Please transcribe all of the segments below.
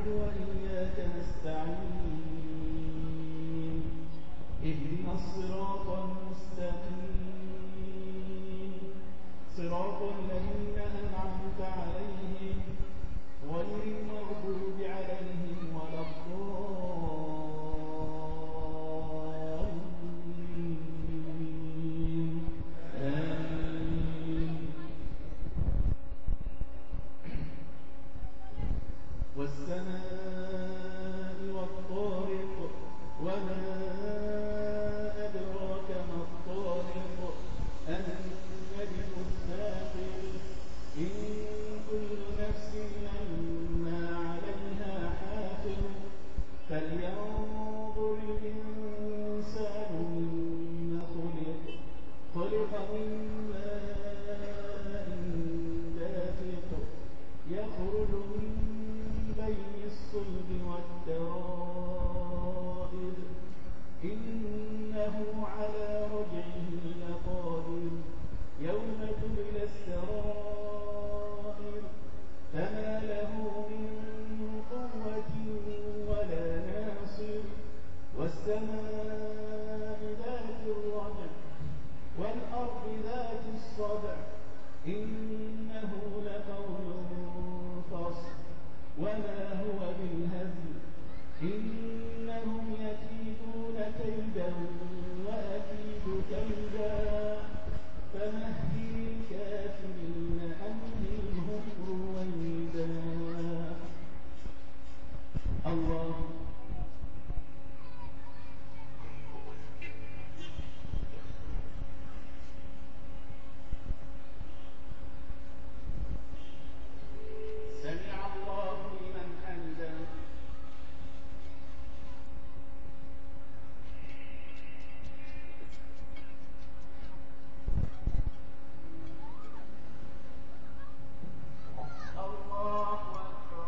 نعبد وإياك نستعين اهدنا الصراط المستقيم صراط الذين أنعمت عليهم غير المغضوب عليهم ولا الضالين آمين. والسماء والطارق وما أدراك ما الطارق النجم الثاقب إن كل نفس لما عليها حافظ فلينظر الإنسان مما خلق من ماء دافق يخرج من بين الصلب والترائب إنه على رجعه لقادر يوم تبلى السرائر فما له من قوة ولا ناصر والسماء ذات الرجع والأرض ذات الصدع إنه لقول فصل وما هو بالهزل إنهم يكيدون كيدا وأكيد كيدا فمهل الكافرين أمهلهم رويدا. الله سمع الله لمن حمده. الله أكبر.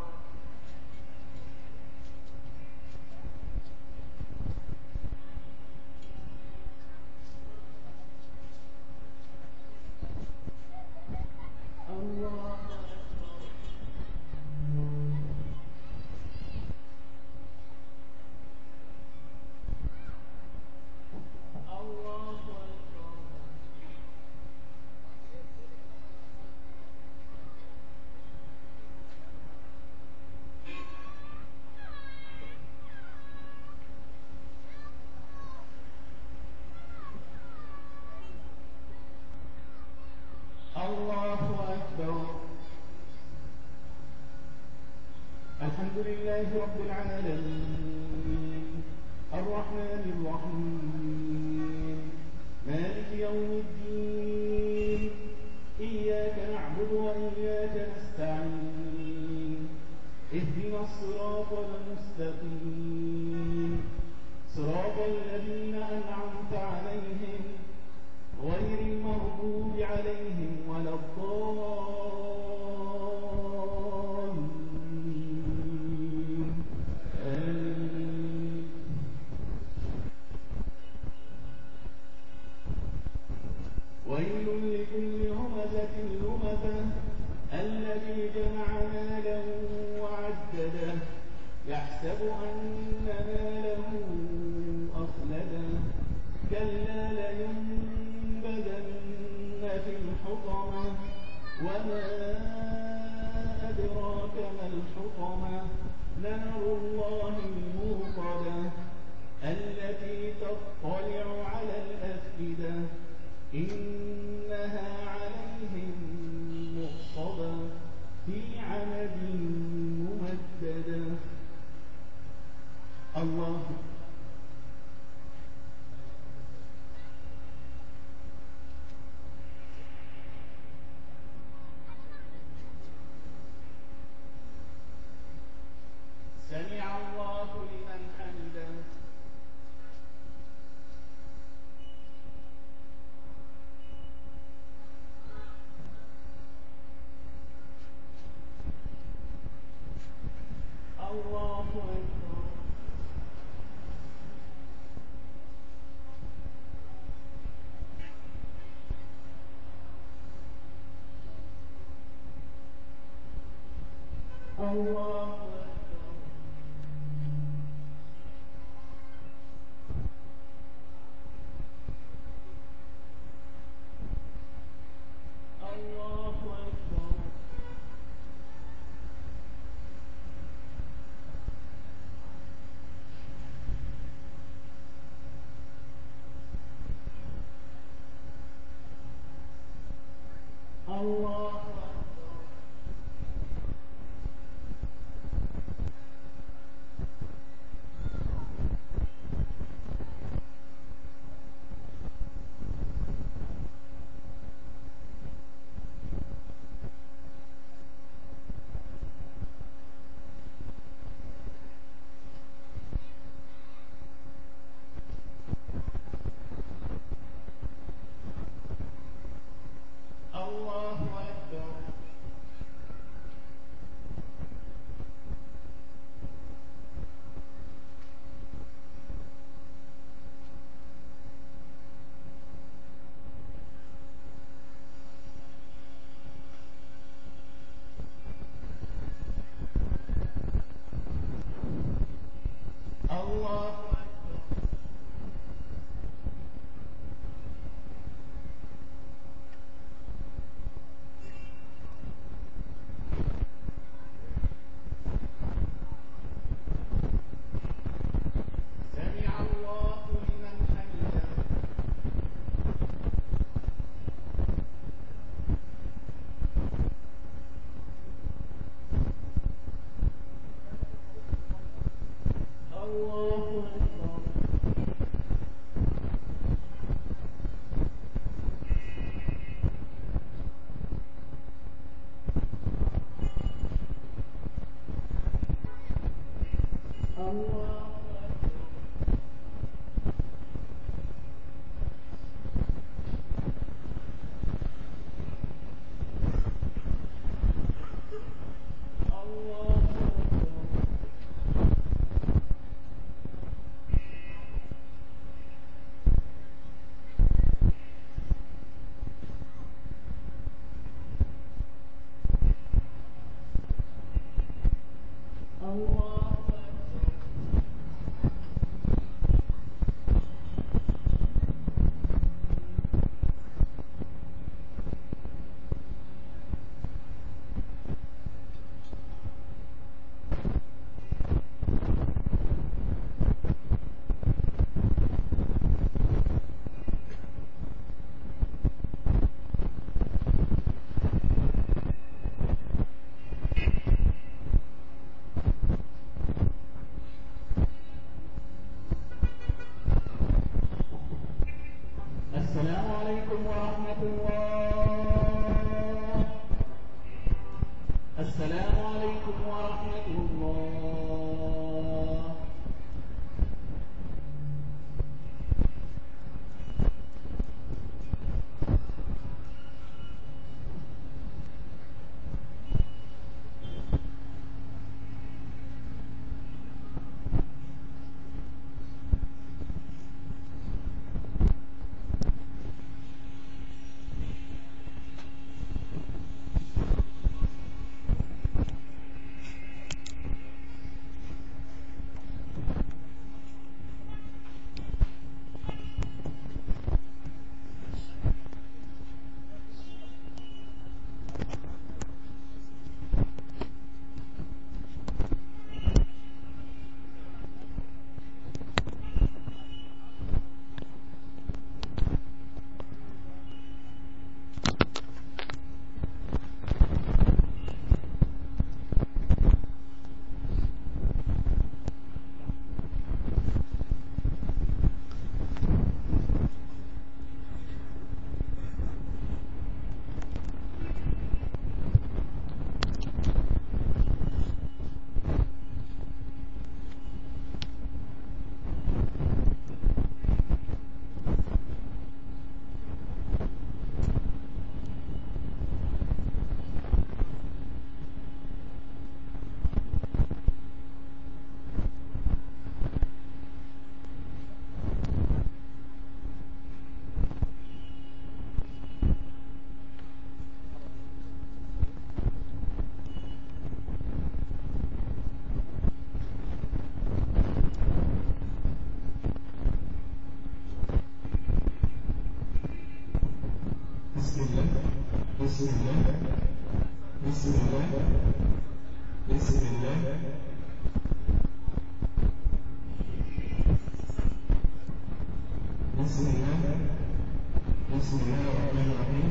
الله أكبر. الله أكبر. الله أكبر. الحمد لله رب العالمين الرحمن الرحيم مالك يوم الدين إياك نعبد وإياك نستعين اهدنا الصراط المستقيم صراط الذين أنعمت عليهم غير المغضوب عليهم ولا الضالين آمين. ويل لكل همزة لمزة الذي جمع مالا وعدده يحسب أن ماله أخلده كلا لينبذن في الحطمة وما أدراك ما الحطمة نار الله الموقدة التي تطلع على الأفئدة إنها عليهم مؤصدة في عمد ممددة. الله سمع الله لمن حمده. الله أكبر. السلام عليكم ورحمة الله. السلام عليكم ورحمة الله. بسم الله بسم الله بسم الله بسم الله بسم الله بسم الله الرحمن الرحيم.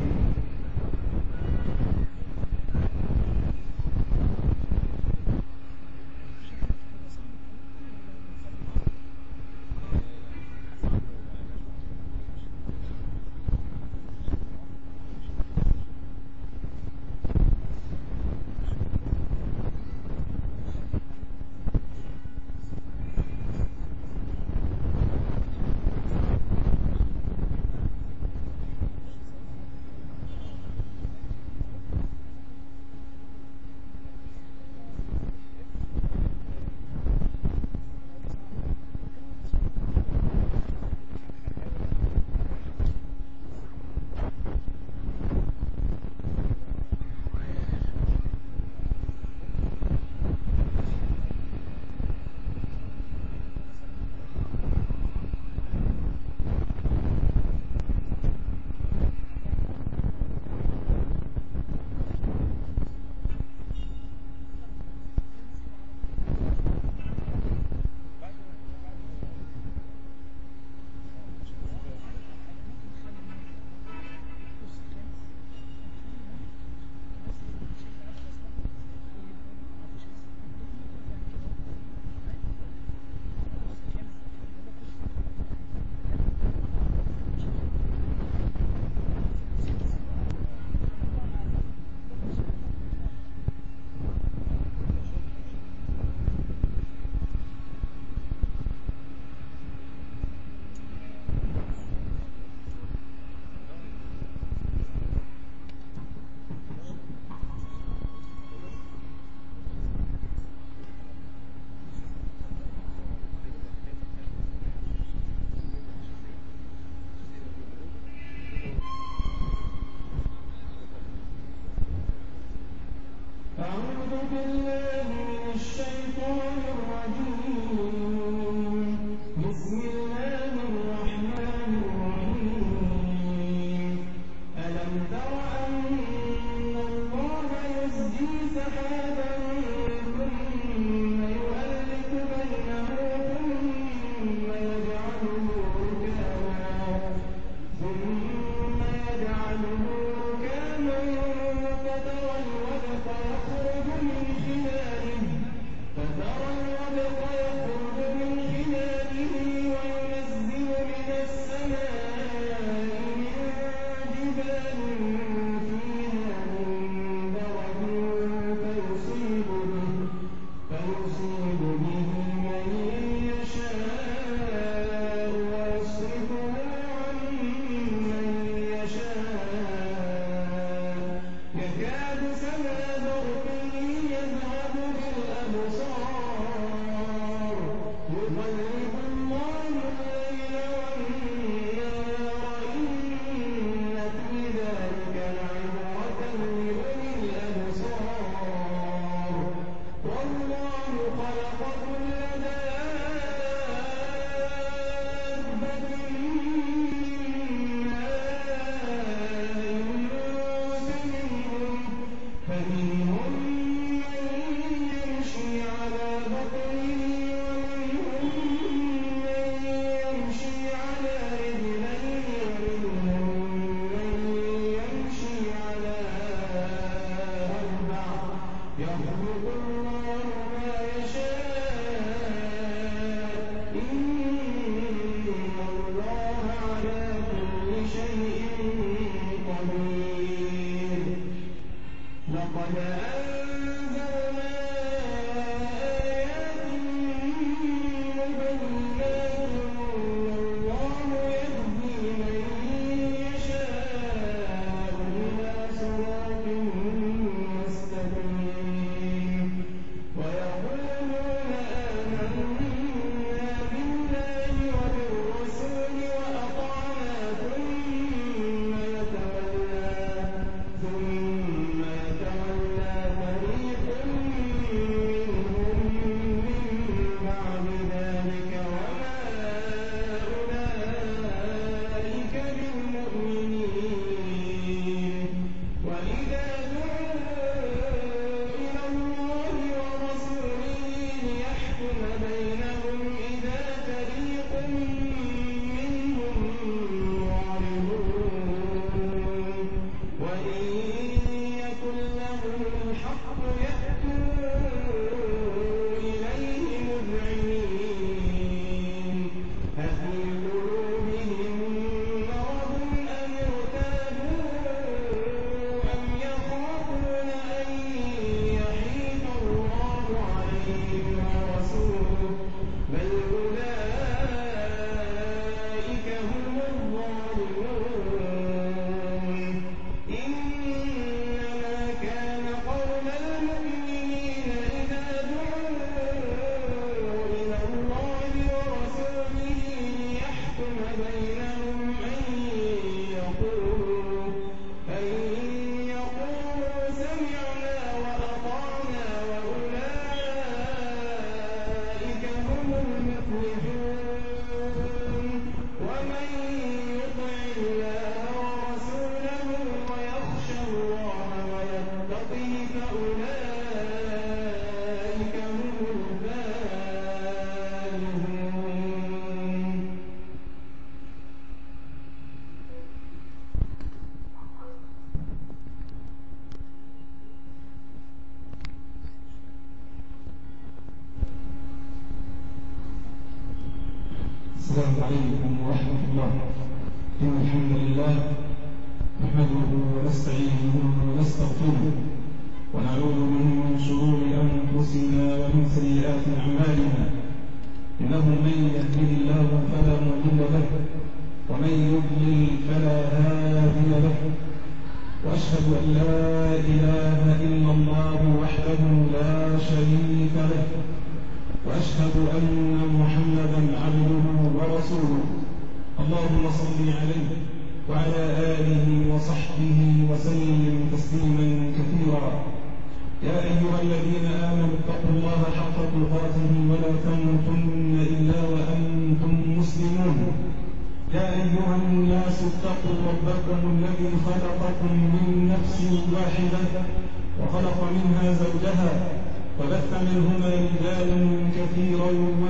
السلام عليكم ورحمة الله. إن الحمد لله نحمده ونستعينه ونستغفره ونعوذ به من شرور أنفسنا ومن سيئات أعمالنا. إنه من يهده الله فلا مضل له ومن يضلل فلا هادي له، وأشهد أن لا إله إلا الله وحده لا شريك له، وأشهد أن محمدا عبده ورسوله. اللهم صل عليه وعلى آله وصحبه وسلم تسليما كثيرا. يا أيها الذين آمنوا اتقوا الله حق تقاته ولا تموتن إلا وأنتم مسلمون. يا أيها الناس اتقوا ربكم الذي خلقكم من نفس واحدة وخلق منها زوجها وبث منهما رجالا كثيرا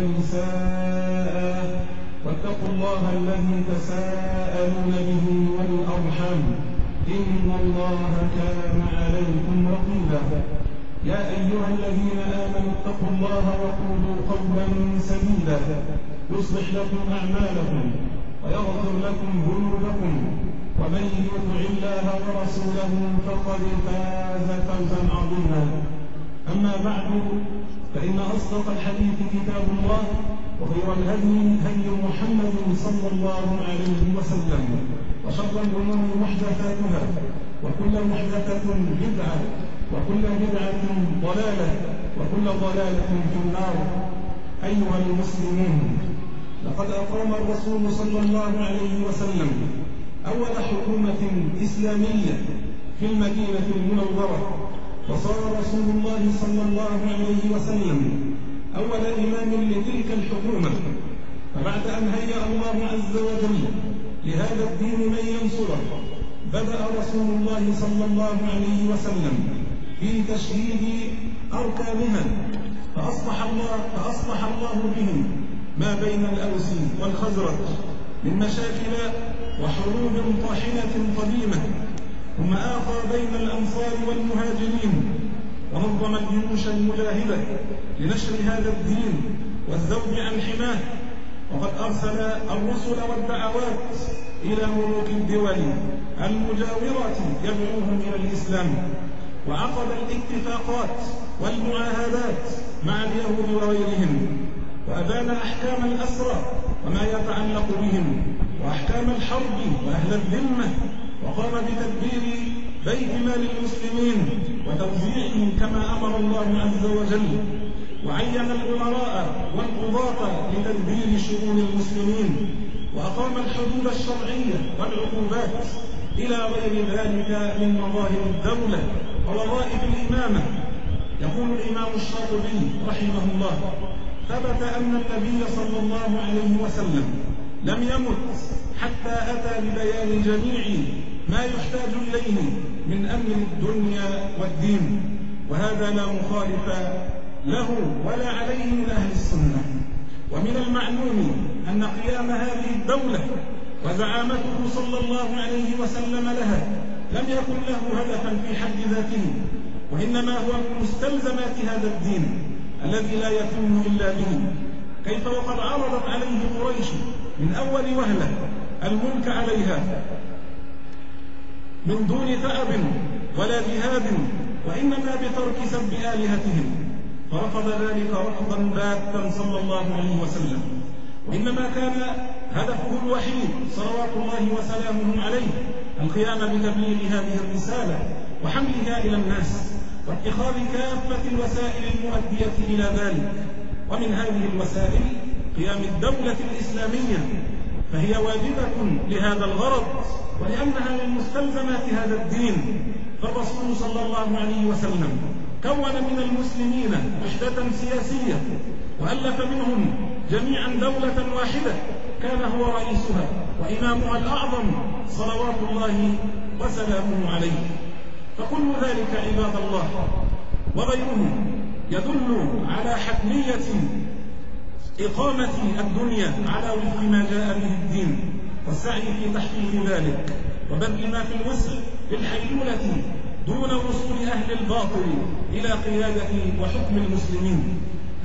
ونساء، واتقوا الله الذي تساءلون به والأرحام إن الله كان عليكم رقيبا. يا أيها الذين آمنوا اتقوا الله وقولوا قولا سديدا يصلح لكم أعمالكم ويغفر لكم ذنوبكم، ومن يطع الله ورسوله فقد فاز فوزا عظيما. أما بعد، فإن أصدق الحديث كتاب الله، وخير الهدي هدي محمد صلى الله عليه وسلم، وشر الأمور محدثاتها، وكل محدثة بدعة، وكل بدعة ضلالة، وكل ضلالة في النار. أيها المسلمون، لقد أقام الرسول صلى الله عليه وسلم أول حكومة إسلامية في المدينة المنورة، وصار رسول الله صلى الله عليه وسلم أول إمام لتلك الحكومة. فبعد أن هيأ الله عز وجل لهذا الدين من ينصره، بدأ رسول الله صلى الله عليه وسلم في تشييد أركانها، فأصلح الله بهم ما بين الأوس والخزرج من مشاكل وحروب طاحنة قديمة، ثم آخى بين الأنصار والمهاجرين، ونظم الجيوش المجاهدة لنشر هذا الدين والذود عن حماه. وقد أرسل الرسل والدعوات إلى ملوك الدول المجاورة يدعوهم إلى الإسلام، وعقد الاتفاقات والمعاهدات مع اليهود وغيرهم، وأبان أحكام الأسرى وما يتعلق بهم، وأحكام الحرب وأهل الذمة، وقام بتدبير بيت مال المسلمين وتوزيعه كما أمر الله عز وجل، وعين الأمراء والقضاة لتدبير شؤون المسلمين، وأقام الحدود الشرعية والعقوبات إلى غير ذلك من مظاهر الدولة ووظائف الإمامة. يقول الإمام الشاطبي رحمه الله: ثبت أن النبي صلى الله عليه وسلم لم يمت حتى أتى ببيان جميع ما يحتاج إليه من أمر الدنيا والدين، وهذا لا مخالف له ولا عليه من أهل السنة. ومن المعلوم أن قيام هذه الدولة وزعامته صلى الله عليه وسلم لها لم يكن له هدفا في حد ذاته، وإنما هو من مستلزمات هذا الدين الذي لا يتم إلا به. كيف وقد عرضت عليه قريش من أول وهلة الملك عليها من دون ثأب ولا جهاد، وإنما بترك سب آلهتهم، فرفض ذلك رفضا باتا صلى الله عليه وسلم. وإنما كان هدفه الوحيد صلوات الله وسلامه عليه القيام بتبليغ هذه الرسالة وحملها إلى الناس، واتخاذ كافة الوسائل المؤدية إلى ذلك. ومن هذه الوسائل قيام الدولة الإسلامية، فهي واجبة لهذا الغرض، ولأنها من مستلزمات هذا الدين. فالرسول صلى الله عليه وسلم كون من المسلمين وحدة سياسية، وألف منهم جميعا دولة واحدة كان هو رئيسها وإمامها الأعظم صلوات الله وسلامه عليه. فكل ذلك عباد الله وغيره يدل على حتمية إقامة الدنيا على وفق ما جاء به الدين، والسعي في تحقيق ذلك، وبذل ما في الوسع بالحيلولة دون وصول أهل الباطل إلى قيادة وحكم المسلمين.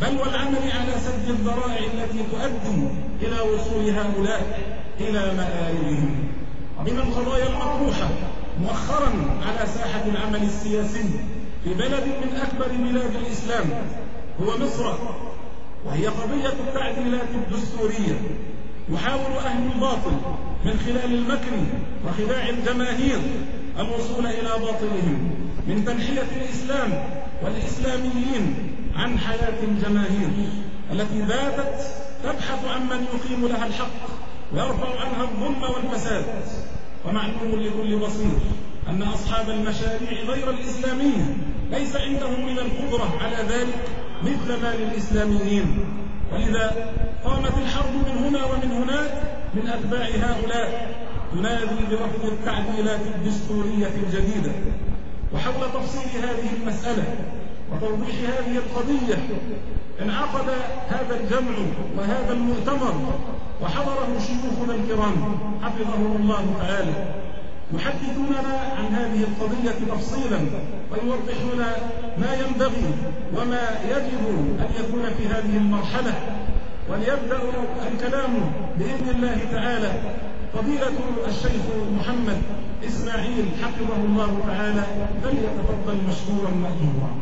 بل والعمل على سد الذرائع التي تؤدي إلى وصول هؤلاء إلى مآربهم. ومن القضايا المطروحة مؤخرا على ساحة العمل السياسي في بلد من أكبر بلاد الإسلام هو مصر، وهي قضية التعديلات الدستورية. يحاول أهل الباطل من خلال المكر وخداع الجماهير الوصول إلى باطلهم من تنحية الإسلام والإسلاميين عن حياة الجماهير التي باتت تبحث عن من يقيم لها الحق ويرفع عنها الظلم والفساد. ومعلوم لكل بصير أن أصحاب المشاريع غير الإسلامية ليس عندهم من القدرة على ذلك مثل ما للإسلاميين، ولذا قامت الحرب من هنا ومن هناك من أتباع هؤلاء تنادي برفض التعديلات الدستورية الجديدة. وحول تفصيل هذه المسألة وتوضيح هذه القضية انعقد هذا الجمع وهذا المؤتمر، وحضره شيوخنا الكرام حفظهم الله تعالى يحدثوننا عن هذه القضية تفصيلا ويوضحون ما ينبغي وما يجب أن يكون في هذه المرحلة. وليبدأ الكلام بإذن الله تعالى فضيلة الشيخ محمد إسماعيل حفظه الله تعالى، فليتفضل مشكورا مأجورا.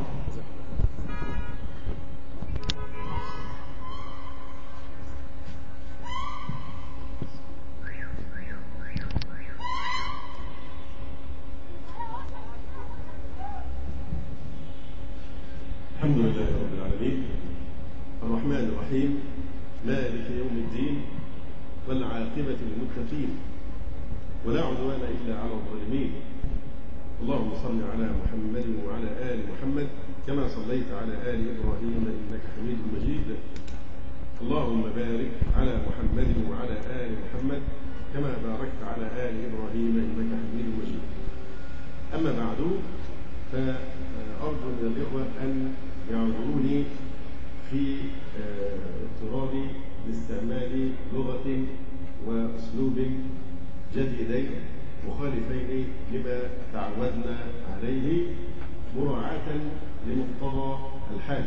الحمد لله رب العالمين الرحمن الرحيم مالك يوم الدين والعاقبة للمتقين ولا عدوان إلا على الظالمين. اللهم صل على محمد وعلى آل محمد كما صليت على آل إبراهيم إنك حميد مجيد. اللهم بارك على محمد وعلى آل محمد كما باركت على آل إبراهيم إنك حميد مجيد. أما بعد، فأرجو من الإخوة أن يعذروني في اضطراري لاستعمال لغة وأسلوب جديدين مخالفين لما تعودنا عليه مراعاة لمقتضى الحال.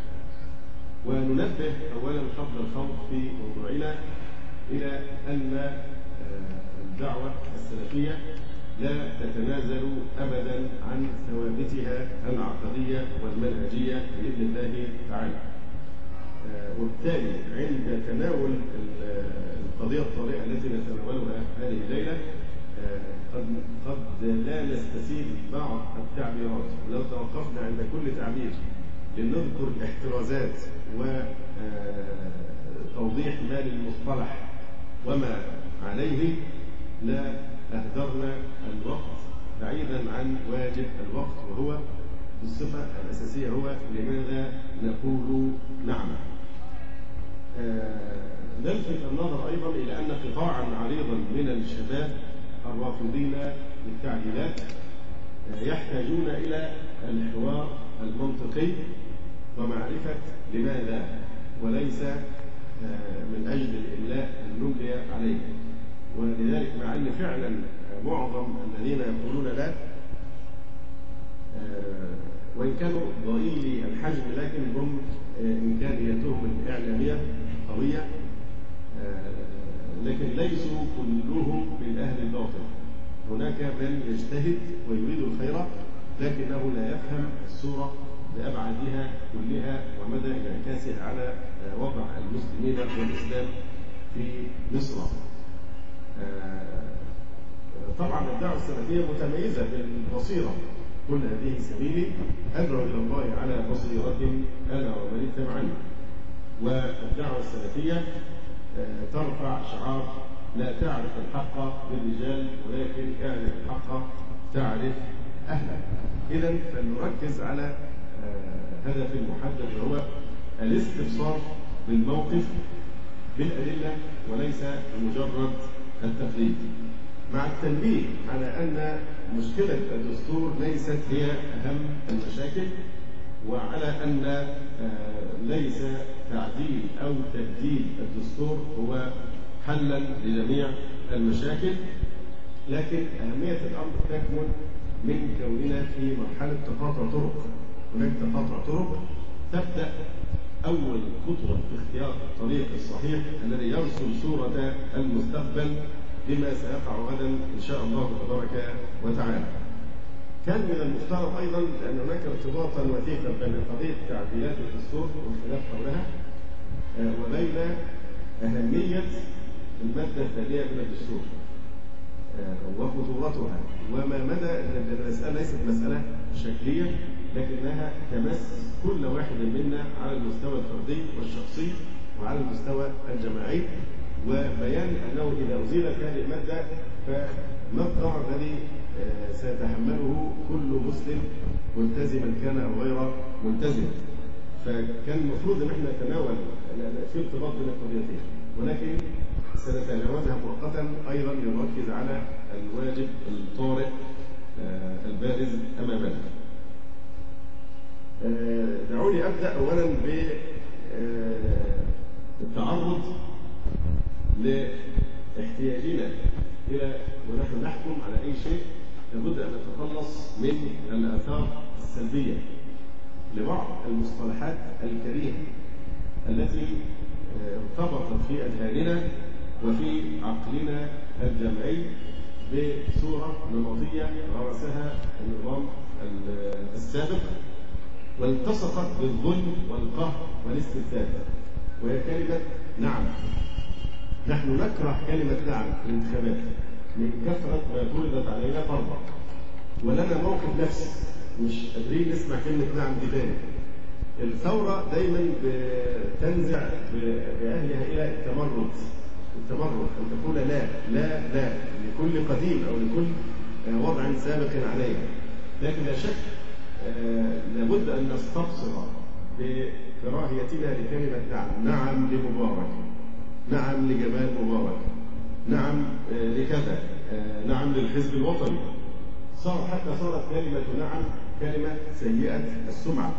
وننبه أولا قبل الخوض في موضوعنا إلى أن الدعوة السلفية لا تتنازل أبدا عن ثوابتها العقدية والمنهجية بإذن الله تعالى. وبالتالي عند تناول القضية الطارئة التي نتناولها هذه الليلة قد لا نستسيغ بعض التعبيرات، ولو توقفنا عند كل تعبير لنذكر الاحترازات وتوضيح ما للمصطلح وما عليه لا أهدرنا الوقت بعيدا عن واجب الوقت، وهو الصفة الأساسية هو لماذا نقول نعم. نلفت النظر أيضا إلى أن قطاعا عريضا من الشباب الرافضين للتعديلات يحتاجون إلى الحوار المنطقي ومعرفة لماذا، وليس من أجل الإملاء المملي عليه. ولذلك مع أن فعلا معظم الذين يقولون لا وإن كانوا ضئيلي الحجم لكن هم إمكانياتهم الإعلامية قوية، لكن ليسوا كلهم من أهل الباطل. هناك من يجتهد ويريد الخير لكنه لا يفهم الصورة بأبعادها كلها ومدى انعكاسها على وضع المسلمين والإسلام في مصر. طبعا الدعوة السلفية متميزة بالبصيرة. كل هذه سبيلي أدعو إلى الله على بصيرة أنا ومن اتبعني. والدعوة السلفية ترفع شعار لا تعرف الحق بالرجال ولكن اعرف الحق تعرف أهله. إذن فلنركز على هدف محدد وهو الاستبصار بالموقف بالأدلة وليس بمجرد التقليد، مع التنبيه على أن مشكلة الدستور ليست هي أهم المشاكل، وعلى أن ليس تعديل أو تبديل الدستور هو حلا لجميع المشاكل، لكن أهمية الأمر تكمن من كوننا في مرحلة تقاطع طرق. هناك تقاطع طرق تبدأ أول خطوة في اختيار الطريق الصحيح الذي يرسم صورة المستقبل لما سيقع غدا إن شاء الله تبارك وتعالى. كان من المفترض أيضا أن هناك ارتباطا وثيقا بين قضية تعديلات الدستور والخلاف حولها وبين أهمية المادة الثانية من الدستور وخطورتها وما مدى أن المسألة ليست مسألة شكلية لكنها تمس كل واحد منا على المستوى الفردي والشخصي وعلى المستوى الجماعي، وبيان أنه إذا أزيلت هذه المادة فما الضرر الذي سيتحمله كل مسلم ملتزما كان أو غير ملتزم. فكان المفروض أن احنا نتناول في ارتباط بين القضيتين، ولكن سنتناولها مؤقتا أيضا لنركز على الواجب الطارئ البارز أمامنا. دعوني أبدأ أولا بالتعرض لاحتياجنا إلى ونحن نحكم على أي شيء لابد أن نتخلص من الآثار السلبية لبعض المصطلحات الكريهة التي ارتبطت في أذهاننا وفي عقلنا الجمعي بصورة نمطية غرسها النظام السابق والتصقت بالظلم والقهر والاستبداد، وهي كلمة نعم. نحن نكره كلمة نعم في الانتخابات من كثرة ما فرضت علينا فرضا، ولنا موقف نفسي مش قادرين نسمع كلمة نعم دي تاني. الثورة دايما بتنزع بأهلها إلى التمرد، أن تقول لا لا لا لكل قديم أو لكل وضع سابق عليها، لكن لا شك لابد أن نستبصر بكراهيتنا لكلمة نعم. نعم لمبارك، نعم لجمال مبارك، نعم لكذا، نعم للحزب الوطني. حتى صارت كلمة نعم كلمة سيئة السمعة.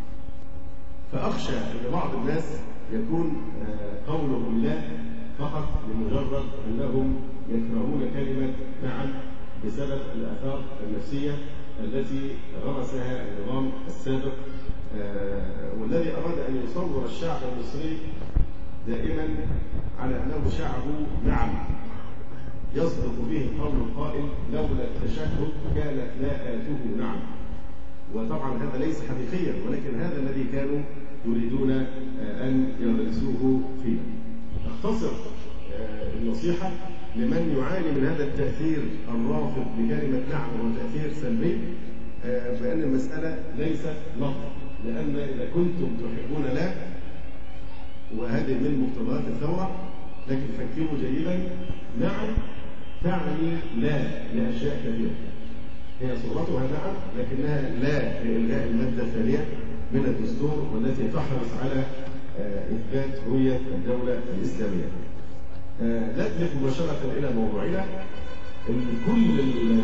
فأخشى أن بعض الناس يكون قولهم لا فقط لمجرد أنهم يكرهون كلمة نعم بسبب الآثار النفسية التي غرسها النظام السابق والذي أراد أن يصور الشعب المصري دائما على أنه شعب نعم يصدق به قول القائل لولا التشهد كانت لاءاته نعم. وطبعا هذا ليس حقيقيا، ولكن هذا الذي كانوا يريدون أن يغرسوه فينا. أختصر النصيحة لمن يعاني من هذا التأثير الرافض بكلمة نعم وهو تأثير سلبي بأن المسألة ليست لفظ، لأن إذا كنتم تحبون لا وهذه من مقتضيات الثورة، لكن فكروا جيدا. نعم تعني لا لأشياء كثيرة، هي صورتها نعم لكنها لا لإلغاء المادة الثانية من الدستور والتي تحرص على إثبات هوية الدولة الإسلامية. نذهب مباشرة إلى موضوعنا. كل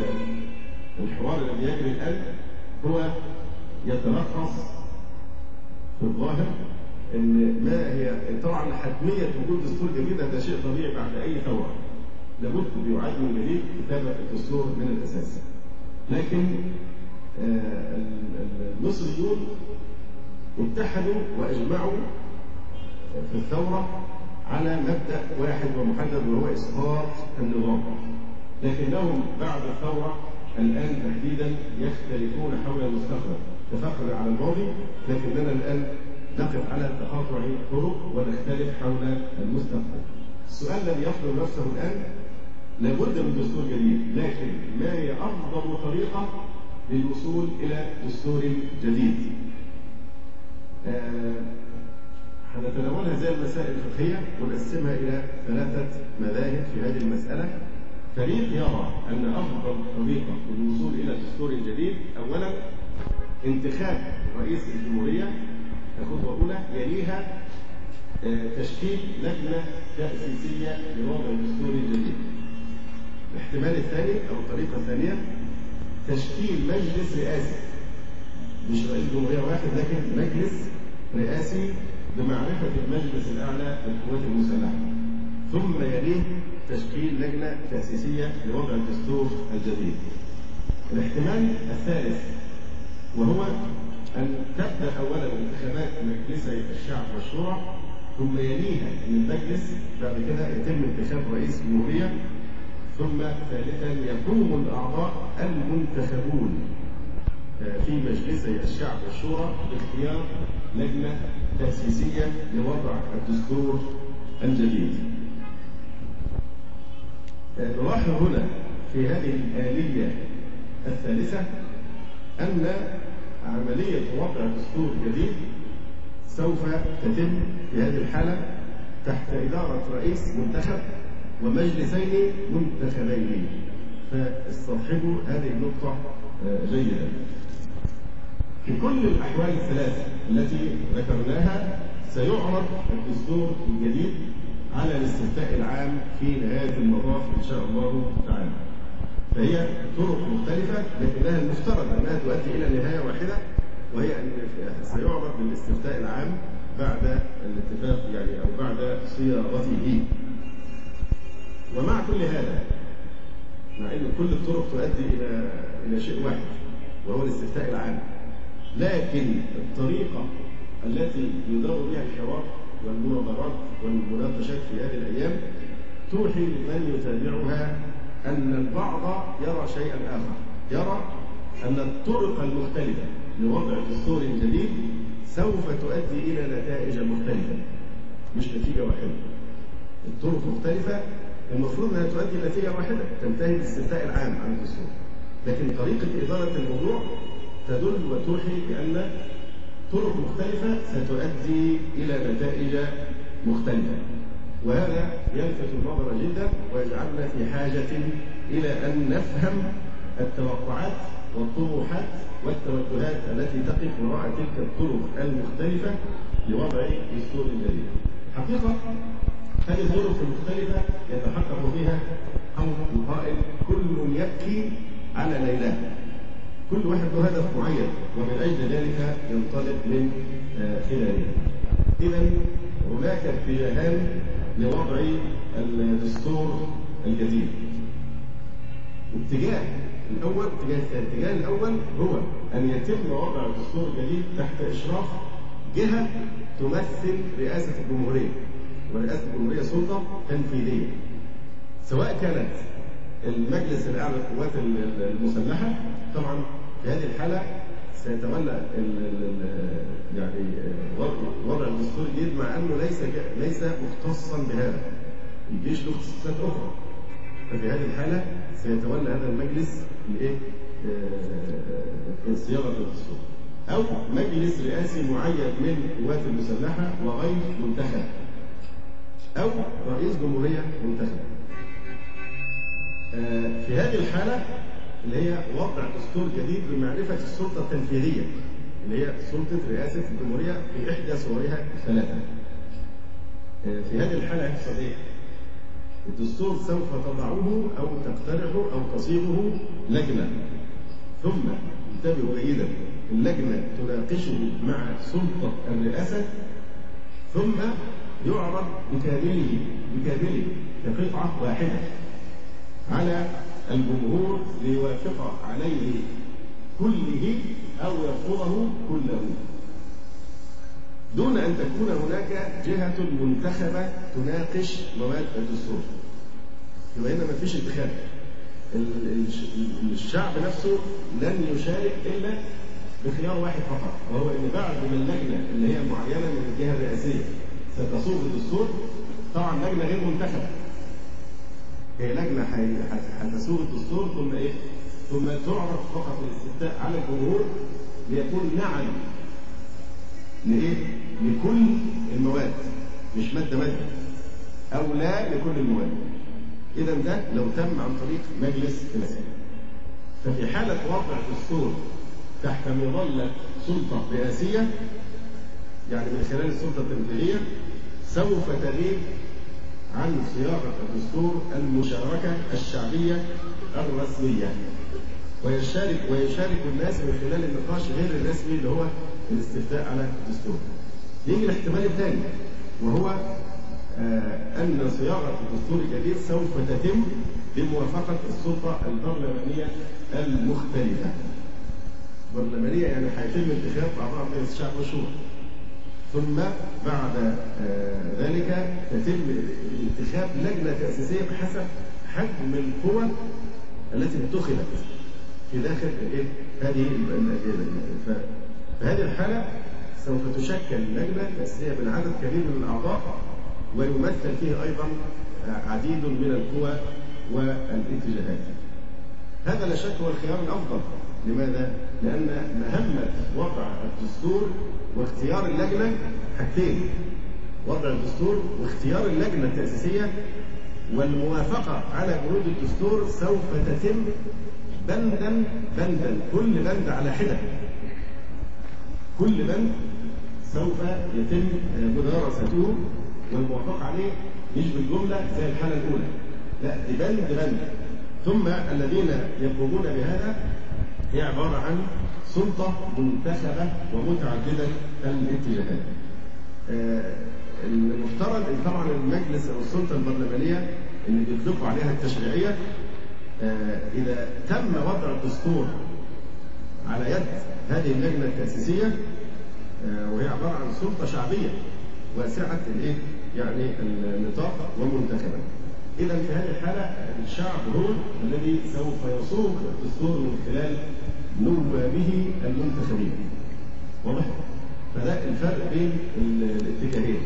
الحوار الذي يجري الآن هو يتلخص في الظاهر ان ما هي طبعا حتميه وجود دستور جديد، هذا شيء طبيعي بعد اي ثوره، لابد بيعاد من جديد كتابه الدستور من الاساس. لكن المصريون اتحدوا واجمعوا في الثوره على مبدا واحد ومحدد وهو اسقاط النظام، لكنهم بعد الثوره الان تحديدا يختلفون حول المستقبل. اتفقنا على الماضي لكننا الان نقف على تقاطع طرق ونختلف حول المستقبل. السؤال الذي يفضل نفسه الآن لابد من دستور جديد، لكن ما هي أفضل طريقة للوصول إلى دستور جديد؟ هنتناولها زي المسائل الفقهية ونقسمها إلى 3 مذاهب في هذه المسألة. فريق يرى أن أفضل طريقة للوصول إلى دستور جديد أولا انتخاب رئيس الجمهورية كخطوة أولى، يليها تشكيل لجنة تأسيسية لوضع دستور جديد. الاحتمال الثاني أو الطريقة الثانية تشكيل مجلس رئاسي، مش رئيس جمهورية واحد لكن مجلس رئاسي بمعرفة المجلس الأعلى للقوات المسلحة، ثم يليه تشكيل لجنة تأسيسية لوضع الدستور الجديد. الاحتمال الثالث وهو أن تبدأ أولا انتخابات مجلسي الشعب والشورى، ثم يليها أن المجلس بعد كده يتم انتخاب رئيس جمهورية، ثم ثالثا يقوم الأعضاء المنتخبون في مجلسي الشعب والشورى باختيار لجنة تأسيسية لوضع الدستور الجديد. نلاحظ هنا في هذه الآلية الثالثة أن عملية وضع دستور جديد سوف تتم في هذه الحالة تحت إدارة رئيس منتخب ومجلسين منتخبين، فاستصحبوا هذه النقطة جيدا. في كل الأحوال الثلاثة التي ذكرناها سيعرض الدستور الجديد على الاستفتاء العام في نهاية المطاف إن شاء الله تعالى. فهي طرق مختلفة لكنها المفترض أنها تؤدي إلى نهاية واحدة، وهي أن سيعرض للاستفتاء العام بعد الاتفاق يعني أو بعد صياغته. ومع كل هذا، مع أن كل الطرق تؤدي إلى شيء واحد وهو الاستفتاء العام، لكن الطريقة التي يدار بها الحوار والمناظرات والمناقشات في هذه الأيام توحي لمن يتابعها أن البعض يرى شيئا آخر، يرى أن الطرق المختلفة لوضع دستور جديد سوف تؤدي إلى نتائج مختلفة، مش نتيجة واحدة. الطرق مختلفة المفروض أنها تؤدي إلى نتيجة واحدة تنتهي بالاستفتاء العام عن الدستور، لكن طريقة إدارة الموضوع تدل وتوحي بأن طرق مختلفة ستؤدي إلى نتائج مختلفة، وهذا يلفت النظر جدا ويجعلنا في حاجة إلى أن نفهم التوقعات والطموحات والتوجهات التي تقف وراء تلك الطرق المختلفة لوضع دستور جديد. حقيقة هذه الظروف المختلفة يتحقق فيها قول القائل: كل يبكي على ليلاه. كل واحد له هدف معين ومن أجل ذلك ينطلق من خلاله. إذا هناك اتجاهان لوضع الدستور الجديد. الاتجاه الأول هو أن يتم وضع الدستور الجديد تحت إشراف جهة تمثل رئاسة الجمهورية، ورئاسة الجمهورية سلطة تنفيذية، سواء كانت المجلس الأعلى للقوات المسلحة. طبعا في هذه الحالة سيتولى يعني وضع الدستور الجديد، مع أنه ليس مختصا بهذا، الجيش له اختصاصات أخرى. ففي هذه الحالة سيتولى هذا المجلس صياغة الدستور، أو مجلس رئاسي معين من القوات المسلحة وغير منتخب، أو رئيس جمهورية منتخب. في هذه الحالة اللي هي وضع دستور جديد بمعرفة السلطة التنفيذية اللي هي سلطة رئاسة الجمهورية في إحدى صورها الثلاثة. في هذه الحالة يحصل إيه؟ الدستور سوف تضعه أو تقترحه أو تصيغه لجنة، ثم انتبهوا جيدا، اللجنة تناقشه مع سلطة الرئاسة، ثم يعرض بكامله كقطعة واحدة على الجمهور ليوافق عليه كله أو يرفضه كله، دون أن تكون هناك جهة منتخبة تناقش مواد الدستور. يبقى هنا ما فيش انتخاب، الشعب نفسه لن يشارك إلا بخيار واحد فقط، وهو أن بعد ما اللجنة اللي هي معينة من الجهة الرئاسية ستصوغ الدستور، طبعا لجنة غير منتخبة، هي لجنة هتسوغ الدستور، ثم تعرض فقط الاستفتاء على الجمهور ليقول نعم لكل المواد، مش مادة أو لا لكل المواد. إذا ده لو تم عن طريق مجلس الرئاسة. ففي حالة وضع الدستور تحت مظلة سلطة رئاسية، يعني من خلال السلطة التنفيذية، سوف تغيب عن صياغة الدستور المشاركة الشعبية الرسمية، ويشارك الناس من خلال النقاش غير الرسمي اللي هو الاستفتاء على الدستور. يجي الاحتمال الثاني، وهو أن صياغة الدستور الجديد سوف تتم بموافقة السلطة البرلمانية المختلفة. برلمانية، يعني هيتم انتخاب أعضاء مجلس الشعب والشورى. ثم بعد ذلك تتم انتخاب لجنة تأسيسية بحسب حجم القوى التي انتخبت في داخل هذه الأجهزة. فهذه الحالة سوف تشكل لجنة تأسيسية من عدد كبير من الأعضاء، ويمثل فيه أيضا عديد من القوى والاتجاهات. هذا لا شك هو الخيار الأفضل. لماذا؟ لأن مهمة وضع الدستور واختيار اللجنة حاجتين: وضع الدستور واختيار اللجنة التأسيسية، والموافقة على بنود الدستور سوف تتم بندا بندا، كل بند على حدة. كل بند سوف يتم مدارسته والموافقة عليه مش بالجملة زي الحالة الأولى، لا، دي بند بند. ثم الذين يقومون بهذا هي عبارة عن سلطة منتخبة ومتعددة الاتجاهات. المفترض ان طبعا المجلس او السلطة البرلمانية اللي بيطلقوا عليها التشريعية، اذا تم وضع الدستور على يد هذه اللجنة التأسيسية، وهي عبارة عن سلطة شعبية واسعة يعني النطاق ومنتخبة، إذا في هذه الحالة الشعب هو الذي سوف يصوغ الدستور من خلال نوابه المنتخبين. واضح؟ فده الفرق بين الاتجاهين.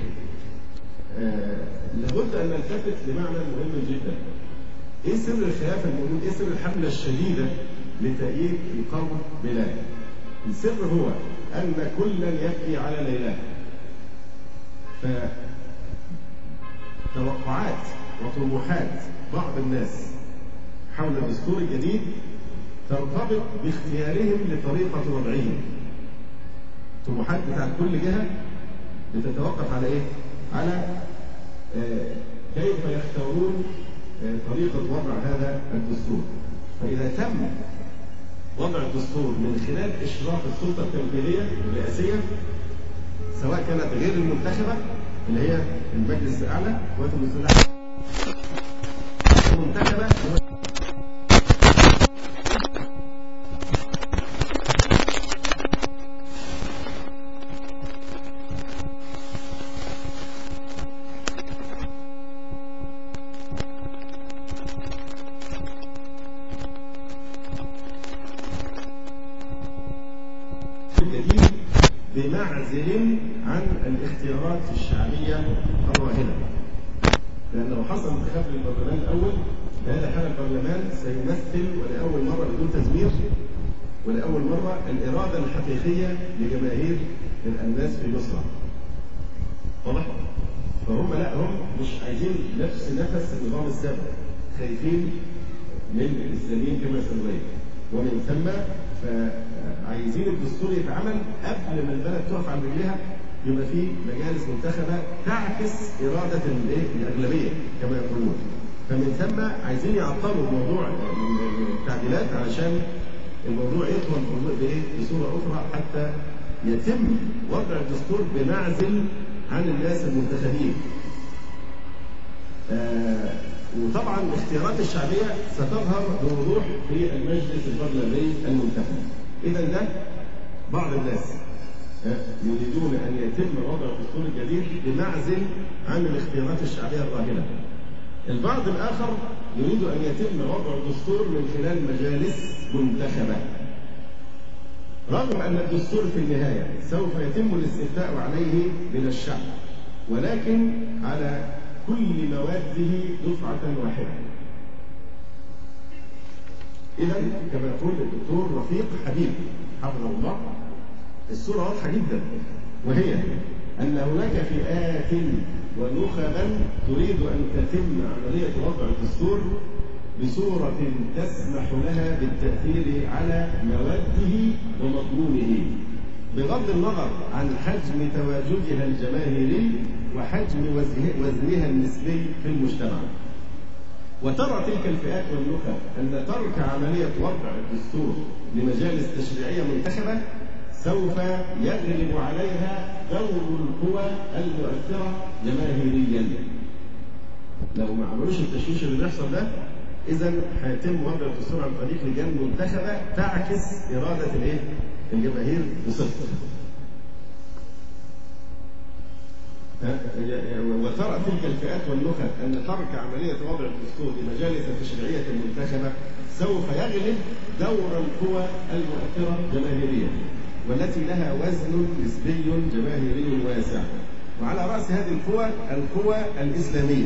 لابد أن نلتفت لمعنى مهم جدا. إيه سر الخلافة الموجود؟ إيه سر الحملة الشديدة لتأييد القوم بلاد؟ السر هو أن كلا يبكي على ليلاه. فتوقعات وطموحات بعض الناس حول الدستور الجديد ترتبط باختيارهم لطريقة وضعه. الطموحات بتاعت كل جهة بتتوقف على إيه؟ على كيف يختارون طريقة وضع هذا الدستور. فإذا تم وضع الدستور من خلال إشراف السلطة التنفيذية الرئاسية، سواء كانت غير المنتخبة اللي هي المجلس الأعلى قوات المسلحة، المنتخبة بمعزل عن الاختيارات الشعبية الراهنة. لأن لو حصل انتخاب للبرلمان الأول، فهذا حال البرلمان سيمثل ولأول مرة بدون تزوير ولأول مرة الإرادة الحقيقية لجماهير الناس في مصر. واضح؟ فهم لا، هم مش عايزين نفس النظام السابق، خايفين من الإسلاميين كما سنبين، ومن ثم فعايزين الدستور يتعمل قبل ما البلد تقف على رجليها، يبقى فيه مجالس منتخبة تعكس إرادة الأغلبية كما يقولون. فمن ثم عايزين يعطلوا موضوع التعديلات علشان الموضوع يطول بصورة أخرى، حتى يتم وضع الدستور بمعزل عن الناس المنتخبين. وطبعا الاختيارات الشعبية ستظهر بوضوح في المجلس البرلماني المنتخب. إذا ده بعض الناس يريدون أن يتم وضع الدستور الجديد بمعزل عن الاختيارات الشعبية الراهنة. البعض الآخر يريد أن يتم وضع الدستور من خلال مجالس منتخبة، رغم أن الدستور في النهاية سوف يتم الاستفتاء عليه من الشعب، ولكن على كل مواده دفعة واحدة. إذا كما يقول الدكتور رفيق حبيب حفظه الله، الصورة واضحة جدا، وهي أن هناك فئات ونخبا تريد أن تتم عملية وضع الدستور بصورة تسمح لها بالتأثير على مواده ومضمونه، بغض النظر عن حجم تواجدها الجماهيري وحجم وزنها النسبي في المجتمع. وترى تلك الفئات والنخب أن ترك عملية وضع الدستور لمجالس تشريعية منتخبة سوف يغلب عليها دور القوى المؤثرة جماهيريا. لو ما عملوش التشويش اللي بيحصل ده، إذا هيتم وضع الدستور عن طريق لجان منتخبة تعكس إرادة الجماهير بصدق. وترى تلك الفئات والنخب أن ترك عملية وضع الدستور لمجالس تشريعية منتخبة سوف يغلب دور القوى المؤثرة جماهيريا والتي لها وزن نسبي جماهيري واسع. وعلى رأس هذه القوى الإسلامية.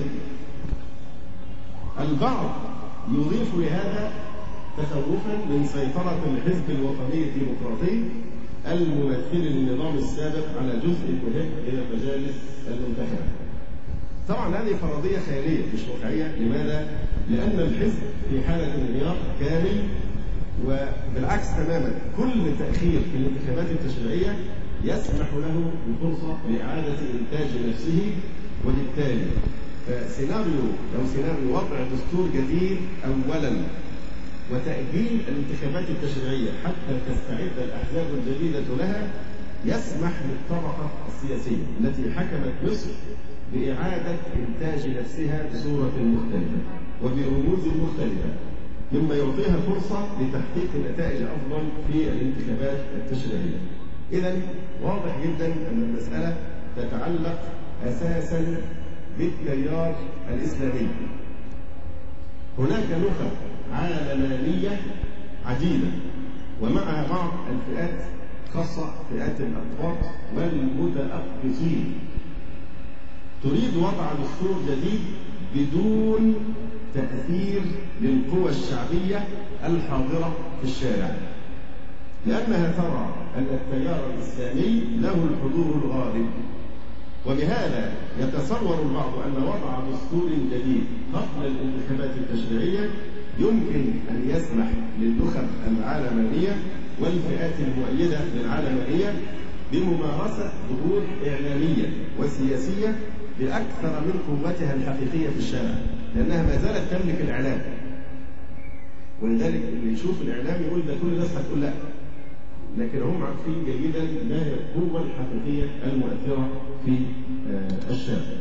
البعض يضيف لهذا تخوفا من سيطرة الحزب الوطني الديمقراطي الممثل للنظام السابق على جزء مهم من المجالس المنتخبة. طبعا هذه فرضية خيالية مش واقعية. لماذا؟ لأن الحزب في حالة انهيار كامل، وبالعكس تماما كل تأخير في الانتخابات التشريعية يسمح له بفرصة لإعادة إنتاج نفسه. وبالتالي سيناريو وضع دستور جديد أولا وتأجيل الانتخابات التشريعية حتى تستعد الأحزاب الجديدة لها يسمح للطبقة السياسية التي حكمت مصر بإعادة إنتاج نفسها بصورة مختلفة وبرموز مختلفة، مما يعطيها فرصة لتحقيق نتائج أفضل في الانتخابات التشريعية. إذا واضح جدا أن المسألة تتعلق أساسا بالتيار الإسلامي. هناك نخب عالمانية عديدة ومعها بعض الفئات خاصة فئات الأقباط والمتأقصين تريد وضع دستور جديد بدون تأثير للقوى الشعبية الحاضرة في الشارع، لأنها ترى أن التيار الإسلامي له الحضور الغالب. وبهذا يتصور البعض أن وضع دستور جديد قبل الانتخابات التشريعية يمكن أن يسمح للنخب العالمانية والفئات المؤيدة للعالمانية بممارسة ضغوط إعلامية وسياسية بأكثر من قوتها الحقيقية في الشارع، لأنها ما زالت تملك الإعلام. ولذلك اللي يشوف الإعلام يقول ده كل الناس هتقول لا، لكن هم عارفين جيدا ما هي القوة الحقيقية المؤثرة في الشارع.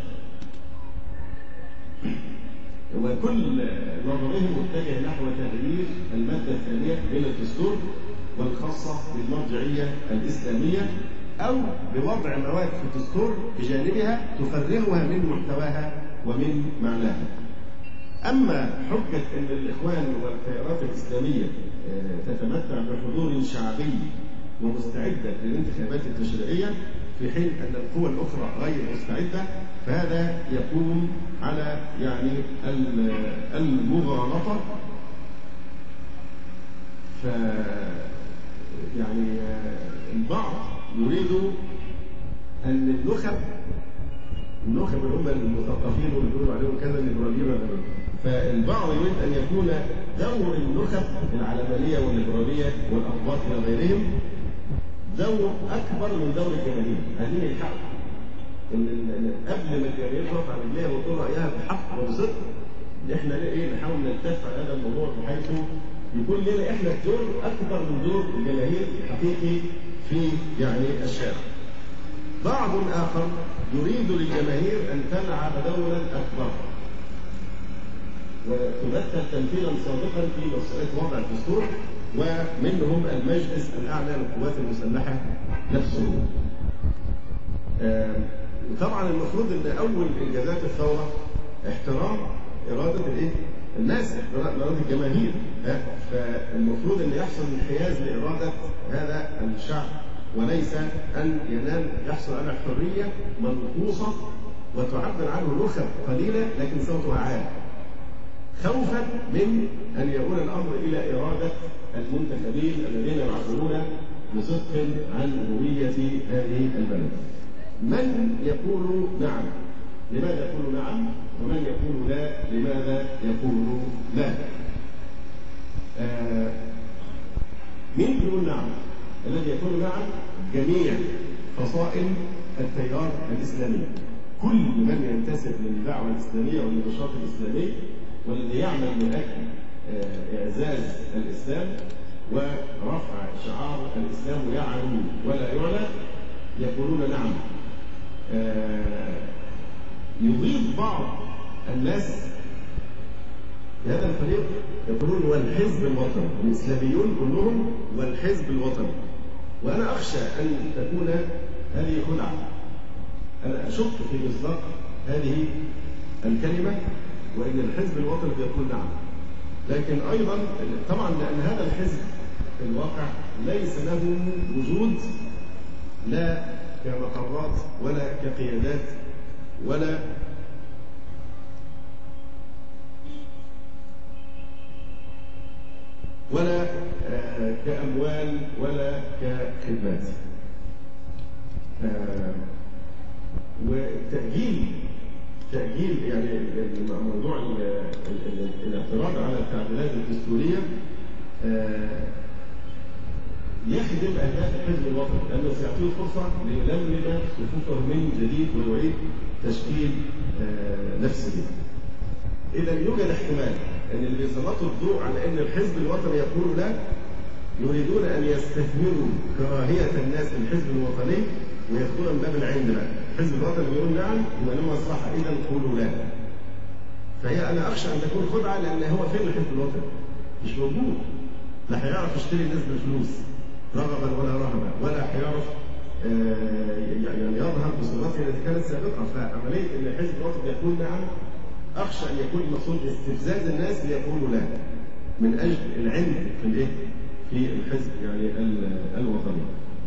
وكل نظرهم متجه نحو تغيير المادة الثانية من الدستور والخاصة بالمرجعية الإسلامية، أو بوضع مواد في الدستور بجانبها تفرغها من محتواها ومن معناها. أما حجة أن الإخوان والتيارات الإسلامية تتمتع بحضور شعبي ومستعدة للانتخابات التشريعية في حين أن القوى الأخرى غير مستعدة، فهذا يقوم على المغالطة. البعض يريد أن النخب اللي هم المثقفين واللي بيقولوا عليهم كذا الليبراليين، فالبعض يريد أن يكون دور النخب العلمانية والليبرالية والأقباط وغيرهم دور أكبر من دور الجماهير. هذه الحق إن قبل ما الجماهير ترفع رجليها وتقول رأيها بحق وبصدق، إحنا نحاول نتفق على هذا الموضوع بحيث يكون لنا إحنا دور أكبر من دور الجماهير الحقيقي في الشارع. بعض آخر يريد للجماهير أن تلعب دورا أكبر وتمثل تمثيلا صادقا في مسألة وضع الدستور، ومنهم المجلس الأعلى للقوات المسلحة نفسه. طبعا المفروض أن أول إنجازات الثورة احترام إرادة الناس، إرادة الجماهير. فالمفروض أن يحصل انحياز لإرادة هذا الشعب، وليس أن يحصل على حرية منقوصة وتعبر عنه نخب قليلة لكن صوتها عالي، خوفا من أن يؤول الأمر إلى إرادة المنتخبين الذين يعبرون بصدق عن هوية هذه البلد. من يقول نعم؟ لماذا يقول نعم؟ ومن يقول لا؟ لماذا يقول لا؟ مين يقول نعم؟ الذي يقول نعم جميع فصائل التيار الإسلامي، كل من ينتسب للدعوة الإسلامية والنشاط الإسلامي والذي يعمل من أجل إعزاز الإسلام ورفع شعار الإسلام يعلو ولا يعلى يقولون نعم. يضيف بعض الناس هذا الفريق يقولون والحزب الوطني، الإسلاميون كلهم والحزب الوطني. وأنا أخشى أن تكون هذه خدعة. أنا أشك في مصداق هذه الكلمة، وإن الحزب الوطني يقول نعم. لكن أيضا طبعا لأن هذا الحزب في الواقع ليس له وجود لا كمقرات ولا كقيادات ولا كأموال ولا كخدمات. وتأجيل يعني موضوع الاعتراض على التعديلات الدستورية يخدم أهداف الحزب الوطني، لأنه سيعطيه فرصة ليلملم صفوفه من جديد ويعيد تشكيل نفسه. إذا يوجد احتمال أن اللي بيسلطوا الضوء على أن الحزب الوطني يقول لا يريدون أن يستثمروا كراهية الناس للحزب الوطني ويدخلوا من باب العند بقى. الحزب الوطني بيقول نعم يبقى لهم مصلحة، إذا قولوا لا. فهي أنا أخشى أن تكون خدعة، لأن هو فين الحزب الوطني؟ مش موجود. لا هيعرف يشتري الناس بالفلوس رغبا ولا رهبا، ولا هيعرف يعني يظهر بصورته التي كانت سابقة. فعملية أن الحزب الوطني يقول نعم أخشى أن يكون المقصود استفزاز الناس ليقولوا لا من أجل العند في الحزب يعني الوطني.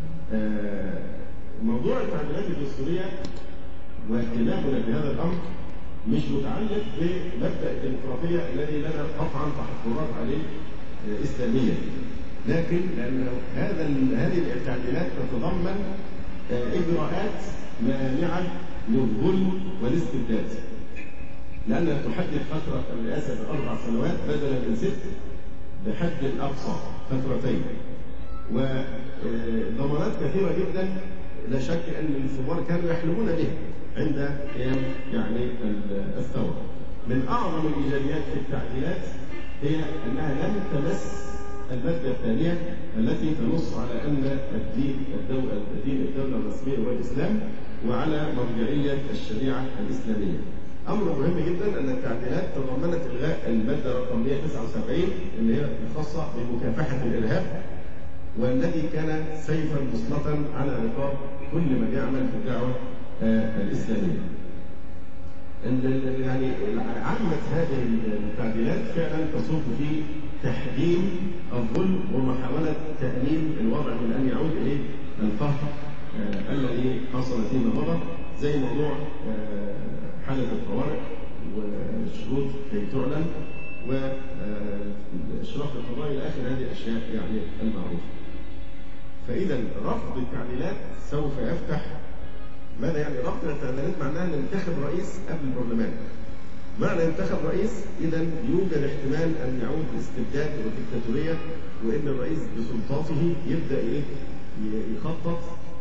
موضوع التعديلات الدستورية واهتمامنا بهذا الأمر مش متعلق بمبدأ الديمقراطية الذي لنا قطعا تحفظات عليه إسلاميا، لكن لأن هذه التعديلات تتضمن إجراءات مانعة للظلم والاستبداد، لأنها تحدد فترة الرئاسة ب4 سنوات بدلا من 6 بحد الأقصى فترتين، وضمانات كثيرة جدا لا شك أن الثوار كانوا يحلمون به عند قيام يعني الثورة. من أعظم الإيجابيات في التعديلات هي أنها لم تمس المادة الثانية التي تنص على أن الدين الدولة الرسمية هو الإسلام، وعلى مرجعية الشريعة الإسلامية. أمر مهم جدا أن التعديلات تضمنت إلغاء المادة رقم 179 اللي هي الخاصة بمكافحة الإرهاب، والذي كان سيفا مسلطا على رقاب كل من يعمل في الدعوة الإسلامية. يعني عامة هذه التعديلات فعلا تصب في تحجيم الظلم ومحاولة تأمين الوضع من أن يعود إليه القهر الذي حصل فيما مضى، زي موضوع حالة الطوارئ والشروط كي تعلن وإشراف القضاء إلى آخر هذه الأشياء يعني المعروفة. فإذا رفض التعديلات سوف يفتح ماذا يعني رفض التعديلات؟ معناها أن ينتخب رئيس قبل البرلمان. معنى ينتخب رئيس إذا يوجد احتمال أن يعود الاستبداد والدكتاتورية، وإن الرئيس بسلطاته يبدأ يخطط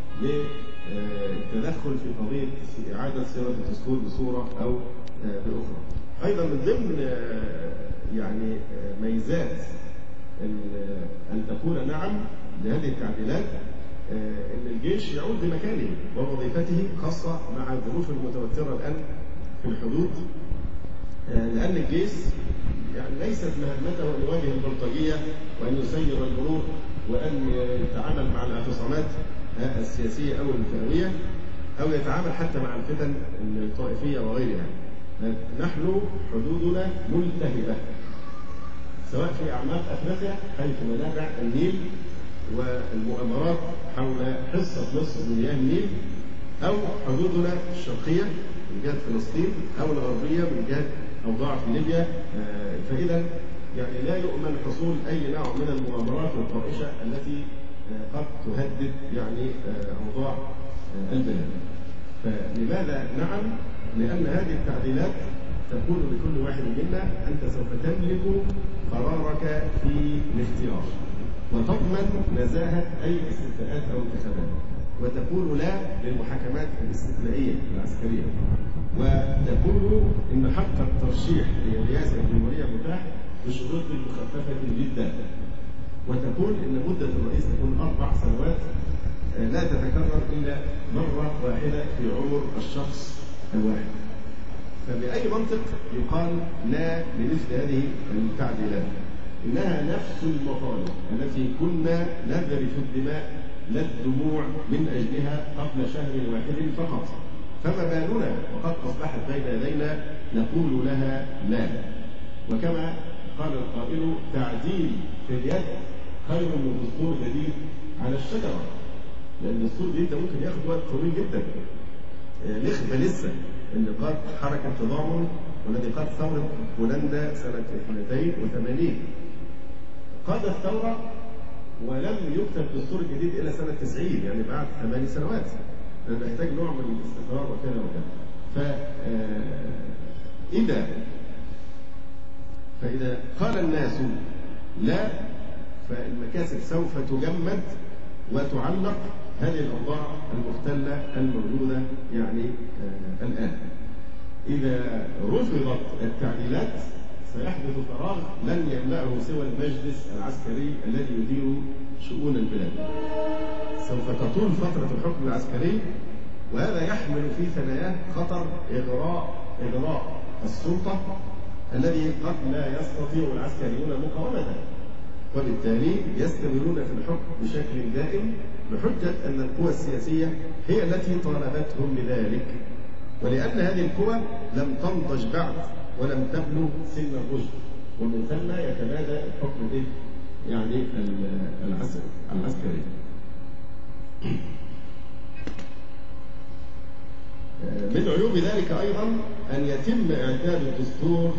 للتدخل في قضية إعادة صياغة الدستور بصورة أو بأخرى. أيضا من ضمن يعني ميزات أن تكون نعم لهذه التعديلات أن الجيش يعود لمكانه ووظيفته، خاصة مع الظروف المتوترة الآن في الحدود، لأن الجيش يعني ليست مهمته أن يواجه البلطجية وأن يسير المرور وأن يتعامل مع الاعتصامات السياسية أو الفئوية أو يتعامل حتى مع الفتن الطائفية وغيرها. نحن حدودنا ملتهبة، سواء في أعماق أفريقيا حيث منابع النيل والمؤامرات حول حصة مصر من مياه النيل، أو حدودنا الشرقية من جهة فلسطين، أو الغربية من جهة أوضاع في ليبيا. فإذا يعني لا يؤمن حصول أي نوع من المؤامرات والطائشة التي قد تهدد يعني أوضاع البلاد. فلماذا نعم؟ لأن هذه التعديلات تقول لكل واحد منا أنت سوف تملك قرارك في الاختيار، وتضمن نزاهة أي استفتاءات أو انتخابات، وتقول لا للمحاكمات الاستثنائية العسكرية، وتقول إن حق الترشيح لرئاسة الجمهورية متاح بشروط مخففة جدا، وتقول إن مدة الرئيس تكون 4 سنوات لا تتكرر إلا مرة واحدة في عمر الشخص الواحد. فبأي منطق يقال لا لمثل هذه التعديلات؟ إنها نفس المطالب التي كنا نذرف الدماء لا الدموع من أجلها قبل شهر واحد فقط، فما بالنا وقد أصبحت بين يدينا نقول لها لا. وكما قال القائل: تعديل في اليد خير من دستور جديد على الشجرة. لأن الدستور الجديد ده ممكن ياخد وقت طويل جدا. نخبة لسه اللي قاد حركة تضامن والذي قاد ثورة بولندا سنة 82 قاد الثورة ولم يكتب دستور جديد إلى سنة 90، يعني بعد 8 سنوات. نحتاج نوع من الاستقرار وكذا وكذا. فإذا قال الناس لا، فالمكاسب سوف تجمد وتعلق. هذه الأوضاع المختلة الموجودة يعني الآن. إذا رفضت التعديلات سيحدث فراغ لن يملأه سوى المجلس العسكري الذي يدير شؤون البلاد. سوف تطول فترة الحكم العسكري، وهذا يحمل في ثناياه خطر إغراء السلطة الذي قد لا يستطيع العسكريون مقاومته، وبالتالي يستمرون في الحكم بشكل دائم بحجة أن القوى السياسية هي التي طالبتهم بذلك، ولأن هذه القوى لم تنضج بعد ولم تبلغ سن الرشد، ومن ثم يتبادى الحكم يعني العسكري. من عيوب ذلك أيضا أن يتم إعداد الدستور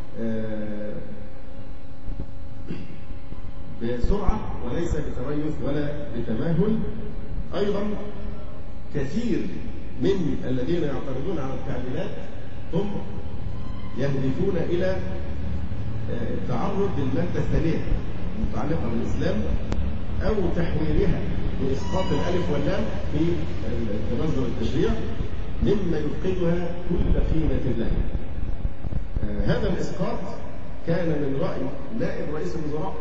بسرعة وليس بتريث ولا بتماهل. أيضا كثير من الذين يعترضون على التعديلات هم يهدفون إلى التعرض للمادة الثانية المتعلقة بالإسلام أو تحويلها بإسقاط الألف واللام في مصدر التشريع مما يفقدها كل قيمة لها. هذا الإسقاط كان من رأي نائب رئيس الوزراء،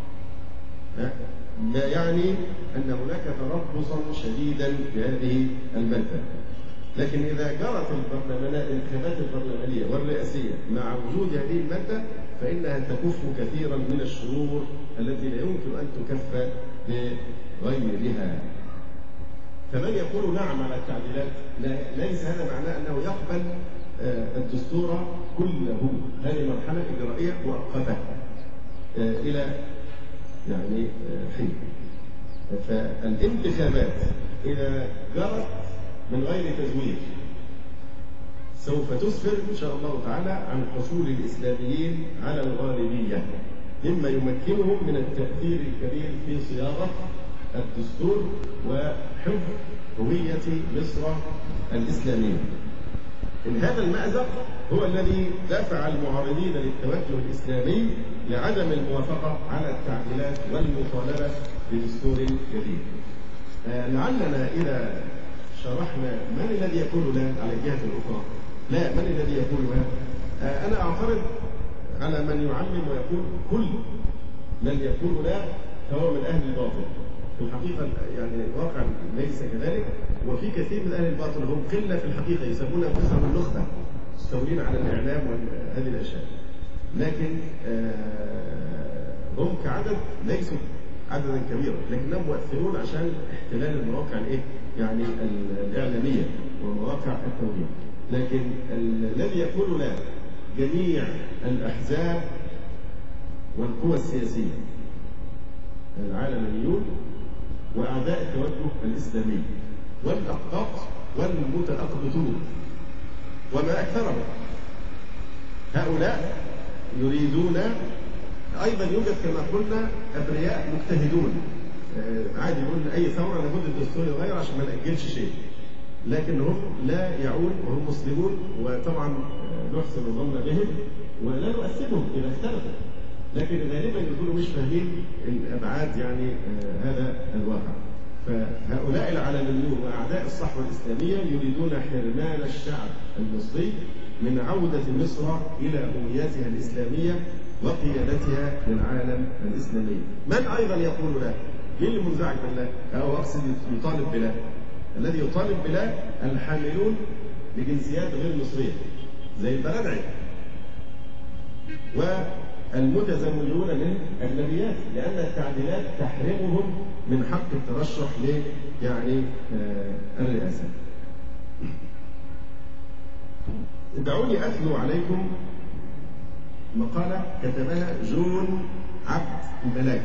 لا يعني أن هناك تربصا شديدا بهذه المادة، لكن إذا جرت الانتخابات البرلمانية والرئاسية مع وجود هذه المادة فإنها تكف كثيرا من الشرور التي لا يمكن أن تكف بغيرها. فمن يقول نعم على التعديلات ليس هذا معناه أنه يقبل الدستور كله. هذه مرحلة إجرائية مؤقتة إلى يعني حين. فالانتخابات إذا جرت من غير تزوير سوف تسفر إن شاء الله تعالى عن حصول الإسلاميين على الغالبية، مما يمكنهم من التأثير الكبير في صياغة الدستور وحفظ هوية مصر الإسلامية. إن هذا المأزق هو الذي دفع المعارضين للتوجه الإسلامي لعدم الموافقة على التعديلات والمطالبة بدستور جديد. لعلنا إذا شرحنا من الذي يقول لا على الجهة الأخرى، لا من الذي يقول لا، أنا أعترض على من يعلم ويقول كل من يقول لا فهو من أهل الباطل. في الحقيقة يعني الواقع ليس كذلك، وفي كثير من أهل الباطل هم قلة في الحقيقة يسمون أنفسهم النخبة مستولين على الإعلام وهذه الأشياء، لكن هم كعدد ليسوا عددا كبيرا، لكنهم مؤثرون عشان احتلال المواقع يعني الإعلامية ومواقع التوجيه. لكن الذي يقول لا جميع الأحزاب والقوى السياسية العالميون وأعداء التوجه الإسلامي والأقباط والمتأقبطون وما أكثرهم. هؤلاء يريدون أيضا يوجد كما قلنا أبرياء مجتهدون عادي يقول أي ثورة لابد الدستور يغير عشان ما نأجلش شيء، لكن هم لا يعون وهم مسلمون، وطبعا نحسن الظن بهم ولا نؤثرهم إذا اختلفوا، لكن غالبا يكونوا مش فاهمين الأبعاد يعني هذا الواقع. فهؤلاء العلمانيون وأعداء الصحوة الإسلامية يريدون حرمان الشعب المصري من عودة مصر إلى هويتها الإسلامية وقيادتها للعالم الإسلامي. من أيضا يقول لا؟ مين اللي منزعج بالله؟ أو أقصد يطالب بلا؟ الذي يطالب بلا الحاملون لجنسيات غير مصرية زي البلدعي المتزوجون من أجنبيات، لأن التعديلات تحرمهم من حق الترشح الرئاسة. دعوني أتلو عليكم مقالة كتبها جون عبد الملاك.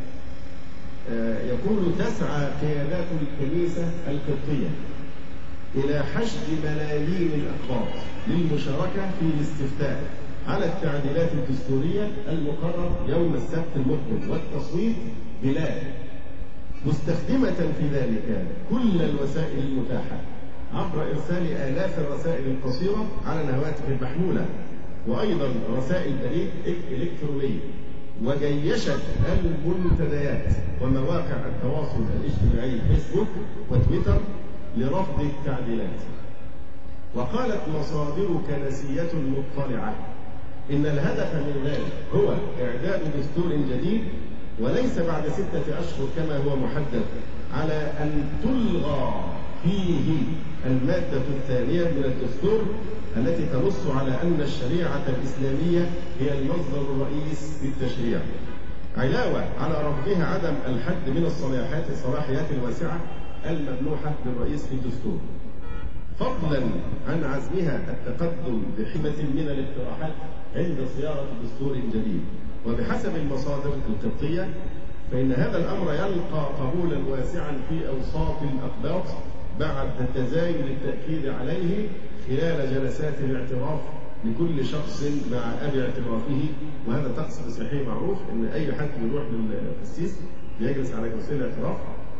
يقول: تسعى قيادات الكنيسة القبطية إلى حشد ملايين الأقباط للمشاركة في الاستفتاء على التعديلات الدستورية المقرر يوم السبت المقبل والتصويت بلا، مستخدمة في ذلك كل الوسائل المتاحة عبر إرسال آلاف الرسائل القصيرة على الهواتف المحمولة، وأيضا رسائل بريد إلكترونية، وجيشت المنتديات ومواقع التواصل الاجتماعي فيسبوك وتويتر لرفض التعديلات. وقالت مصادر كنسية مطلعة إن الهدف من ذلك هو إعداد دستور جديد، وليس بعد 6 أشهر كما هو محدد، على أن تلغى فيه المادة الثانية من الدستور التي تنص على أن الشريعة الإسلامية هي المصدر الرئيس للتشريع، علاوة على رفضها عدم الحد من الصلاحيات الواسعة الممنوحة للرئيس في الدستور، فضلا عن عزمها التقدم بحبة من الاقتراحات عند صياغة دستور جديد. وبحسب المصادر القبطية فإن هذا الأمر يلقى قبولا واسعا في أوساط الأقباط بعد تزايد التأكيد عليه خلال جلسات الاعتراف لكل شخص مع أبي اعترافه. وهذا طقس مسيحي معروف، إن أي حد بيروح للقسيس بيجلس على كرسي الاعتراف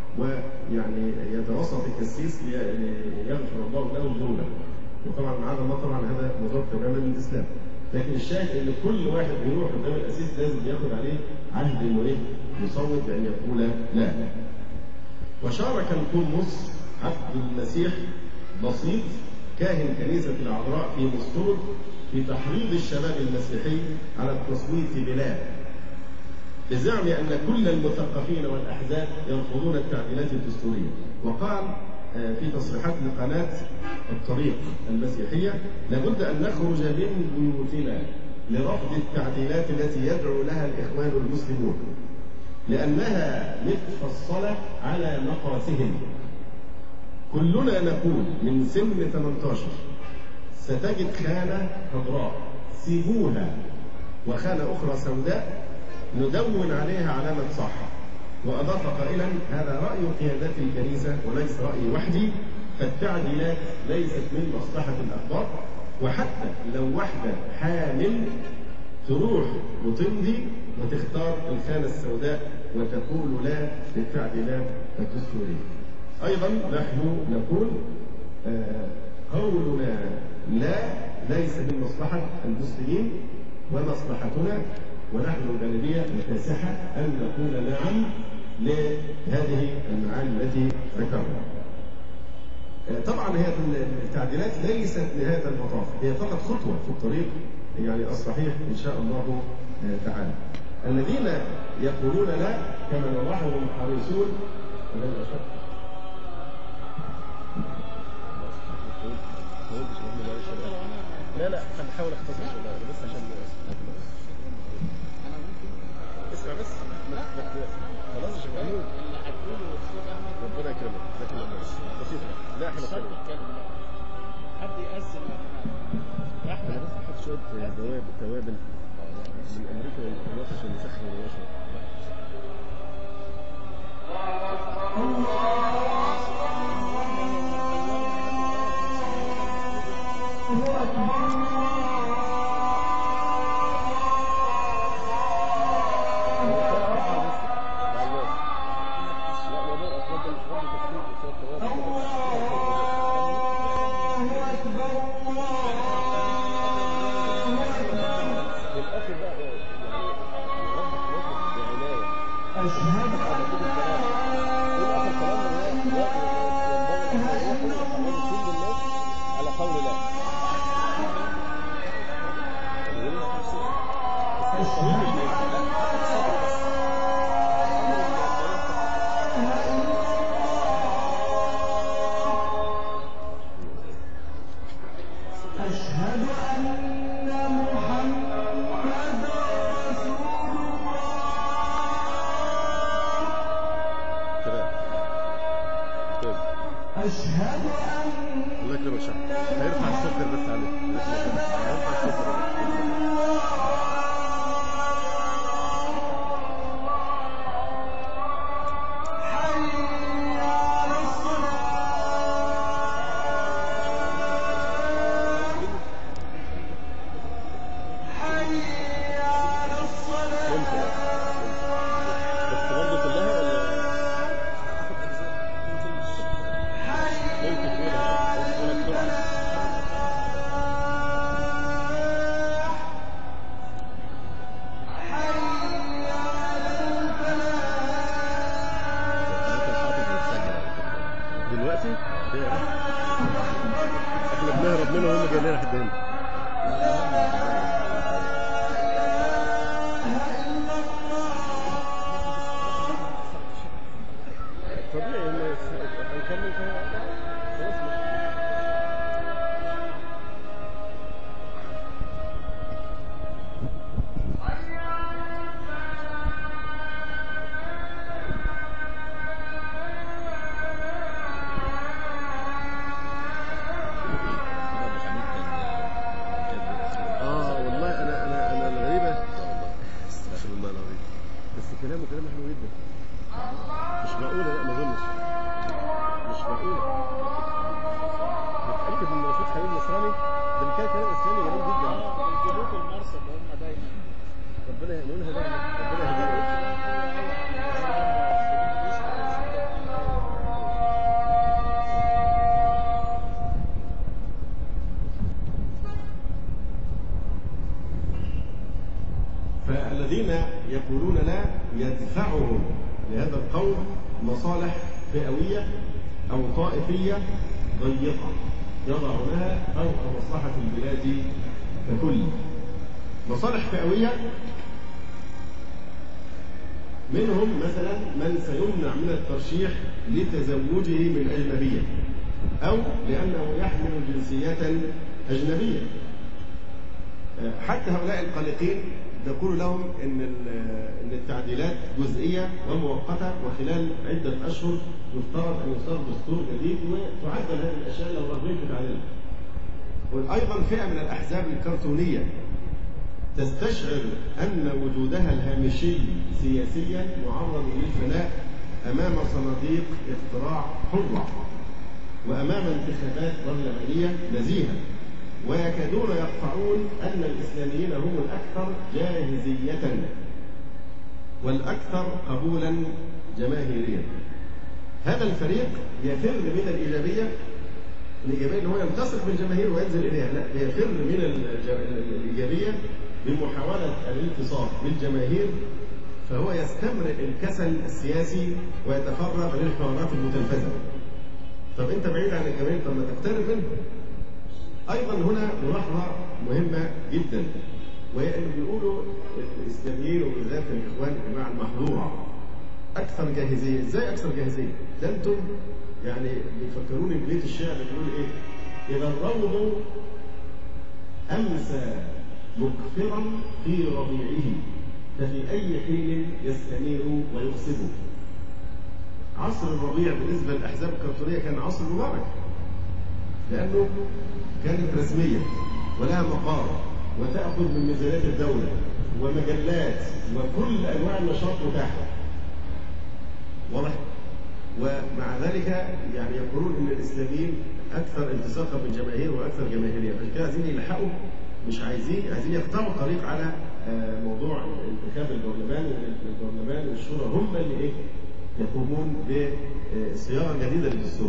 يتوسط القسيس يغفر الله له ذنوبه. وطبعا معاذ الله طبعا هذا مضاد تماما للإسلام، لكن الشاهد ان كل واحد بيروح قدام القسيس لازم ياخد عليه عهد انه يصوت بان يقول لا. وشارك القمص عبد المسيح بسيط كاهن كنيسة العذراء في مسطور في تحريض الشباب المسيحي على التصويت بلا، بزعم أن كل المثقفين والأحزاب يرفضون التعديلات الدستورية. وقال في تصريحات لقناة الطريق المسيحية: لابد أن نخرج من بيوتنا لرفض التعديلات التي يدعو لها الإخوان المسلمون، لأنها متفصلة على مقاسهم. كلنا نقول من سن 18 ستجد خانة خضراء سيبوها، وخانة أخرى سوداء ندون عليها علامة صح. وأضاف قائلا: هذا رأي قيادات الكنيسة وليس رأيي وحدي، فالتعديلات ليست من مصلحة الأقباط، وحتى لو واحدة حامل تروح وتمضي وتختار الخانة السوداء وتقول لا للتعديلات الدستورية. أيضا نحن نقول قولنا لا ليس من مصلحة المسلمين، ومصلحتنا ونحن الغالبية الكاسحة أن نقول نعم لهذه المعاني التي ذكرنا. طبعا هي التعديلات ليست نهاية المطاف، هي فقط خطوة في الطريق الصحيح إن شاء الله تعالى. الذين يقولون لا كما نراهم حريصون لا هنحاول اختصر بس عشان اسمع بس خلاص يا شباب ربنا يكرمك. لكن بسيطة لا احنا حد يأذن احنا بس نحط شوية توابل من امريكا والوطن عشان نسخن الوشم. أشهد أن محمد رسول بس برضه كلها ولا ممكن تقولها بسرعة؟ دلوقتي احنا بنهرب منهم وهم جايين لحد هنا. طبيعي هنكمل خلاص. والله انا الغريبه استغفر الله العظيم، بس كلامه كلام حلو جدا. مش معقوله، لا ما اظنش، مش معقوله. متاكد ان رشيد خليل نصراني ده كان كلام اسلامي جميل جدا. بيجيبوه في المرصد هم دايما. ربنا يهدينا، ربنا يهدينا. فالذين يقولون لا يدفعهم لهذا القول مصالح فئوية أو طائفية ضيقة يضعونها فوق مصلحة البلاد ككل. مصالح فئوية منهم مثلا من سيمنع من الترشيح لتزوجه من أجنبية أو لأنه يحمل جنسية أجنبية. حتى هؤلاء القلقين نقول لهم ان التعديلات جزئيه ومؤقته، وخلال عده اشهر يفترض ان يصدر دستور جديد وتعدل هذه الاشياء لو رغبت في تعديلها. وايضا فئه من الاحزاب الكرتونيه تستشعر ان وجودها الهامشي سياسيا معرض للفناء امام صناديق اقتراع حره وامام انتخابات برلمانيه نزيهه، ويكادون يقطعون أن الإسلاميين هم الأكثر جاهزية والأكثر قبولا جماهيريا. هذا الفريق يفر من الإيجابية إن هو يلتصق بالجماهير وينزل إليها، لا، يفر من الإيجابية بمحاولة الالتصاق بالجماهير، فهو يستمر الكسل السياسي ويتفرغ للحوارات المتنفذة. طب أنت بعيد عن الجماهير، طب ما تقترب منه. أيضا هنا ملاحظة مهمة جدا، وهي أنه بيقولوا الإسلاميين وبالذات الإخوان الجماعة المحظورة أكثر جاهزية. إزاي أكثر جاهزية؟ ده أنتم يعني بيفكروني ببيت الشعر بيقول إيه؟ إذا الروض أمسى مكفرا في ربيعه ففي أي حين يستنير ويخصبه. عصر الربيع بالنسبة للأحزاب الكرتونية كان عصر مبارك، لأنه كانت رسمية ولها مقار وتأخذ من ميزانيات الدولة ومجلات وكل أنواع النشاط متاحة. واضح؟ ومع ذلك يعني يقولون إن الإسلاميين أكثر التصاقا بالجماهير وأكثر جماهيرية، فعشان كده عايزين يلحقوا، مش عايزين يقطعوا الطريق على موضوع انتخاب البرلمان، والبرلمان والشورى هم اللي إيه؟ يقومون بصياغة جديدة للدستور.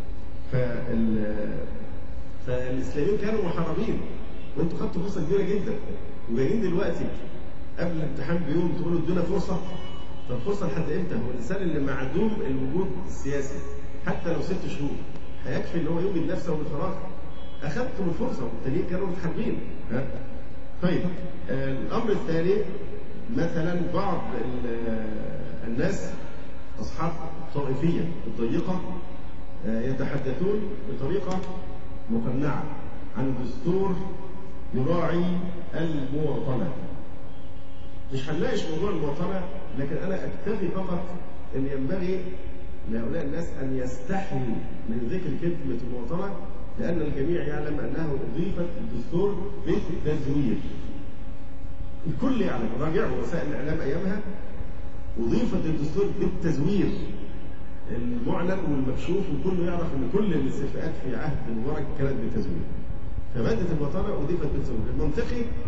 فالإسلاميين كانوا محاربين، وانتوا خدتوا فرصة كبيرة جدا، وجايين دلوقتي قبل الامتحان بيوم تقولوا ادونا فرصة. طب فرصة لحد امتى؟ هو الإنسان اللي معدوم الوجود السياسي حتى لو 6 شهور هيكفي ان هو يوجد نفسه بالفراغ. أخذتم الفرصة والتانيين كانوا متحاربين. طيب الأمر الثاني، مثلا بعض الناس أصحاب الطائفية الضيقة يتحدثون بطريقة مقنعة عن دستور يراعي المواطنة. مش هنناقش موضوع المواطنة، لكن أنا أكتفي فقط أن ينبغي لهؤلاء الناس أن يستحيوا من ذكر كلمة المواطنة، لأن الجميع يعلم أنه أضيفت الدستور بالتزوير. الكل يعلم، راجعوا وسائل الإعلام أيامها، أضيفت الدستور بالتزوير المعلن والمكشوف، وكله يعرف ان كل الاستفتاءات في عهد مبارك كانت بالتزوير. فمادة الوطنة أضيفت بالتزوير. المنطقي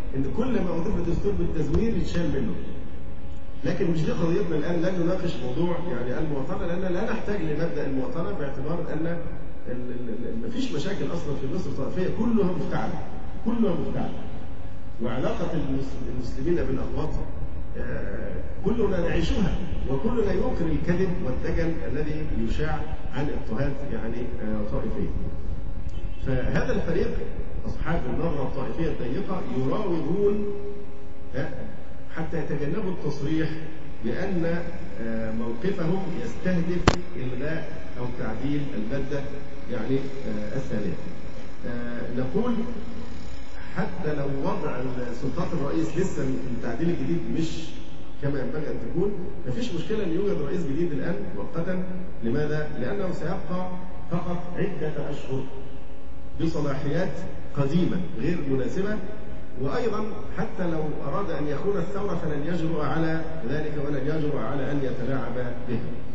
ان كل ما اضيف دستور بالتزوير يتشال منه. لكن مش دي قضيتنا الان، لن نناقش موضوع يعني المواطنه، لان لا نحتاج لمبدا المواطنه باعتبار ان مفيش مشاكل اصلا في مصر طائفيه، كلها مفتعله، كلها مفتعله. وعلاقه المسلمين بالاقواط كلنا نعيشها، وكلنا ينكر الكذب والدجل الذي يشاع عن اضطهاد يعني طائفي. فهذا الفريق اصحاب النظره الطائفيه الضيقه يراوغون حتى يتجنبوا التصريح بان موقفهم يستهدف الغاء او تعديل الماده يعني الثانيه. نقول حتى لو وضع سلطات الرئيس لسه التعديل الجديد مش كما ينبغي ان تكون، مفيش مشكله ان يوجد رئيس جديد الان مؤقتا. لماذا؟ لانه سيبقى فقط عده اشهر بصلاحيات قديمه غير مناسبه، وايضا حتى لو اراد ان يخون الثوره فلن يجرؤ على ذلك ولن يجرؤ على ان يتلاعب به.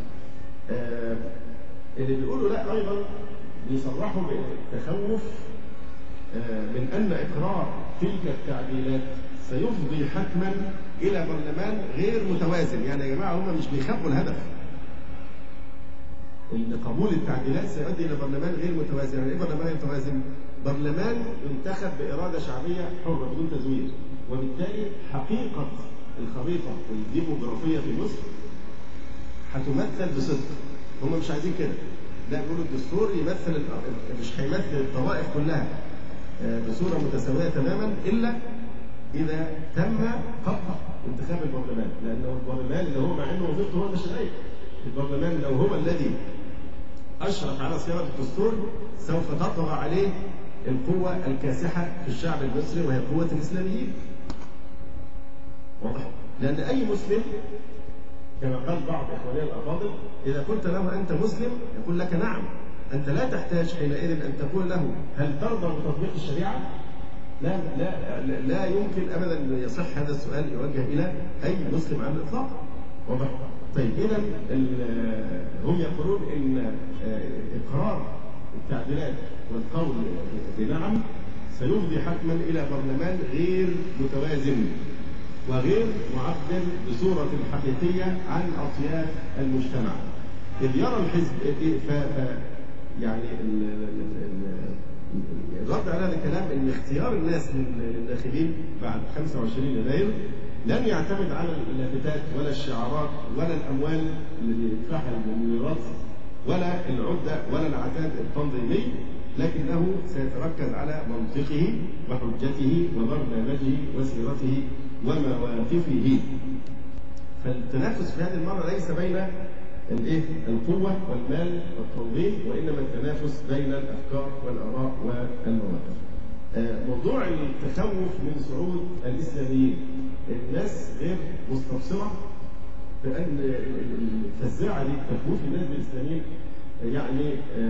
اللي بيقولوا لا ايضا بيصرحوا بالتخوف من ان اقرار تلك التعديلات سيفضي حتما الى برلمان غير متوازن. يعني يا جماعه هم مش بيخبوا الهدف، ان قبول التعديلات سيؤدي الى برلمان غير متوازن. يعني ايه برلمان غير متوازن؟ برلمان ينتخب باراده شعبيه حره بدون تزوير، وبالتالي حقيقه الخريطه الديموغرافيه في مصر هتمثل بصدق. هم مش عايزين كده، لا بيقولوا الدستور يمثل مش هيمثل الطوائف كلها بصوره متساويه تماما الا اذا تم قطع انتخاب البرلمان، لانه البرلمان اللي هو مع انه وظيفته هو التشريع، البرلمان لو هو الذي اشرف على صياغه الدستور سوف تطغى عليه القوه الكاسحه في الشعب المصري وهي قوه الاسلاميين. واضح؟ لان اي مسلم كما قال بعض اخواننا الافاضل اذا قلت له انت مسلم يقول لك نعم، انت لا تحتاج حينئذ ان تقول له هل ترضى بتطبيق الشريعه؟ لا لا لا يمكن ابدا ان يصح هذا السؤال يوجه الى اي مسلم على الاطلاق. واضح؟ طيب اذا هم يقولون ان اقرار التعديلات والقول بنعم سيفضي حتما الى برلمان غير متوازن وغير معبر بصوره حقيقيه عن اطياف المجتمع. اذ يرى الحزب يعني الرد على هذا الكلام ان اختيار الناس للناخبين بعد 25 يناير لن يعتمد على اللافتات ولا الشعارات ولا الاموال اللي بيدفعها المليارات ولا العده ولا العتاد التنظيمي، لكنه سيتركز على منطقه وحجته وبرنامجه وسيرته ومواقفه. فالتنافس في هذه المره ليس بين القوة والمال والتنظيم، وإنما التنافس بين الأفكار والآراء والمواقف. موضوع التخوف من صعود الإسلاميين، الناس غير مستبصرة بأن الفزاعة دي تخوف الناس بالإسلاميين يعني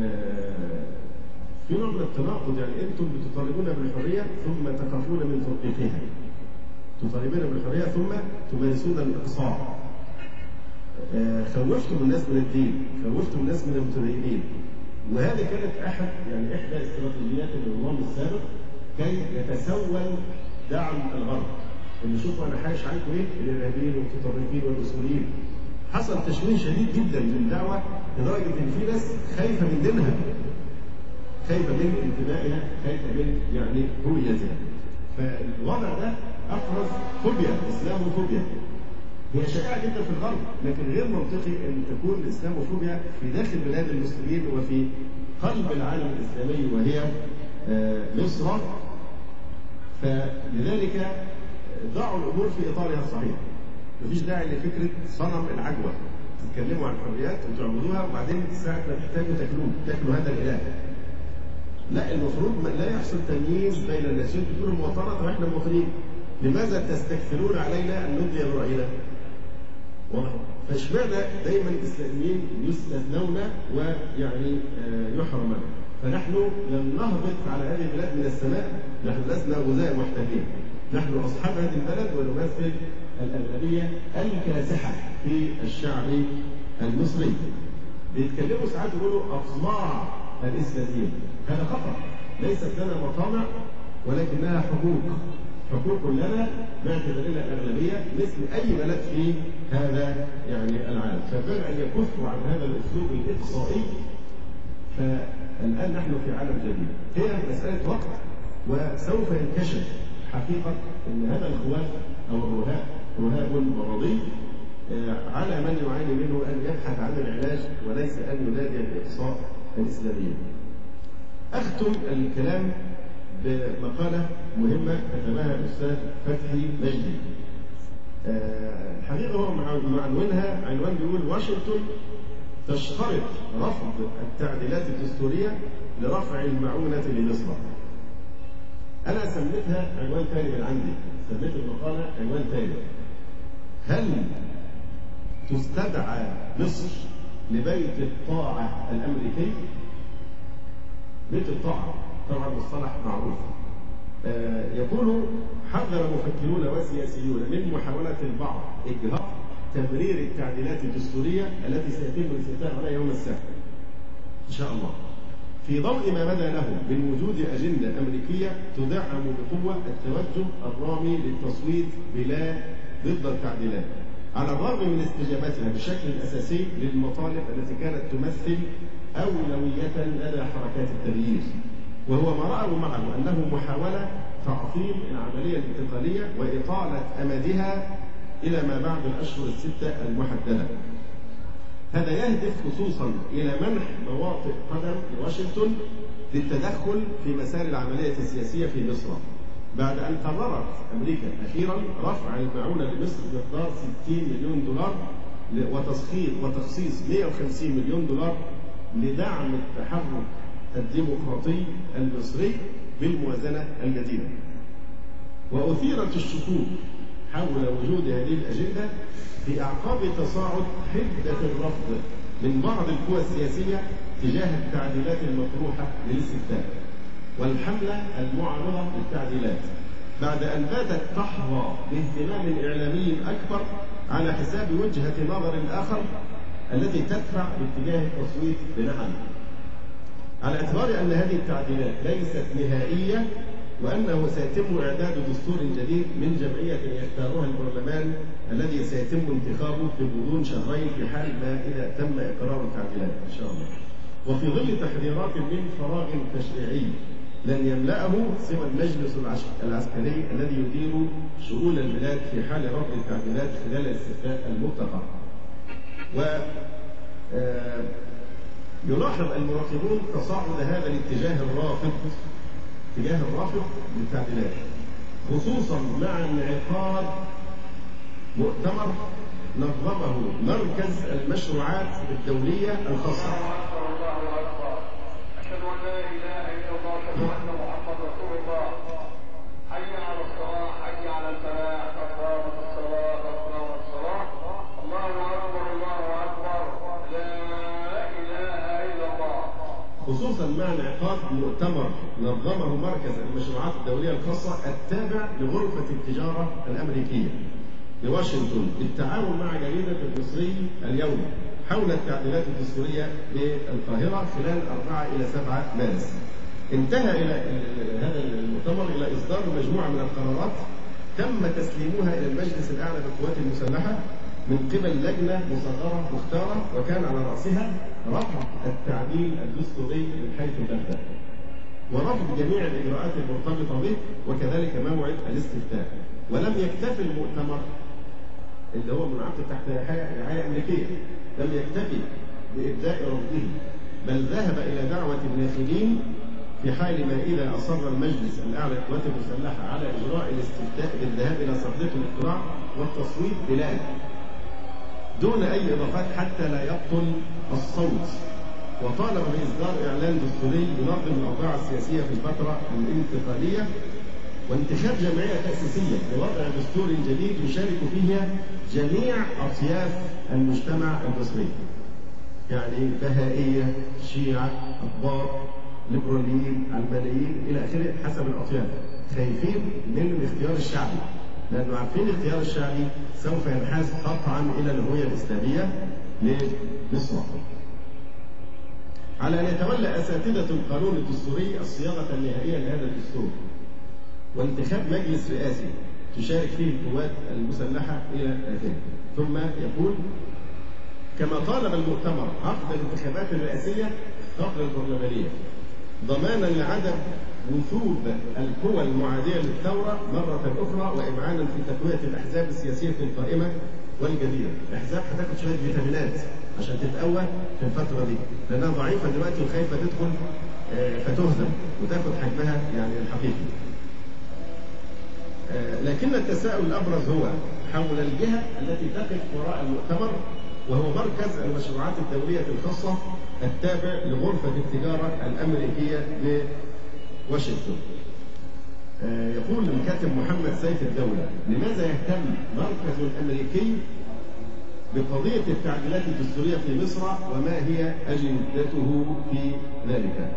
في نوع من التناقض. يعني أنتم بتطالبون بالحرية ثم تخافون من تطبيقها، تطالبون بالحرية ثم تمارسون الإقصاء. خوفتم الناس من الدين، خوفتم الناس من المتدينين، وهذه كانت احدى استراتيجيات النظام السابق كي يتسول دعم الغرب. ان شوفوا انا حايش عنكم ايه؟ الارهابيين والمتطرفين والمسؤولين. حصل تشويه شديد جدا للدعوه لدرجه ان في ناس خايفه من دينها، خايفه من انتمائها، خايفه من يعني هويتها. فالوضع ده افرز فوبيا، اسلاموفوبيا. هي شائعة جدا في الغرب، لكن غير منطقي ان تكون الاسلاموفوبيا في داخل بلاد المسلمين وفي قلب العالم الاسلامي وهي مصر. فلذلك ضعوا الامور في اطارها الصحيح. مفيش داعي لفكره صنم العجوه، تتكلموا عن الحريات وتعبدوها وبعدين ساعه ما تحتاجوا تاكلوا هذا الاله. لا، المفروض لا يحصل تمييز بين الناس. انتوا بتقولوا مواطنه واحنا مواطنين، لماذا تستكثرون علينا ان ندلي براينا؟ فاشمعنى دايما الاسلاميين يستثنون ويعني يحرمون؟ فنحن لم نهبط على هذه البلاد من السماء، نحن لسنا غزاة محتلين، نحن اصحاب هذه البلد ونمثل الاغلبيه الكاسحه في الشعب المصري. بيتكلموا ساعات يقولوا اطماع الاسلاميين، هذا خطا. ليست لنا مطامع ولكنها حقوق. حقوق لنا باعتبارنا الأغلبية مثل أي بلد في هذا يعني العالم. فبدأ أن يكفوا عن هذا الأسلوب الإقصائي. فالآن نحن في عالم جديد، هي مسألة وقت وسوف ينكشف حقيقة أن هذا الخواف أو رهاب مرضي على من يعاني منه أن يبحث عن العلاج وليس أن ينادي الإقصاء الإسلامي. أختم الكلام بمقالة مهمة كتبها الأستاذ فتحي مجدي. الحقيقة هو معنونها عنوان بيقول: واشنطن تشترط رفض التعديلات الدستورية لرفع المعونة لمصر. أنا سميتها عنوان ثاني من عندي، سميت المقالة عنوان ثاني: هل تستدعى مصر لبيت الطاعة الأمريكي؟ بيت الطاعة طبعا مصطلح معروف. يقول: حذر مفكرون وسياسيون من محاولة البعض إجهاض تمرير التعديلات الدستورية التي سيتم الاستفتاء عليها يوم السبت إن شاء الله، في ضوء ما بدا له من وجود أجندة أمريكية تدعم بقوة التوجه الرامي للتصويت بلا ضد التعديلات، على الرغم من استجابتها بشكل أساسي للمطالب التي كانت تمثل أولوية لدى حركات التغيير، وهو ما رأوا معه أنه محاولة تعطيل العملية الانتقالية وإطالة أمدها إلى ما بعد الأشهر الستة المحددة. هذا يهدف خصوصا إلى منح مواطئ قدم لواشنطن للتدخل في مسار العملية السياسية في مصر، بعد أن قررت أمريكا أخيرا رفع المعونة لمصر بمقدار 60 مليون دولار وتخصيص 150 مليون دولار لدعم التحرك الديمقراطي المصري بالموازنة الجديدة. وأثيرت الشكوك حول وجود هذه الأجندة في أعقاب تصاعد حدة الرفض من بعض القوى السياسية تجاه التعديلات المطروحة للاستفتاء والحملة المعارضة للتعديلات، بعد أن باتت تحظى باهتمام إعلامي أكبر على حساب وجهة نظر الآخر التي تدفع باتجاه التصويت بنعم، على اعتبار أن هذه التعديلات ليست نهائية وأنه سيتم إعداد دستور جديد من جمعية يختارها البرلمان الذي سيتم انتخابه في غضون شهرين في حال ما إذا تم إقرار التعديلات إن شاء الله. وفي ظل تحذيرات من فراغ تشريعي لن يملأه سوى المجلس العسكري الذي يدير شؤون البلاد في حال رفض التعديلات خلال الاستفتاء المرتقب. يلاحظ المراقبون تصاعد هذا الاتجاه الرافض للتعديلات، خصوصا مع انعقاد مؤتمر نظمه مركز المشروعات الدولية الخاصة. أشهد أن لا إله إلا الله، أشهد أن محمد رسول الله، حي على الصلاة، حي على الفلاح، قد قامت الصلاة، قد قامت الصلاة، الله أكبر الله أكبر، لا إله إلا الله. خصوصا مع انعقاد مؤتمر نظمه مركز المشروعات الدولية الخاصة التابع لغرفة التجارة الأمريكية بواشنطن بالتعاون مع جريدة المصري اليوم حول التعديلات الدستورية بالقاهرة خلال 4 إلى 7 مارس. انتهى إلى هذا المؤتمر إلى إصدار مجموعة من القرارات تم تسليمها إلى المجلس الأعلى للقوات المسلحة من قبل لجنة مصغرة مختارة، وكان على رأسها رفض التعديل الدستوري من حيث المبدأ ورفض جميع الإجراءات المرتبطة به وكذلك موعد الاستفتاء. ولم يكتفي المؤتمر اللي هو منعقد تحت رعاية أمريكية لم يكتفي بإبداء رفضه، بل ذهب إلى دعوة الناخبين في حال ما إذا أصر المجلس الأعلى للقوات المسلحة على إجراء الاستفتاء بالذهاب إلى صندوق الاقتراع والتصويت بلا دون أي إضافات حتى لا يبطل الصوت، وطالب بإصدار إعلان دستوري ينظم الأوضاع السياسية في الفترة الانتقالية وانتخاب جمعية تأسيسية لوضع دستور جديد يشارك فيها جميع أطياف المجتمع المصري، يعني بهائية، شيعة، أقباط، ليبراليين، علمانيين إلى آخره حسب الأطياف، خايفين من الاختيار الشعبي لأنه عارفين الاختيار الشعبي سوف ينحاز قطعا إلى الهوية الإسلامية لمصر. على أن يتولى أساتذة القانون الدستوري الصياغة النهائية لهذا الدستور، وانتخاب مجلس رئاسي تشارك فيه القوات المسلحة إلى آخره. ثم يقول: كما طالب المؤتمر عقد الانتخابات الرئاسية قبل البرلمانية ضمانا لعدم وثوب القوى المعادية للثورة مرة أخرى، وإمعانا في تقوية الأحزاب السياسية القائمة والجديدة. الأحزاب هتاخد شوية فيتامينات عشان تتقوى في الفترة دي، لأنها ضعيفة دلوقتي وخايفة تدخل فتهزم وتاخد حجمها يعني الحقيقي. لكن التساؤل الأبرز هو حول الجهة التي تقف وراء المؤتمر، وهو مركز المشروعات الدولية الخاصة التابع لغرفة التجارة الأمريكية بواشنطن. يقول الكاتب محمد سيف الدولة: لماذا يهتم مركز أمريكي بقضية التعديلات الدستورية في مصر، وما هي أجندته في ذلك؟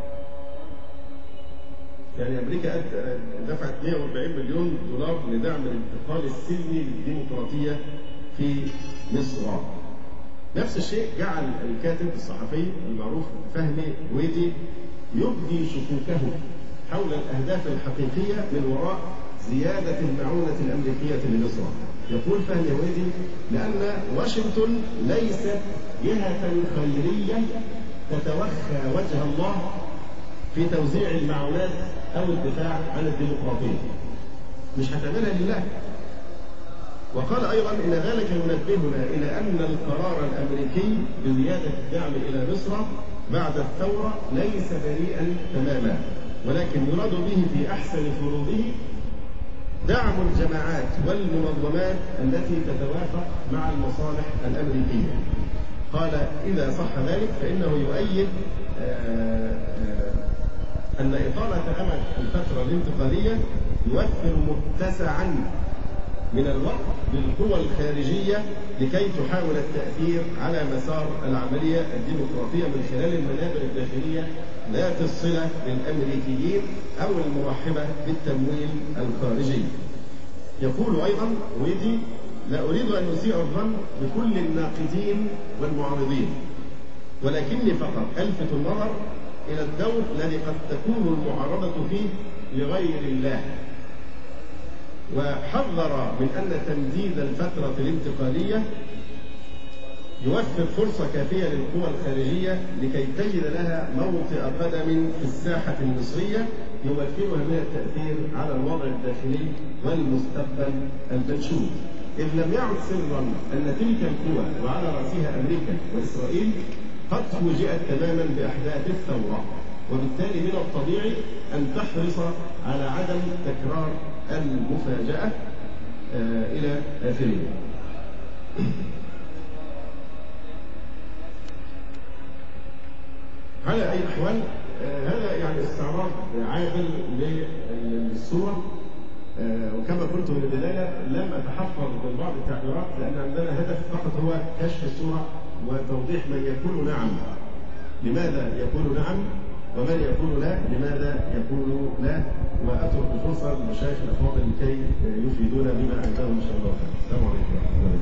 يعني أمريكا دفعت 140 مليون دولار لدعم الانتقال السلمي للديمقراطية في مصر. نفس الشيء جعل الكاتب الصحفي المعروف فهمي هويدي يبدي شكوكه حول الأهداف الحقيقية من وراء زيادة المعونة الأمريكية لمصر. يقول فهمي هويدي: لأن واشنطن ليست جهة خيرية تتوخى وجه الله في توزيع المعونات أو الدفاع عن الديمقراطية، مش هتعملها لله. وقال أيضا إن ذلك ينبهنا إلى أن القرار الأمريكي بزيادة الدعم إلى مصر بعد الثورة ليس بريئا تماما، ولكن يراد به في أحسن فروضه دعم الجماعات والمنظمات التي تتوافق مع المصالح الأمريكية. قال: إذا صح ذلك فإنه يؤيد أن إطالة أمد الفترة الانتقالية يوفر متسعا من الوقت للقوى الخارجية لكي تحاول التأثير على مسار العملية الديمقراطية من خلال المنابر الداخلية ذات الصلة للأمريكيين أو المرحبة بالتمويل الخارجي. يقول أيضا ويدي: لا أريد أن أسيء الظن بكل الناقدين والمعارضين، ولكني فقط ألفت النظر إلى الدور الذي قد تكون المعارضة فيه لغير الله، وحذر من أن تمديد الفترة الانتقالية يوفر فرصة كافية للقوى الخارجية لكي تجد لها موطئ قدم في الساحة المصرية يمكنها من التأثير على الوضع الداخلي والمستقبل المنشود، إذ لم يعد سرا أن تلك القوى وعلى رأسها أمريكا وإسرائيل قد فوجئت تماما بأحداث الثورة، وبالتالي من الطبيعي أن تحرص على عدم تكرار المفاجأة إلى آخره. على أي أحوال هذا يعني استعراض عادل للصورة، وكما قلت من البداية لم أتحفظ من بعض التعبيرات لأن عندنا هدف فقط هو كشف الصورة وتوضيح من يقول نعم لماذا يقول نعم، ومن يقول لا لماذا يقول لا، وأترك الفرصة للمشايخ الأفاضل لكي يفيدونا بما عندهم إن شاء الله. السلام عليكم ورحمة الله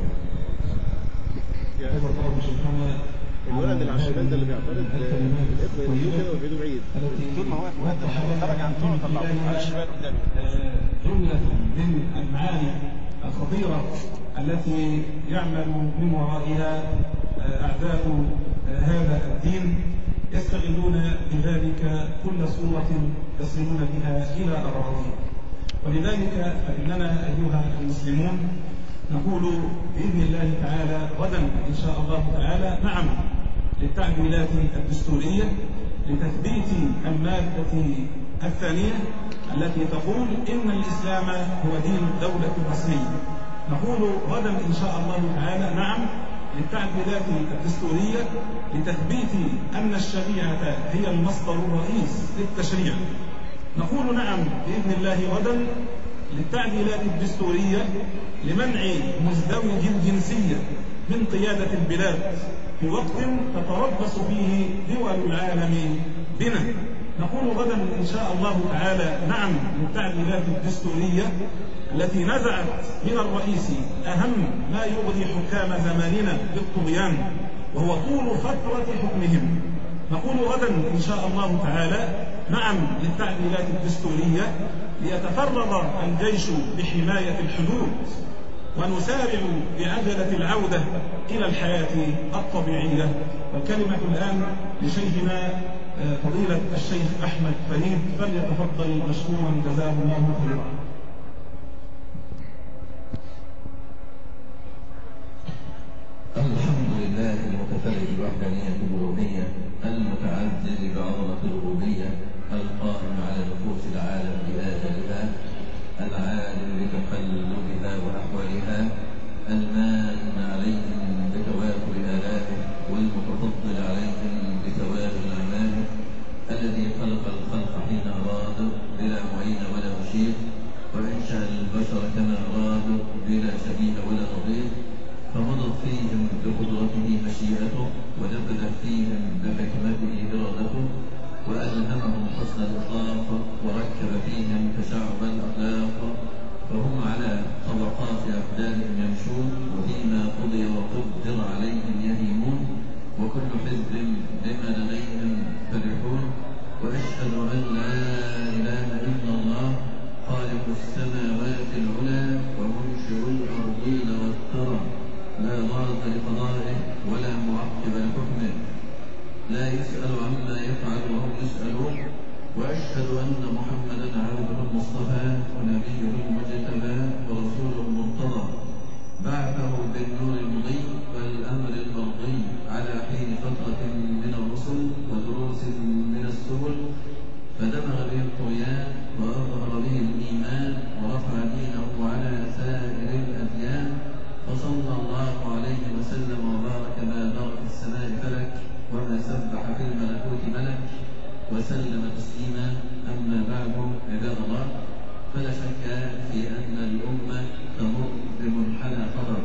وبركاته. الولد العشرين ده اللي بيعترض يفيدوه كده ويفيدوه بعيد. طول ما هو خرج عن طول طلعه على الشمال قدامي. جملة من المعاني الخطيرة التي يعمل من ورائها أعداء هذا الدين، يستغلون بذلك كل صورة يصلون بها إلى أراضي. ولذلك فإننا أيها المسلمون نقول بإذن الله تعالى غدا إن شاء الله تعالى نعم للتعديلات الدستورية لتثبيت المادة الثانية التي تقول إن الإسلام هو دين الدولة الرسمية. نقول غدا إن شاء الله تعالى نعم للتعديلات الدستورية لتثبيت أن الشريعة هي المصدر الرئيس للتشريع. نقول نعم بإذن الله غدا للتعديلات الدستورية لمنع مزدوج الجنسية من قيادة البلاد في وقت تتربص فيه دول العالم بنا. نقول غدا إن شاء الله تعالى نعم للتعديلات الدستورية التي نزعت من الرئيس أهم ما يغري حكام زماننا بالطغيان وهو طول فترة حكمهم. نقول غدا إن شاء الله تعالى نعم للتعديلات الدستورية ليتفرغ الجيش بحماية الحدود ونسارع بعجلة العودة إلى الحياة الطبيعية. والكلمة الآن لشيخنا فضيلة الشيخ أحمد فريد، فليتفضل مشكورا جزاه الله خيرا. الحمد لله المتفرد الوحدانية الألوهية المتعذر بعظمة الربوبية القائم على نفوس العالم بآجالها العالم بتقلبها وأحوالها المان عليهم بتوافر آلائه والمتفضل عليهم بثواب أعماله الذي خلق الخلق حين أراد بلا معين ولا مشير وأنشأ البشر كما أراد بلا شبيه ولا نظير فمضت فيهم بقدرته مشيئته ونفذت فيهم بحكمته إرادته وألهمهم حسن الإطلاق وركب فيهم تشعب الأخلاق فهم على طبقات أقدامهم يمشون وفيما قضي وقدر عليهم يهيمون وكل حزب بما لديهم فرحون. وأشهد أن لا إله إلا الله خالق السماوات العلى ومنشئ الأرضين والثرى لا ضابط لقضائه ولا معقب لحكمه لا يسأل عما يفعل وهم يسألون. وأشهد أن محمدا عبده المصطفى ونبيه المجتبى ورسوله المرتضى بعثه بالنور المضيء والأمر المرضي على حين فترة من الرسل ودروس من السبل فدمغ به الطغيان وأظهر به الإيمان ورفع دينه على سائر الأديان فصلى الله عليه وسلم وبارك ما بارك السماء فلك وما سبح في الملكوت ملك وسلم تسليما. أما بعد عباد الله فلا شك في أن الأمة تمر بمنحنى خطر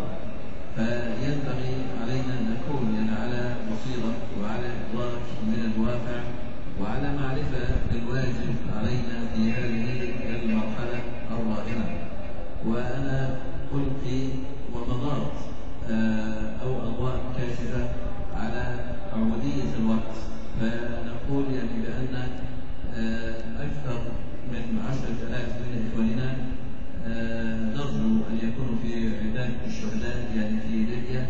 فينبغي علينا أن نكون على بصيرة وعلى إدراك من الواقع وعلى معرفة بالواجب علينا في هذه المرحلة الراهنة. وأنا ألقي ومضات أو أضواء كاشفة على عمودية الوقت فنقول بأن أكثر من 10,000 من إخواننا نرجو أن يكونوا في عداد الشهداء في ليبيا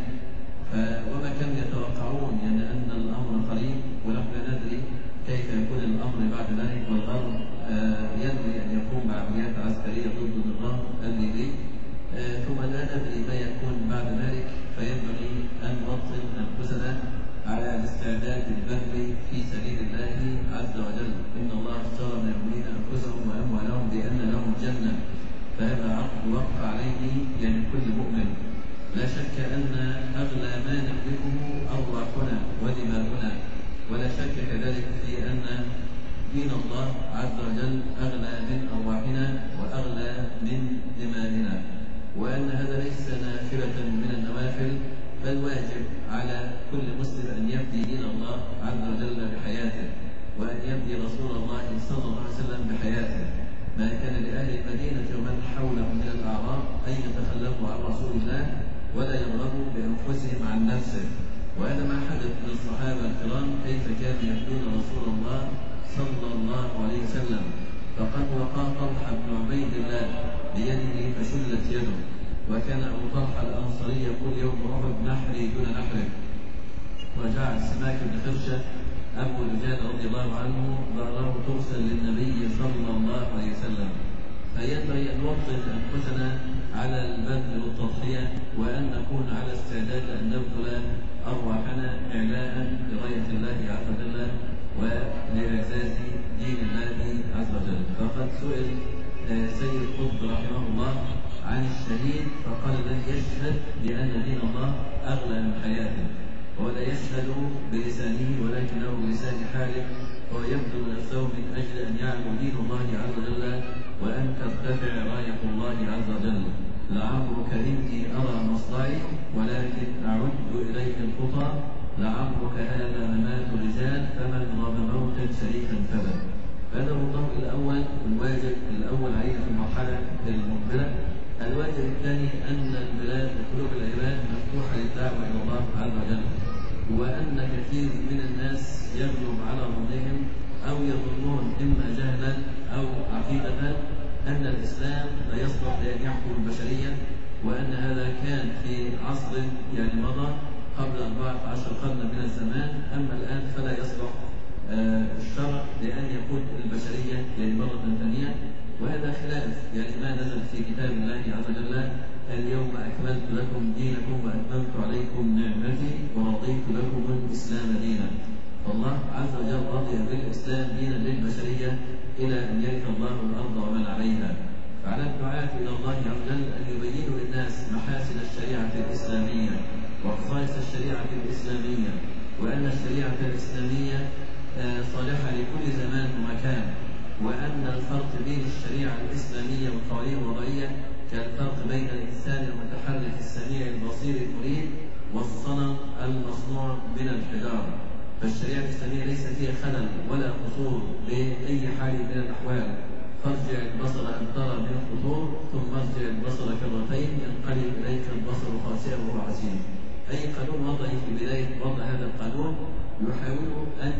وما كانوا يتوقعون أن الأمر قريب ونحن ندري كيف يكون الأمر بعد ذلك والغرب ينوي أن يقوم بعمليات عسكرية ضد النظام الليبي ثم لا ندري ما يكون بعد ذلك فينبغي أن نوطن أنفسنا على الاستعداد للبذل في سبيل الله عز وجل. إن الله اشترى من المؤمنين أنفسهم وأموالهم بأن لهم الجنة فهذا عقد وقع عليه كل مؤمن. لا شك أن أغلى ما نملكه أرواحنا ودماؤنا ولا شك كذلك في أن دين الله عز وجل أغلى من أرواحنا وأغلى من دمائنا وأن هذا ليس نافلة من النوافل بل واجب على كل مسلم أن يفدي دين الله عز وجل بحياته وأن يفدي رسول الله صلى الله عليه وسلم بحياته. ما كان لأهل المدينة ومن حولهم من الأعراب أن يتخلفوا عن رسول الله ولا يرغبوا بأنفسهم عن نفسه وهذا ما حدث للصحابة الكرام كيف كانوا يفدون رسول الله صلى الله عليه وسلم. فقد وقع طلحة بن عبيد الله بيده فشلت يده وكان أبو طلحة الأنصاري يقول يوم أحد نحري دون نحرك وجعل سماك بن خرشة أبو دجان رضي الله عنه ظهره ترسل للنبي صلى الله عليه وسلم. فينبغي أن نوطن أنفسنا على البذل والتضحية وأن نكون على استعداد أن نبذل أرواحنا إعلاء لغاية الله عز وجل ولإعزاز دين الله عز وجل. فقد سئل سيد قطب رحمه الله عن الشهيد فقال له يشهد بأن دين الله أغلى من حياته ولا يشهد بلسانه ولكنه بلسان حاله وهو يبذل نفسه من أجل أن يعلو دين الله عز وجل وأن ترتفع راية الله عز وجل. لعمرك إني أرى مصدعي ولكن أعد إليك الخطى لعمرك هذا ممات رجال فمن غاب موتا شريكا فبا. هذا هو الضوء الأول والواجب الأول علينا في المرحلة المقبلة. الواجب الثاني أن البلاد وقلوب العباد مفتوحة للدعوة إلى الله عز وجل وأن كثير من الناس يغلب على ظنهم أو يظنون إما جهلا أو عقيدة أن الإسلام لا يصلح لأن يحكم البشرية، وأن هذا كان في عصر يعني مضى قبل 14 قرنا من الزمان، أما الآن فلا يصلح الشرع لأن يقود البشرية يعني مرة ثانية. وهذا خلاف يعني ما نزل في كتاب الله عز وجل: اليوم أكملت لكم دينكم وأتممت عليكم نعمتي ورضيت لكم الإسلام دينا. فالله عز وجل رضي بالإسلام دينا للبشرية إلى أن يرث الله الأرض ومن عليها. فعلى الدعاة إلى الله عز وجل أن يبينوا للناس محاسن الشريعة الإسلامية وخصائص الشريعة الإسلامية، وأن الشريعة الإسلامية صالحة لكل زمان ومكان، وأن الفرق بين الشريعة الإسلامية والقوانين الوضعية كالفرق بين الإنسان المتحرك السميع البصير المريد والصنم المصنوع من الحجارة. فالشريعة الإسلامية ليس فيها خلل ولا قصور بأي حال من الأحوال. فارجع البصر أن ترى من القصور، ثم ارجع البصر كرتين ينقلب إليك البصر خاسئا وهو حسين. أي قانون وضعي في بداية وضع هذا القانون يحاولون أن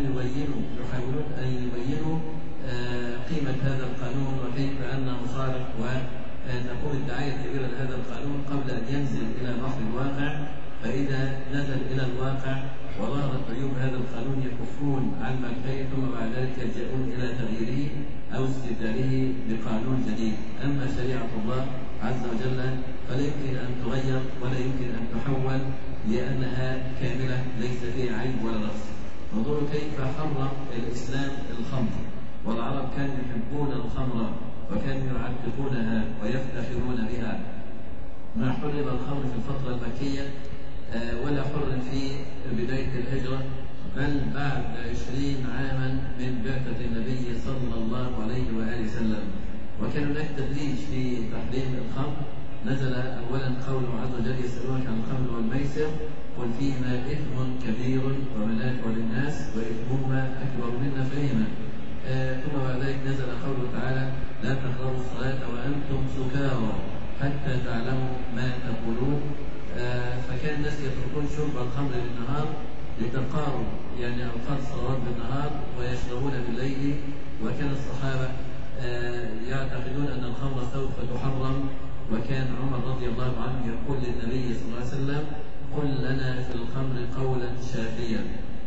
يبينوا قيمة هذا القانون وكيف أنه صالح، ونقول الدعاية الكبيرة لهذا القانون قبل أن ينزل إلى بحر الواقع. فإذا نزل إلى الواقع وظهرت عيوب هذا القانون يكفون عن ملكه، ثم بعد ذلك يلجؤون إلى تغييره أو استبداله بقانون جديد. أما شريعة الله عز وجل فلا يمكن أن تغير ولا يمكن أن تحول، لأنها كاملة ليس فيها عيب ولا نقص. انظروا كيف حرم الإسلام الخمر، والعرب كانوا يحبون الخمر وكانوا يعتقونها ويفتخرون بها. ما حرم الخمر في الفترة المكية ولا حرم في بداية الهجرة، بل بعد 20 عاما من بعثة النبي صلى الله عليه وآله وسلم. وكان هناك تدريج في تحريم الخمر. نزل أولا قوله عز وجل: يسألونك عن الخمر والميسر قل فيهما إثم كبير ومنافع للناس وإثمهما أكبر من نفعهما. ثم بعد ذلك نزل قوله تعالى: لا تقربوا الصلاة وأنتم سكارى حتى تعلموا ما تقولون. فكان الناس يتركون شرب الخمر بالنهار لتقارب يعني أوقات الصلوات بالنهار ويشربون بالليل. وكان الصحابة يعتقدون أن الخمر سوف تحرم، وكان عمر رضي الله عنه يقول للنبي صلى الله عليه وسلم: قل لنا في الخمر قولا شافيا.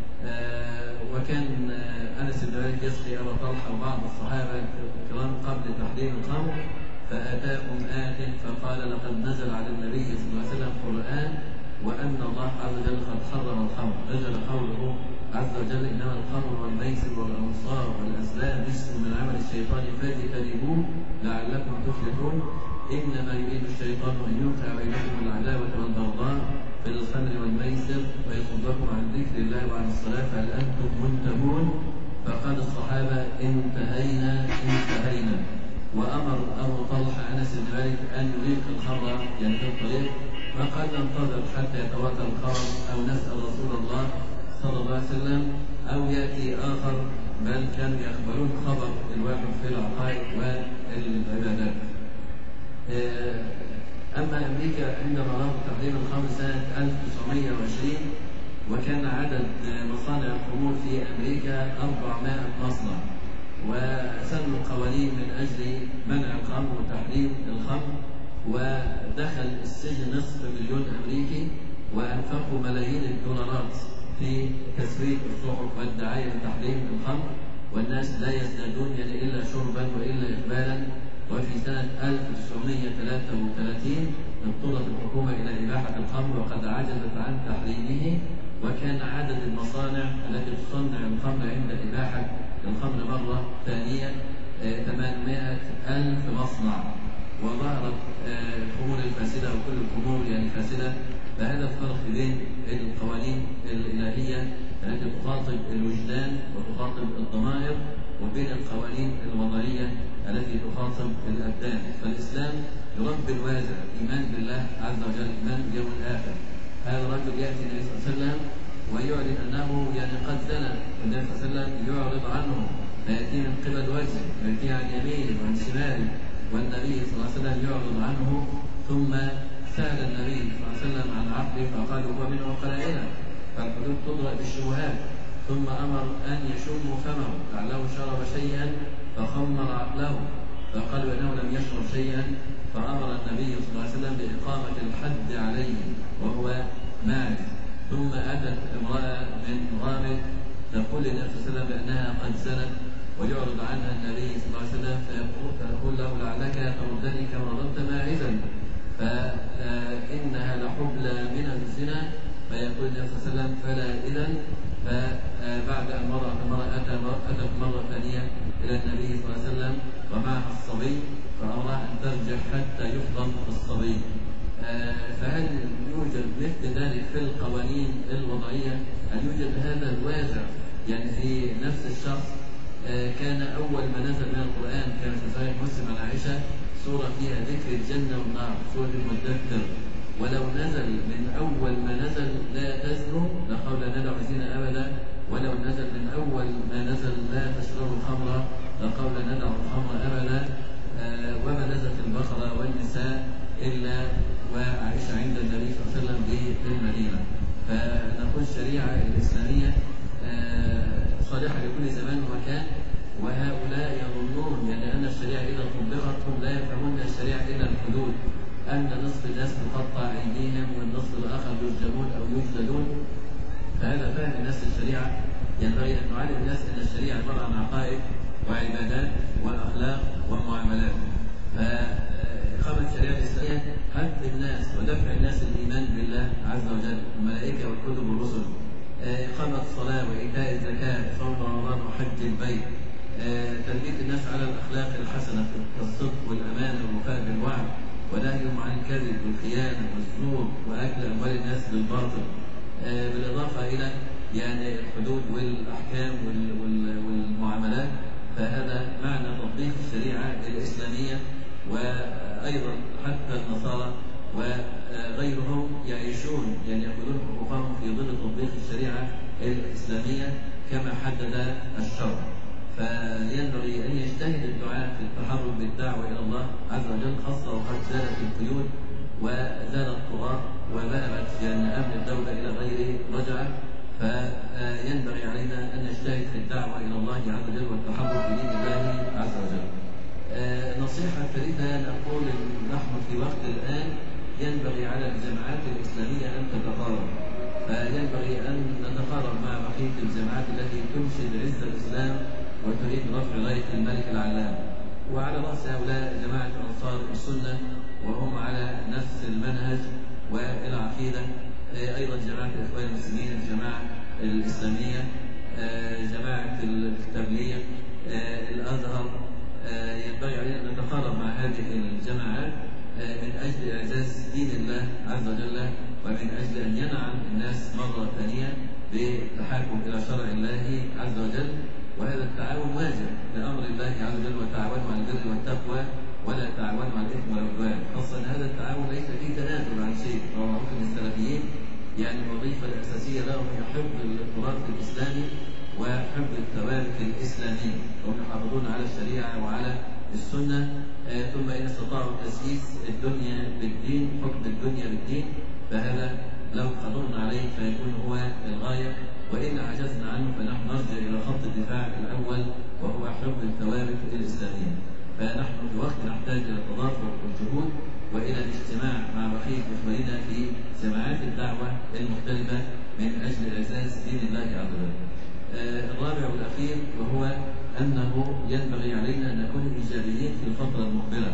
وكان أنس بن مالك يسقي أبا طلحة وبعض الصحابة الكرام قبل تحريم الخمر، فأتاهم آت فقال: لقد نزل على النبي صلى الله عليه وسلم قرآن وأن الله عز وجل قد حرم الخمر. نزل قوله عز وجل: إنما الخمر والميسر والأنصار والأزلام رجس من عمل الشيطان فاجتنبوه لعلكم تفلحون. إنما يريد الشيطان أن يوقع بينكم العداوة والبغضاء في الخمر والميسر ويصدكم عن ذكر الله وعن الصلاة فهل أنتم منتهون؟ فقال الصحابة: انتهينا. وأمر أبو طلحة أنس بن مالك أن يريق الخمر يعني في الطريق، فقال: ننتظر حتى يتواتر الخبر أو نسأل رسول الله صلى الله عليه وسلم أو يأتي آخر، بل كانوا يخبرون خبر الواحد في العقائد والعبادات. أما أمريكا عندما رفض تحريم الخمر سنة 1920 وكان عدد مصانع الخمور في أمريكا 400 مصنع، وسنوا قوانين من أجل منع الخمر وتحريم الخمر، ودخل السجن نصف مليون أمريكي، وأنفقوا ملايين الدولارات في تسويق الصحف والدعاية لتحريم الخمر، والناس لا يزدادون يعني إلا شربا وإلا إقبالا. وفي سنة 1933 اضطرت الحكومة إلى إباحة الخمر وقد عجزت عن تحريمه، وكان عدد المصانع التي تصنع الخمر عند إباحة الخمر مرة ثانية 800,000 مصنع، وظهرت الخمور الفاسدة وكل الخمور يعني فاسدة. فهذا الفرق بين القوانين الإلهية التي تخاطب الوجدان وتخاطب الضمائر وبين القوانين الوضعية التي تخاطب الأبدان. فالإسلام يربي الوازع إيمان بالله عز وجل، إيمان باليوم الآخر. هذا الرجل يأتي النبي صلى الله عليه وسلم ويعلن أنه يعني قد زنى، والنبي صلى الله عليه وسلم يعرض عنه، فيأتي من قبل وجهه ويأتي عن يمينه وعن شماله، والنبي صلى الله عليه وسلم يعرض عنه. ثم سأل النبي صلى الله عليه وسلم عن عقله فقال: هو من عقلائنا. فالحدود تضرب بالشبهات. ثم أمر أن يشم فمه لعله شرب شيئا فخمر عقله، فقالوا إنه لم يشرب شيئا، فأمر النبي صلى الله عليه وسلم بإقامة الحد عليه وهو ماعز. ثم أتت امرأة من غامد تقول للنبي صلى الله عليه وسلم بأنها قد زنت، ويعرض عنها النبي صلى الله عليه وسلم فيقول له لعلك تردني كما رددت ماعزا، فإنها لحبلى من الزنا. فيقول النبي صلى الله عليه وسلم فلا إذن. فبعد أن مرت المرأة أتت مرة ثانية إلى النبي صلى الله عليه وسلم ومعها الصبي، فأمرها أن ترجع حتى يفطم الصبي. فهل يوجد مثل ذلك في القوانين الوضعية؟ هل يوجد هذا الوازع يعني في نفس الشخص؟ كان أول ما نزل من القرآن كان في صحيح مسلم عن عائشة سورة فيها ذكر الجنة والنار، سورة المدثر، ولو نزل من أول ما نزل لا تزنوا لقول ندع الزنا أبدا، ولو نزل من أول ما نزل لا تشربوا الخمر لقول ندع الخمر أبدا، وما نزلت البقرة والنساء إلا وعائشة عند النبي صلى الله عليه وسلم بالمدينة. فنقول الشريعة الإسلامية صالحة لكل زمان ومكان، وهؤلاء يظنون يعني أن الشريعة إذا طبقت هم لا يفهمون الشريعة إلا الحدود، أن نصف الناس تقطع أيديهم والنصف الآخر يرجمون أو يجلدون. فهذا فهم الناس الشريعة. ينبغي أن نعلم الناس أن الشريعة عبارة عن عقائد وعبادات وأخلاق ومعاملات. فإقامة الشريعة الإسلامية حث الناس ودفع الناس الإيمان بالله عز وجل، الملائكة والكتب والرسل، إقامة الصلاة وإيتاء الزكاة، صوم رمضان وحج البيت، تربية الناس على الأخلاق الحسنة كالصدق والأمانة والوفاء بالوعد، ونهيهم عن الكذب والخيانة والزور وأكل أموال الناس بالباطل، بالإضافة إلى يعني الحدود والأحكام والمعاملات. فهذا معنى تطبيق الشريعة الإسلامية. وأيضا حتى النصارى وغيرهم يعيشون يعني يأخذون حقوقهم في ظل تطبيق الشريعة الإسلامية كما حدد الشرع. فينبغي أن يجتهد الدعاء في التحرك بالدعوة إلى الله عز وجل، خاصة وقد زالت القيود وزال الطغاة وذهبت يعني أمن الدولة إلى غير رجعة. فينبغي علينا أن نجتهد في الدعوة إلى الله عز وجل والتحرك بدين الله عز وجل. النصيحة الثالثة نقول نحن في وقت الآن ينبغي على الجماعات الإسلامية أن تتقارب، فينبغي أن نتقارب مع بقية الجماعات التي تنشد عز الإسلام وتريد رفع راية الملك العلام. وعلى رأس هؤلاء جماعة أنصار السنة وهم على نفس المنهج والعقيدة، أيضا جماعة الإخوان المسلمين، الجماعة الإسلامية، جماعة التبليغ، الأزهر. ينبغي علينا أن نتقارب مع هذه الجماعات من أجل إعزاز دين الله عز وجل، ومن أجل أن ينعم الناس مرة ثانية بالتحاكم إلى شرع الله عز وجل. وهذا التعاون واجب لأمر الله عز وجل، وتعاونوا على البر والتقوى ولا تعاونوا على الإثم والعدوان. خاصة أن هذا التعاون ليس فيه تنازل عن شيء، وهو ركن السلفيين يعني الوظيفة الأساسية لهم هي حفظ التراث الإسلامي وحفظ الثوابت الإسلامية، وهم يحافظون على الشريعة وعلى السنة. ثم إن استطاعوا تسييس الدنيا بالدين، حكم الدنيا بالدين، فهذا لو قدرنا عليه فيكون هو الغاية. وإن عجزنا عنه فنحن نرجع إلى خط الدفاع الأول وهو حفظ الثوابت الإسلامية. فنحن في وقت نحتاج إلى التضافر والجهود وإلى الاجتماع مع بقية إخواننا في جماعات الدعوة المختلفة من أجل إعزاز دين الله عز وجل. الرابع والأخير وهو أنه ينبغي علينا أن نكون إيجابيين في الفترة المقبلة.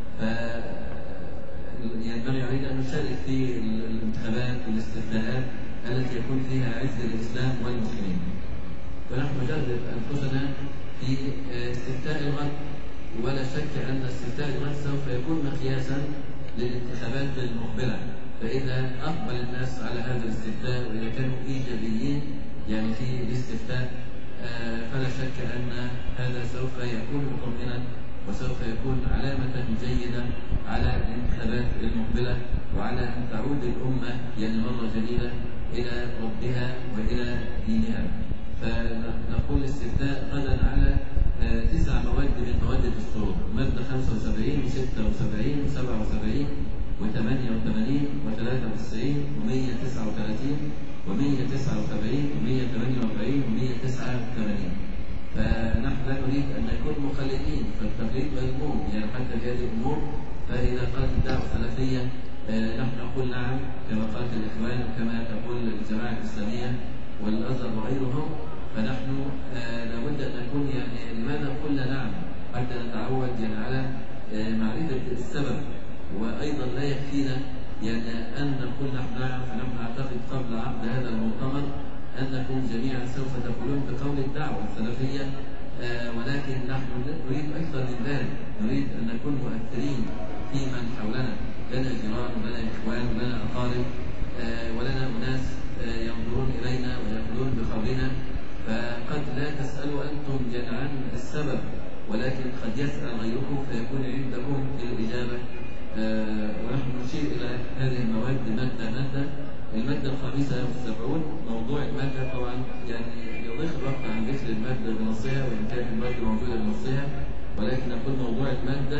ينبغي علينا أن نشارك في الانتخابات والاستفتاءات التي يكون فيها عز الإسلام والمسلمين. فنحن نجرب أنفسنا في استفتاء الغد، ولا شك أن استفتاء الغد سوف يكون مقياسا للانتخابات المقبلة. فإذا أقبل الناس على هذا الاستفتاء وإذا كانوا إيجابيين يعني في الاستفتاء، فلا شك أن هذا سوف يكون مطمئنا وسوف يكون علامة جيدة على الانتخابات المقبلة، وعلى أن تعود الأمة يعني مرة جديدة إلى ربها وإلى دينها. فنقول الاستفتاء غدا على 9 مواد من مواد الدستور، مادة 75 و76 و77 و88 و93 و139 و179 و148 و189. فنحن لا نريد أن نكون مقلدين، فالتقليد مذموم يعني حتى في هذه الأمور. فإذا قالت الدعوة السلفية نحن نقول نعم كما قالت الإخوان وكما تقول الجماعة الإسلامية والأزهر وغيرهم، فنحن لابد أن نكون يعني لماذا قلنا نعم حتى نتعود يعني على معرفة السبب. وأيضا لا يكفينا يعني أن نقول نحن نعم، فنحن نعتقد قبل عقد هذا المؤتمر أنكم جميعا سوف تقولون بقول الدعوة السلفية، ولكن نحن نريد أكثر من ذلك، نريد أن نكون مؤثرين في من حولنا، لنا جيران ولنا إخوان ولنا أقارب ولنا أناس ينظرون إلينا ويقولون بقولنا. فقد لا تسألوا أنتم عن السبب، ولكن قد يسأل غيركم فيكون عندكم الإجابة. ونحن نشير إلى هذه المواد مادة. المادة 75 موضوع المادة طبعا يعني يضيق الوقت عن ذكر المادة بنصها وإن كانت المادة موجودة بنصها، ولكن نقول موضوع المادة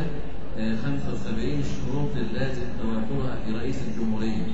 75 الشروط اللازم توافرها في رئيس الجمهورية.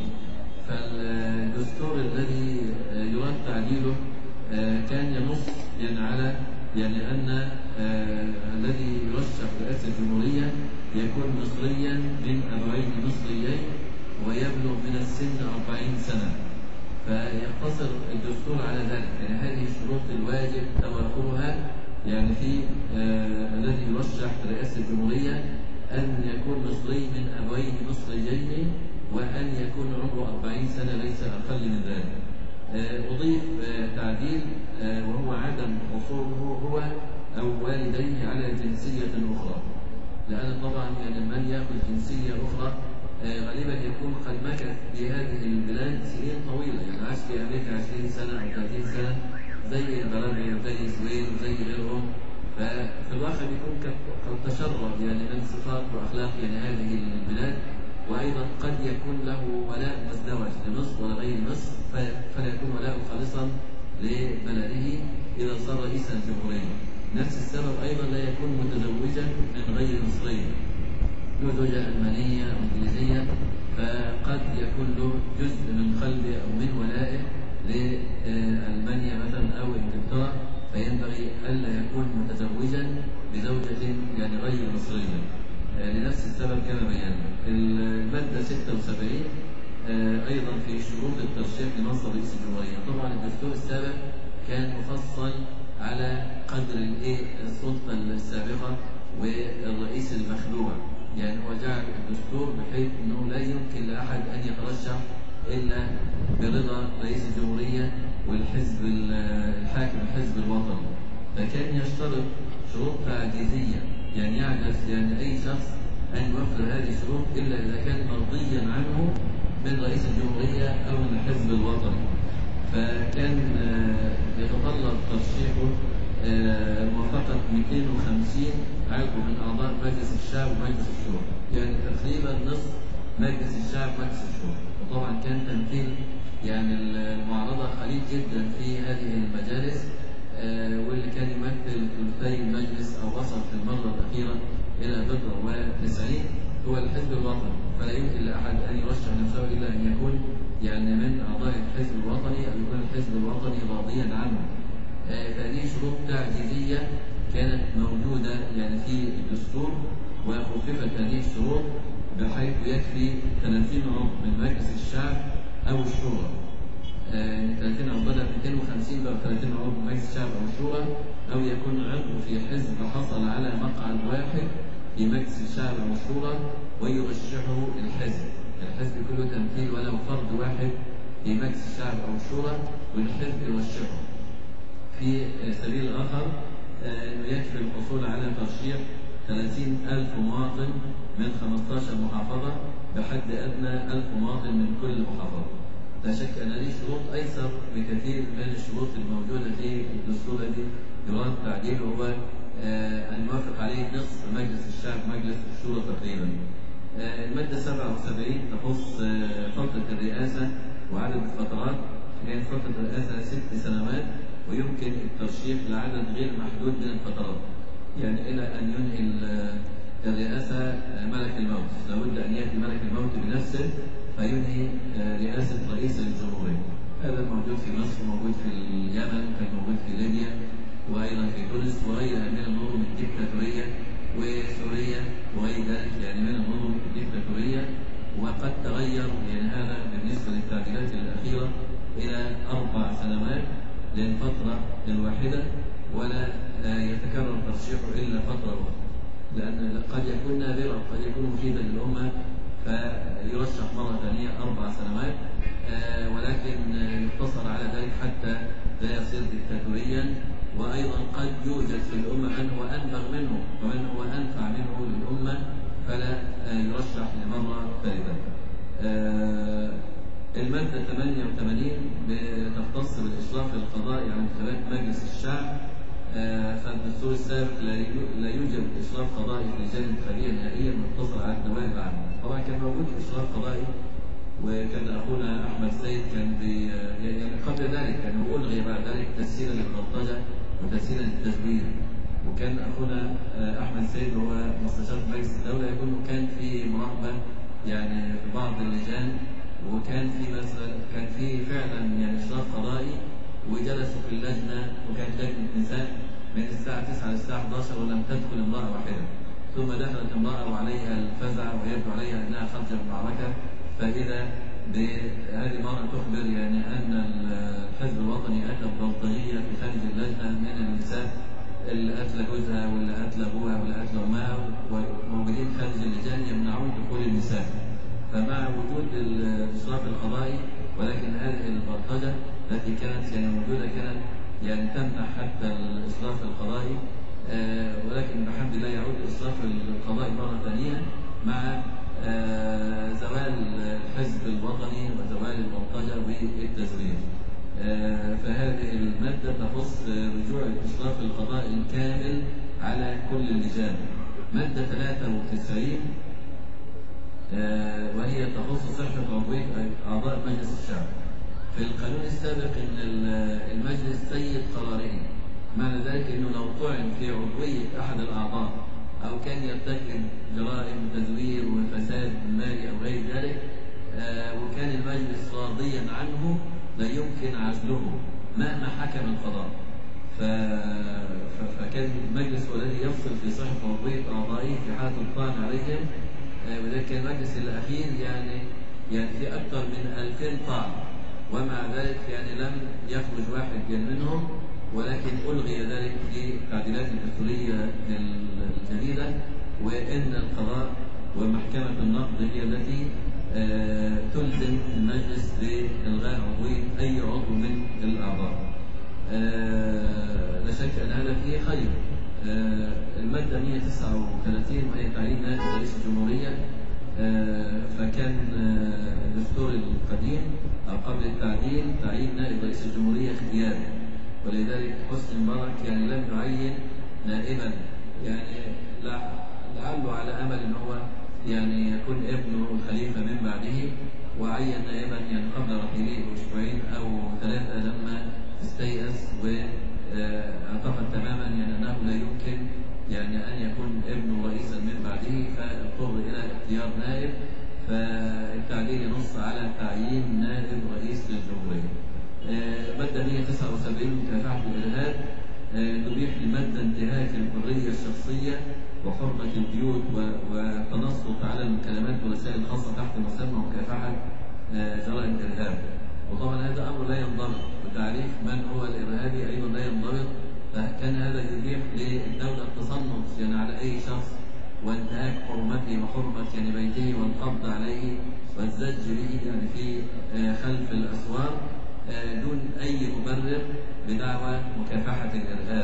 فالدستور الذي يراد تعديله كان ينص يعني على يعني أن الذي يرشح رئاسة الجمهورية يكون مصريا من أبوين مصريين ويبلغ من السن 40 سنة. فيقتصر الدستور على ذلك، يعني هذه الشروط الواجب توافرها يعني في الذي يرشح رئاسة الجمهورية أن يكون مصري من أبوين مصريين وأن يكون عمره 40 سنة ليس أقل من ذلك. أضيف تعديل وهو عدم حصوله هو أو والديه على جنسية أخرى، لأن طبعا يعني من يأخذ جنسية أخرى غالبا يكون قد مكث في هذه البلاد سنين طويلة، يعني عاش في أمريكا 20 سنة أو 30 سنة زي البرازيل وزي السويد وزي غيرهم. ففي الواقع يكون قد تشرب يعني من صفات وأخلاق يعني هذه البلاد، وأيضا قد يكون له ولاء مزدوج لمصر ولغير مصر، فلا يكون ولاء خالصا لبلده إذا صار رئيسا جمهوريا. نفس السبب أيضا لا يكون متزوجا من غير مصري، له زوجة ألمانية أو إنجليزية، فقد يكون له جزء من قلبه أو من ولائه لألمانيا مثلا أو إنجلترا، فينبغي ألا يكون متزوجا بزوجة يعني غير مصرية لنفس السبب كما بينا. المادة 76 أيضا في شروط الترشيح لمنصب رئيس الجمهورية. طبعا الدستور السابق كان مفصل على قدر السلطة السابقة والرئيس المخلوع، يعني هو جعل الدستور بحيث أنه لا يمكن لأحد أن يترشح إلا برضا رئيس الجمهورية والحزب الحاكم الحزب الوطني. فكان يشترط شروط تعجيزية، يعني يعجز يعني أي شخص أن يوفر هذه الشروط إلا إذا كان مرضيا عنه من رئيس الجمهورية أو من الحزب الوطني. فكان يتطلب ترشيحه موافقة 250 عضو من أعضاء مجلس الشعب ومجلس الشورى، يعني تقريبا نصف مجلس الشعب ومجلس الشورى. وطبعا كان تمثيل يعني المعارضة قليل جدا في هذه المجالس، واللي كان يمثل ثلثي المجلس أو وصل في المرة الأخيرة إلى 90 هو الحزب الوطني. فلا يمكن لأحد أن يرشح نفسه إلا أن يكون يعني من أعضاء الحزب الوطني أو يكون الحزب الوطني راضيا عنه. فهذه شروط تعجيزية كانت موجودة يعني في الدستور، وخففت هذه الشروط بحيث يكفي 30 عضو من مجلس الشعب أو الشورى. 30 عضو بدل 250 بقى 30 عضو من مجلس الشعب أو الشورى، أو يكون عضو في حزب حصل على مقعد واحد في مجلس الشعب أو الشورى ويرشحه الحزب. الحزب كله تمثيل ولو فرد واحد في مجلس الشعب أو الشورى والحزب يرشحه. في سبيل آخر أنه يكفي الحصول على ترشيح 30,000 مواطن من 15 محافظة بحد أدنى 1000 مواطن من كل محافظة. لا شك أن هذه شروط أيسر بكثير من الشروط الموجودة في الدستور الذي يراد تعديله، هو أن يوافق عليه نصف مجلس الشعب ومجلس الشورى تقريبا. المادة 77 تخص فترة الرئاسة وعدد الفترات. كانت فترة الرئاسة 6 سنوات، ويمكن الترشيح لعدد غير محدود من الفترات، يعني إلى أن ينهي الرئاسة ملك الموت. لابد أن يأتي ملك الموت بنفسه فينهي رئاسة رئيس الجمهورية. هذا موجود في مصر، موجود في اليمن، كان موجود في ليبيا، وأيضا في تونس وغيرها من النظم الديكتاتورية، وسوريا وغير ذلك يعني من النظم الديكتاتورية. وقد تغير يعني هذا بالنسبة للتعديلات الأخيرة إلى 4 سنوات للفترة الواحدة، ولا يتكرر ترشيحه إلا فترة واحدة، لأن قد يكون نادرا، قد يكون مفيدا للأمة فيرشح مرة ثانية 4 سنوات، ولكن يقتصر على ذلك حتى لا يصير ديكتاتوريا. وأيضا قد يوجد في الأمة من هو أنبغ منه ومن هو أنفع منه للأمة فلا يرشح لمرة ثالثة. المادة 88 بتختص بالإشراف القضائي على انتخابات مجلس الشعب. فالدستور السابق لا يوجد إشراف قضائي في اللجان الانتخابية نهائيا مقتصر على النواب العامة. طبعا كان موجود إشراف قضائي، وكان أخونا أحمد سيد كان يعني قبل ذلك كان ألغي بعد ذلك تسهيلا للبلطجة وتسهيلا للتزوير. وكان أخونا أحمد سيد هو مستشار مجلس الدولة يقول كان في مراقبة يعني في بعض اللجان، وكان في مثلا كان في فعلا يعني إشراف قضائي، وجلسوا في اللجنة وكانت لجنة نساء من الساعة 9 للساعة 11 ولم تدخل امرأة واحدة، ثم دخلت امرأة وعليها الفزع ويبدو عليها أنها خرجت من المعركة، فإذا بهذه المرة تخبر يعني أن الحزب الوطني أتى ببلطجية في خارج اللجنة من النساء اللي قتل جوزها واللي قتل أبوها واللي قتل أمها وموجودين خارج اللجان يمنعون دخول النساء. فمع وجود الإشراف القضائي ولكن هذه البلطجة التي كانت يعني موجودة كانت يعني تمنع حتى الإشراف القضائي، ولكن بحمد الله يعود الإشراف القضائي مرة ثانية مع زوال الحزب الوطني وزوال البلطجة والتزوير. فهذه المادة تخص رجوع الإشراف القضائي الكامل على كل اللجان. مادة 93 وهي تخص صحة عضوية أعضاء مجلس الشعب. في القانون السابق أن المجلس سيد قراره، معنى ذلك أنه لو طعن في عضوية أحد الأعضاء أو كان يرتكب جرائم تزوير وفساد مالي أو غير ذلك وكان المجلس راضيا عنه لا يمكن عزله مهما حكم القضاء. فكان المجلس هو الذي يفصل في صحة عضوية أعضائه في حالة الطعن عليهم، وذلك كان المجلس الأخير يعني في أكثر من 2000 طعن، ومع ذلك يعني لم يخرج واحد منهم، ولكن ألغي ذلك في التعديلات الدستورية الجديدة، وإن القضاء ومحكمة النقد هي التي تلزم المجلس بإلغاء عضوية أي عضو من الأعضاء. لا شك أن هذا فيه خير. المادة 139 وهي تعيين نائب رئيس الجمهورية. فكان الدستور القديم أو قبل التعديل تعيين نائب رئيس الجمهورية اختياري، ولذلك حسني مبارك يعني لم يعين نائبا، يعني لعله على أمل أن هو يعني يكون ابنه الخليفة من بعده، وعين نائبا يعني قبل رحيله بأسبوعين أو 3 لما استيأس واعتقد تماما يعني أنه لا يمكن يعني أن يكون ابنه رئيسا من بعده، فاضطر إلى اختيار نائب. فالتعديل ينص على تعيين نائب رئيس للجمهورية. مادة 179 مكافحة الإرهاب تبيح لمادة انتهاك الحرية الشخصية وحرمة البيوت والتنصت على المكالمات والرسائل الخاصة تحت مسمى مكافحة جرائم الإرهاب. وطبعا هذا أمر لا ينضبط، وتعريف من هو الإرهابي أيضا لا ينضبط، فكان هذا يبيح للدولة التصنت يعني على أي شخص وانتهاك حرمته وحرمة يعني بيته والقبض عليه والزج به يعني في خلف الأسوار دون أي مبرر بدعوى مكافحة الإرهاب.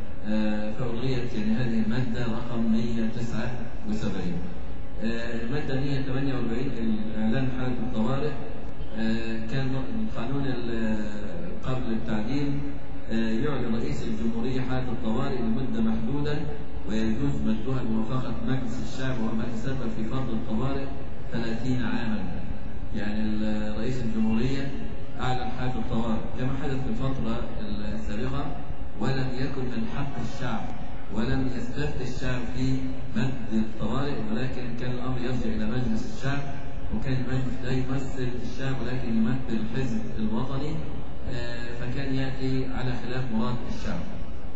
فألغيت يعني هذه المادة رقم 179. المادة 148 إعلان حالة الطوارئ. كان قانون قبل التعديل يعلن رئيس الجمهورية حالة الطوارئ لمدة محدودة، ويجوز مدها بموافقة مجلس الشعب وما تسبب في فرض الطوارئ 30 عاما. يعني رئيس الجمهورية أعلن حالة الطوارئ كما حدث في الفترة السابقة، ولم يكن من حق الشعب ولم يستفتي الشعب في مد الطوارئ، ولكن كان الأمر يرجع إلى مجلس الشعب، وكان المجلس لا يمثل الشعب ولكن يمثل الحزب الوطني، فكان يأتي على خلاف مراد الشعب.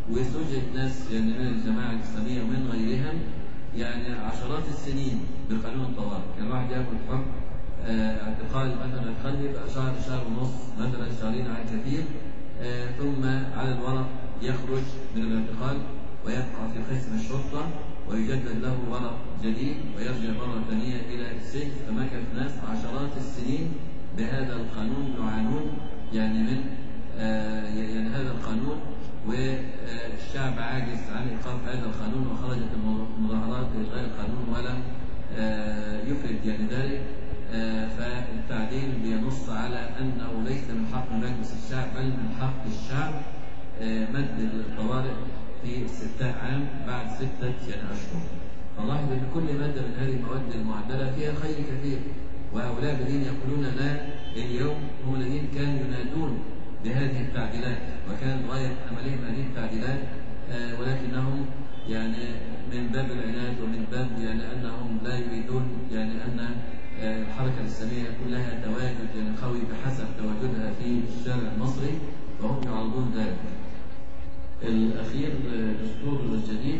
وزوجت ناس يعني من الجماعة الإسلامية ومن غيرهم يعني عشرات السنين بقانون الطوارئ. كان واحد ياخد حكم اعتقال مثلا خلي يبقى شهر، شهر ونص، مثلا شهرين على الكثير، ثم على الورق يخرج من الاعتقال ويبقى في قسم الشرطة ويجدد له ورق جديد ويرجع مرة ثانية إلى السجن. فمكث ناس عشرات السنين بهذا القانون يعانون يعني من يعني هذا القانون، والشعب عاجز عن إيقاف هذا القانون، وخرجت المظاهرات لإلغاء القانون ولم يفرد يعني ذلك. فالتعديل بينص على أنه ليس من حق مجلس الشعب بل من حق الشعب مد الطوارئ في 6 عام بعد 6 يعني أشهر. فلاحظ أن كل مادة من هذه المواد المعدلة فيها خير كثير، وهؤلاء الذين يقولون لا اليوم هم الذين كانوا ينادون بهذه التعديلات، وكان غاية عملهم هذه التعديلات، ولكنهم يعني من باب العناد ومن باب يعني أنهم لا يريدون يعني أن الحركة الإسلامية يكون لها تواجد يعني قوي بحسب تواجدها في الشارع المصري، وهم يعرضون ذلك. الأخير الدستور الجديد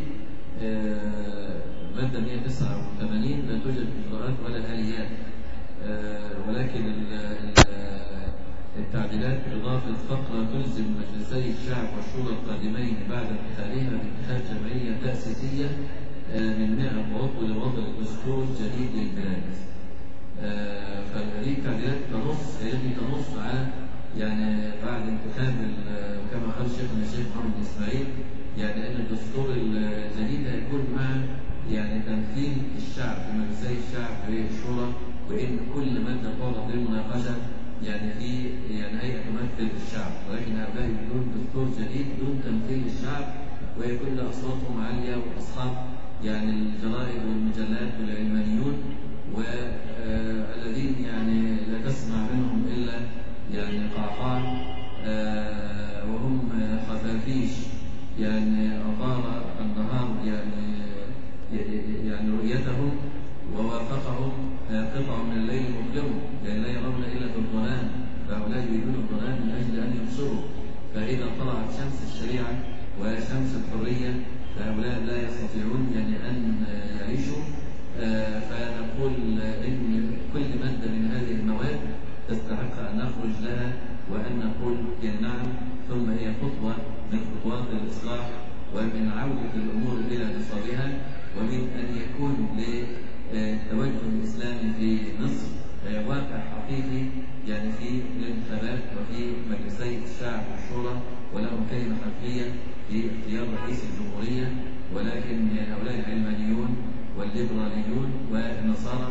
مادة 189 لا توجد إجراءات ولا آليات، ولكن التعديلات إضافة فقرة تلزم مجلسي الشعب والشورى القادمين بعد انتخابهما بانتخاب جمعية تأسيسية من 100 عضو لوضع دستور جديد للبلاد. فهذه التعديلات تنص على يعني بعد انتخاب كما قال شيخنا الشيخ محمد إسماعيل يعني أن الدستور الجديد هيكون مع يعني تمثيل الشعب في مجلسي الشعب في الشورى، وإن كل مادة تعرض للمناقشة يعني في يعني هيئة تمثل الشعب، ولكن هؤلاء بدون دستور جديد دون تمثيل الشعب، ويكون أصواتهم عالية وأصحاب يعني الجرائد والمجلات والعلمانيون والذين يعني لا تسمع منهم إلا يعني قعقاع وهم خفافيش يعني أطار النهار يعني رؤيتهم، ووافقهم قطع من الليل مظلم يعني لا يرون إلا في الظلام، فهؤلاء يريدون الظلام من أجل أن يبصروا. فإذا طلعت شمس الشريعة وشمس الحرية فهؤلاء لا يستطيعون يعني أن يعيشوا. فنقول إن كل مادة من هذه المواد تستحق أن نخرج لها وأن نقول يعني نعم، ثم هي خطوة من خطوات الإصلاح ومن عودة الأمور إلى نصابها، ومن أن يكون للتوجه الإسلامي في مصر واقع حقيقي يعني في الانتخابات وفي مجلسي الشعب والشورى، ولهم كلمة حقيقية في اختيار رئيس الجمهورية. ولكن هؤلاء العلمانيون والليبراليون والنصارى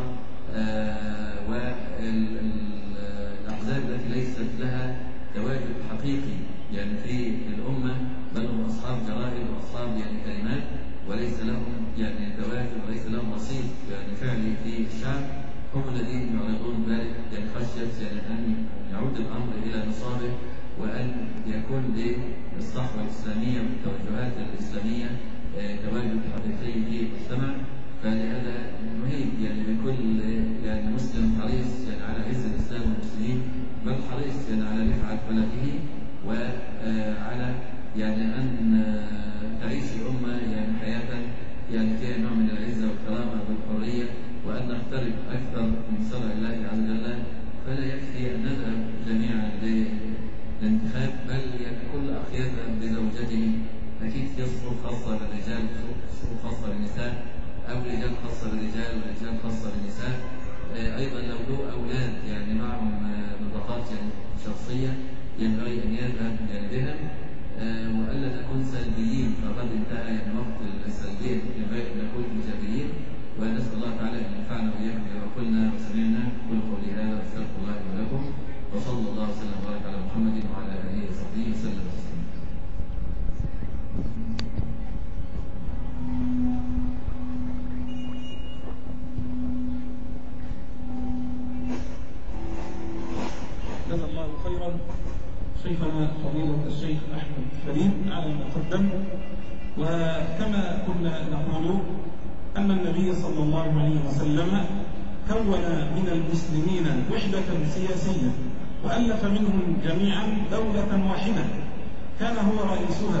والأحزاب التي ليست لها تواجد حقيقي يعني في الأمة، بل هم أصحاب جرائد وأصحاب يعني كلمات وليس لهم يعني تواجد وليس لهم نصيب يعني فعلي في الشعب، هم الذين يعرضون ذلك يعني خشية يعني أن يعود الأمر إلى نصابه، وأن يكون للصحوة الإسلامية والتوجهات الإسلامية تواجد حقيقي في المجتمع. فلهذا نهيب يعني بكل يعني مسلم حريص يعني على عز الإسلام والمسلمين، بل حريص يعني على رفعة بلده وعلى يعني أن تعيش الأمة يعني حياة يعني فيها نوع من العزة والكرامة والحرية، وأن نقترب أكثر من شرع الله عز وجل. فلا يكفي أن نذهب جميعا للانتخاب، بل يعني كل أخ يذهب بزوجته، أكيد في صفوف خاصة للرجال وصفوف خاصة للنساء، أو رجال خاصة للرجال ورجال خاصة للنساء. أيضا لو له أولاد يعني معهم بطاقات يعني شخصية ينبغي أن يذهب يعني بهم، وألا نكون سلبيين، فقد انتهى يعني وقت السلبية، ينبغي أن نكون إيجابيين. ونسأل الله تعالى أن ينفعنا وإياكم بما قلنا وسمعنا. كل قولي هذا واستغفر الله لي ولكم، وصلى الله وسلم وبارك على محمد وعلى آله وصحبه وسلم. جزا الله خيرا شيخنا فضيلة الشيخ أحمد فريد على ما قدم. وكما كنا نقول أن النبي صلى الله عليه وسلم كون من المسلمين وحدة سياسية وألف منهم جميعا دولة واحدة كان هو رئيسها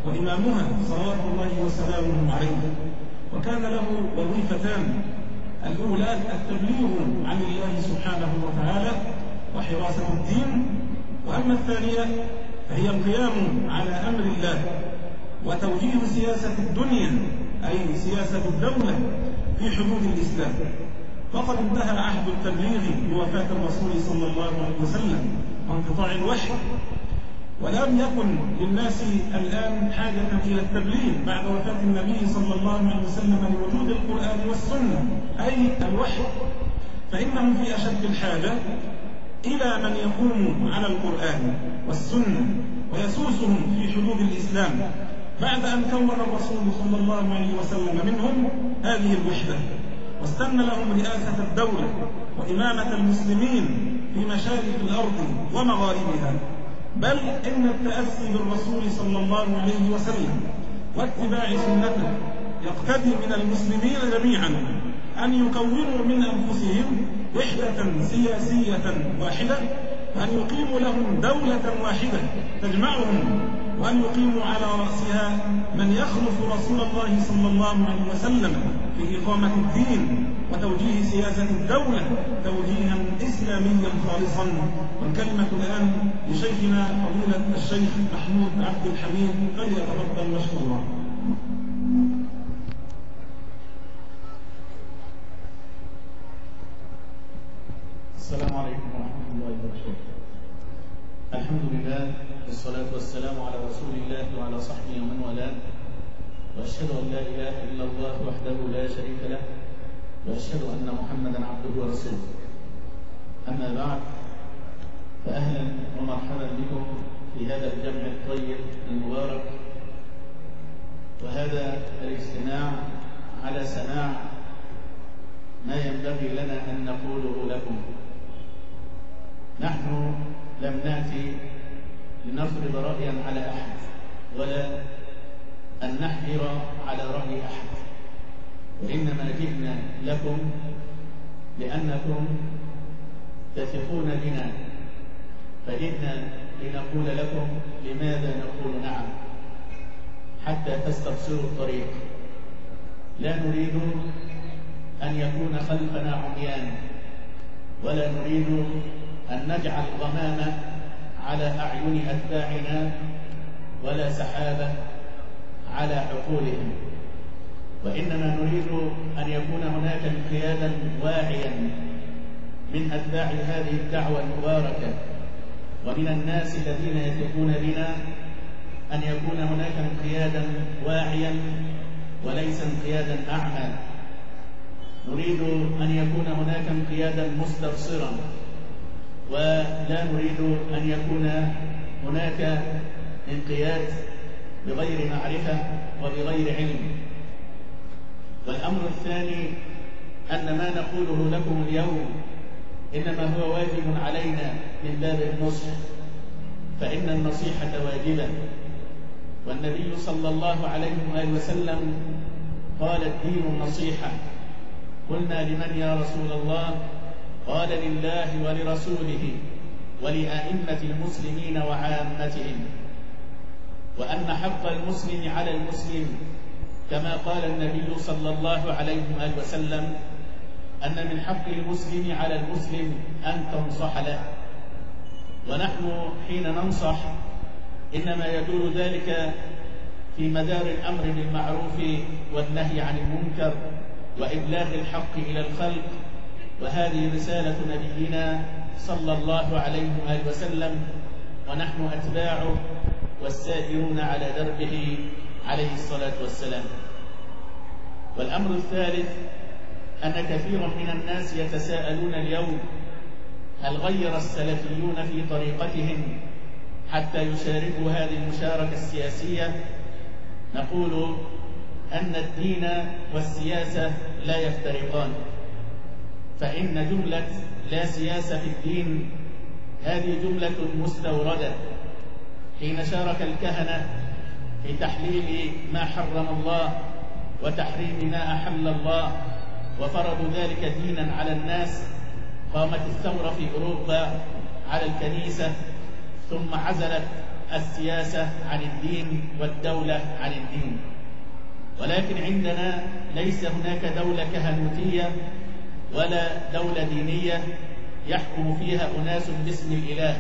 وإمامها صلوات الله وسلامه عليه، وكان له وظيفتان: الأولى التبليغ عن الله سبحانه وتعالى وحراسة الدين، وأما الثانية فهي القيام على أمر الله وتوجيه سياسة الدنيا أي سياسة الدولة في حدود الإسلام. فقد انتهى عهد التبليغ بوفاة الرسول صلى الله عليه وسلم وانقطاع الوحي، ولم يكن للناس الآن حاجة إلى التبليغ بعد وفاة النبي صلى الله عليه وسلم لوجود القرآن والسنة أي الوحي، فإنهم في أشد الحاجة إلى من يقوم على القرآن والسنة ويسوسهم في حدود الإسلام بعد أن كون الرسول صلى الله عليه وسلم منهم هذه الوحدة، واستن لهم رئاسة الدولة وإمامة المسلمين في مشارق الأرض ومغاربها. بل إن التأسي بالرسول صلى الله عليه وسلم واتباع سنته يقتضي من المسلمين جميعا أن يكونوا من أنفسهم وحدة سياسية واحدة، وأن يقيموا لهم دولة واحدة تجمعهم، وأن يقيموا على رأسها من يخلف رسول الله صلى الله عليه وسلم في إقامة الدين وتوجيه سياسة الدولة توجيها إسلاميا خالصا. والكلمة الآن لشيخنا فضيلة الشيخ محمود عبد الحميد، فليتفضل مشكورا. السلام عليكم ورحمة الله وبركاته. الحمد لله والصلاة والسلام على رسول الله وعلى صحبه ومن والاه، وأشهد أن لا إله إلا الله وحده لا شريك له، وأشهد أن محمدا عبده ورسوله. أما بعد، فأهلا ومرحبا بكم في هذا الجمع الطيب المبارك، وهذا الاجتماع على سماع ما ينبغي لنا أن نقوله لكم. نحن لم نأتي لنفرض رأيا على أحد ولا أن نحجر على رأي أحد، وإنما جئنا لكم لأنكم تثقون بنا، فجئنا لنقول لكم لماذا نقول نعم حتى تستبصروا الطريق. لا نريد أن يكون خلفنا عميان، ولا نريد أن نجعل غمامة على أعين أتباعنا ولا سحابة على عقولهم، وإنما نريد أن يكون هناك انقيادا واعيا من أتباع هذه الدعوة المباركة ومن الناس الذين يثقون بنا، أن يكون هناك انقيادا واعيا وليس انقيادا أعمى. نريد أن يكون هناك انقيادا مستبصرا، ولا نريد أن يكون هناك انقياد بغير معرفة وبغير علم. والأمر الثاني أن ما نقوله لكم اليوم إنما هو واجب علينا من باب النصح، فإن النصيحة واجبة، والنبي صلى الله عليه وآله وسلم قال: الدين النصيحة. قلنا: لمن يا رسول الله؟ قال: لله ولرسوله ولأئمة المسلمين وعامتهم. وأن حق المسلم على المسلم كما قال النبي صلى الله عليه وآله وسلم أن من حق المسلم على المسلم أن تنصح له. ونحن حين ننصح إنما يدور ذلك في مدار الأمر بالمعروف والنهي عن المنكر وإبلاغ الحق إلى الخلق، وهذه رسالة نبينا صلى الله عليه وآله وسلم، ونحن أتباعه والسائرون على دربه عليه الصلاة والسلام. والأمر الثالث أن كثيرا من الناس يتساءلون اليوم: هل غير السلفيون في طريقتهم حتى يشاركوا هذه المشاركة السياسية؟ نقول أن الدين والسياسة لا يفترقان، فإن جملة لا سياسة في الدين هذه جملة مستوردة. حين شارك الكهنة في تحليل ما حرم الله وتحريم ما أحل الله وفرضوا ذلك دينا على الناس، قامت الثورة في أوروبا على الكنيسة، ثم عزلت السياسة عن الدين والدولة عن الدين. ولكن عندنا ليس هناك دولة كهنوتية ولا دولة دينية يحكم فيها أناس باسم الإله،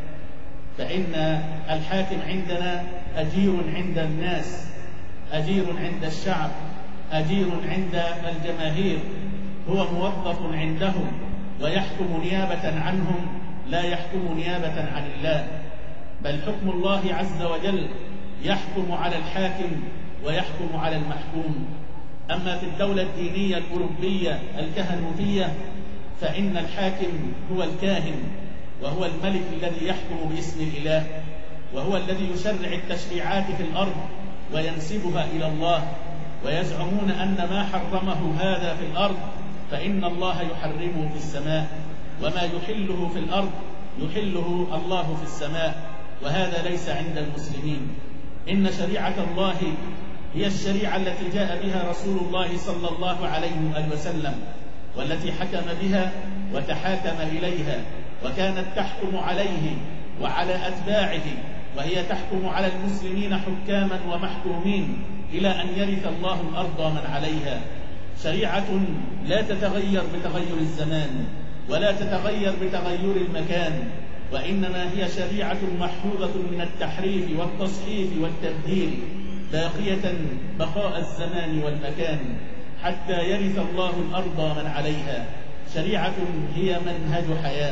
فإن الحاكم عندنا أجير عند الناس، أجير عند الشعب، أجير عند الجماهير، هو موظف عندهم ويحكم نيابة عنهم، لا يحكم نيابة عن الله، بل حكم الله عز وجل يحكم على الحاكم ويحكم على المحكوم. أما في الدولة الدينية الأوروبية الكهنوتية فإن الحاكم هو الكاهن، وهو الملك الذي يحكم باسم الإله، وهو الذي يشرع التشريعات في الأرض وينسبها إلى الله، ويزعمون أن ما حرمه هذا في الأرض فإن الله يحرمه في السماء، وما يحله في الأرض يحله الله في السماء، وهذا ليس عند المسلمين. إن شريعة الله هي الشريعة التي جاء بها رسول الله صلى الله عليه وسلم، والتي حكم بها وتحاكم إليها، وكانت تحكم عليه وعلى أتباعه، وهي تحكم على المسلمين حكاما ومحكومين إلى أن يرث الله الأرض ومن عليها. شريعة لا تتغير بتغير الزمان ولا تتغير بتغير المكان، وإنما هي شريعة محفوظة من التحريف والتصحيف والتبديل، باقية بقاء الزمان والمكان حتى يرث الله الأرض ومن عليها. شريعة هي منهج حياة،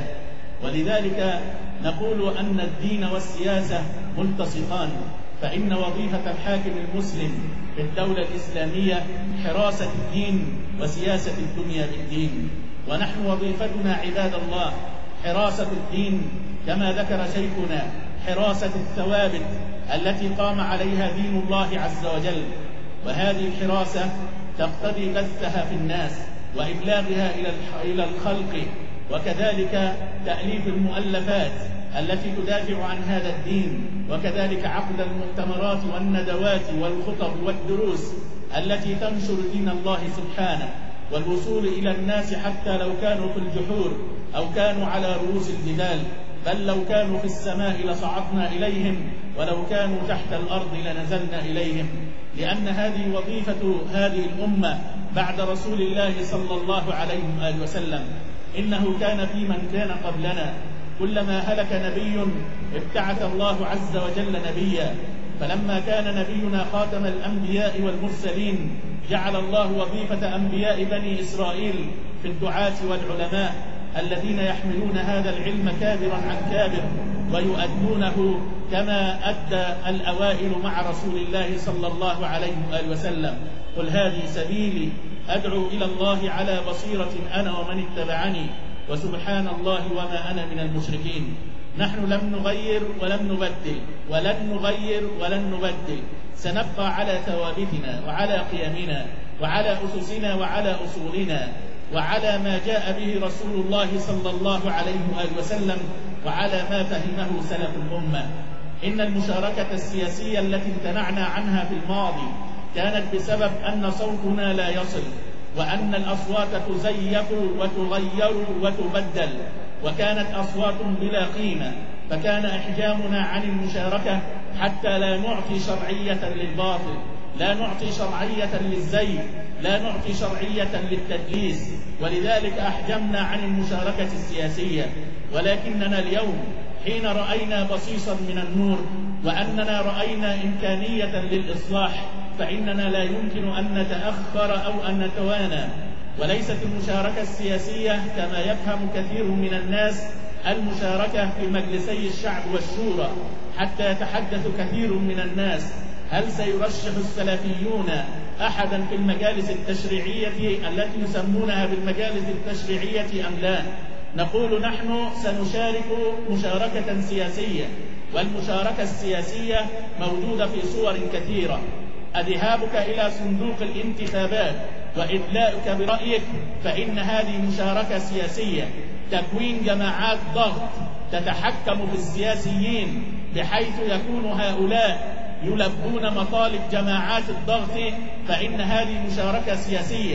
ولذلك نقول أن الدين والسياسة ملتصقان، فإن وظيفة الحاكم المسلم في الدولة الإسلامية حراسة الدين وسياسة الدنيا بالدين، ونحن وظيفتنا عباد الله حراسة الدين كما ذكر شيخنا، حراسة الثوابت التي قام عليها دين الله عز وجل، وهذه الحراسة تقتضي بثها في الناس وإبلاغها إلى الخلق، وكذلك تأليف المؤلفات التي تدافع عن هذا الدين، وكذلك عقد المؤتمرات والندوات والخطب والدروس التي تنشر دين الله سبحانه، والوصول إلى الناس حتى لو كانوا في الجحور أو كانوا على رؤوس الجبال، بل لو كانوا في السماء لصعدنا إليهم، ولو كانوا تحت الأرض لنزلنا إليهم، لأن هذه وظيفة هذه الأمة بعد رسول الله صلى الله عليه وآله وسلم. إنه كان في من كان قبلنا كلما هلك نبي ابتعث الله عز وجل نبيا، فلما كان نبينا خاتم الأنبياء والمرسلين جعل الله وظيفة أنبياء بني إسرائيل في الدعاة والعلماء الذين يحملون هذا العلم كابرا عن كابر ويؤدونه كما أدى الأوائل مع رسول الله صلى الله عليه وآله وسلم. قل هذه سبيلي أدعو إلى الله على بصيرة أنا ومن اتبعني وسبحان الله وما أنا من المشركين. نحن لم نغير ولم نبدل ولن نغير ولن نبدل، سنبقى على ثوابتنا وعلى قيمنا وعلى أسسنا وعلى أصولنا وعلى ما جاء به رسول الله صلى الله عليه وآله وسلم وعلى ما فهمه سلف الأمة. إن المشاركة السياسية التي امتنعنا عنها في الماضي كانت بسبب أن صوتنا لا يصل، وأن الأصوات تزيف وتغير وتبدل، وكانت أصوات بلا قيمة، فكان إحجامنا عن المشاركة حتى لا نعطي شرعية للباطل، لا نعطي شرعية للزيف، لا نعطي شرعية للتدليس، ولذلك أحجمنا عن المشاركة السياسية. ولكننا اليوم حين رأينا بصيصا من النور وأننا رأينا إمكانية للإصلاح فإننا لا يمكن أن نتأخر أو أن نتوانى. وليست المشاركة السياسية كما يفهم كثير من الناس المشاركة في مجلسي الشعب والشورى، حتى يتحدث كثير من الناس هل سيرشح السلفيون أحدا في المجالس التشريعية التي يسمونها بالمجالس التشريعية أم لا؟ نقول نحن سنشارك مشاركة سياسية، والمشاركة السياسية موجودة في صور كثيرة. ذهابك إلى صندوق الانتخابات وإدلاؤك برأيك فإن هذه مشاركة سياسية. تكوين جماعات ضغط تتحكم في السياسيين بحيث يكون هؤلاء يلبون مطالب جماعات الضغط فإن هذه مشاركة سياسية.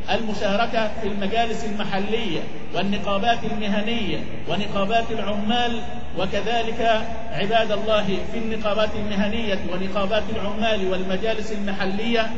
المشاركة في المجالس المحلية والنقابات المهنية ونقابات العمال، وكذلك عباد الله في النقابات المهنية ونقابات العمال والمجالس المحلية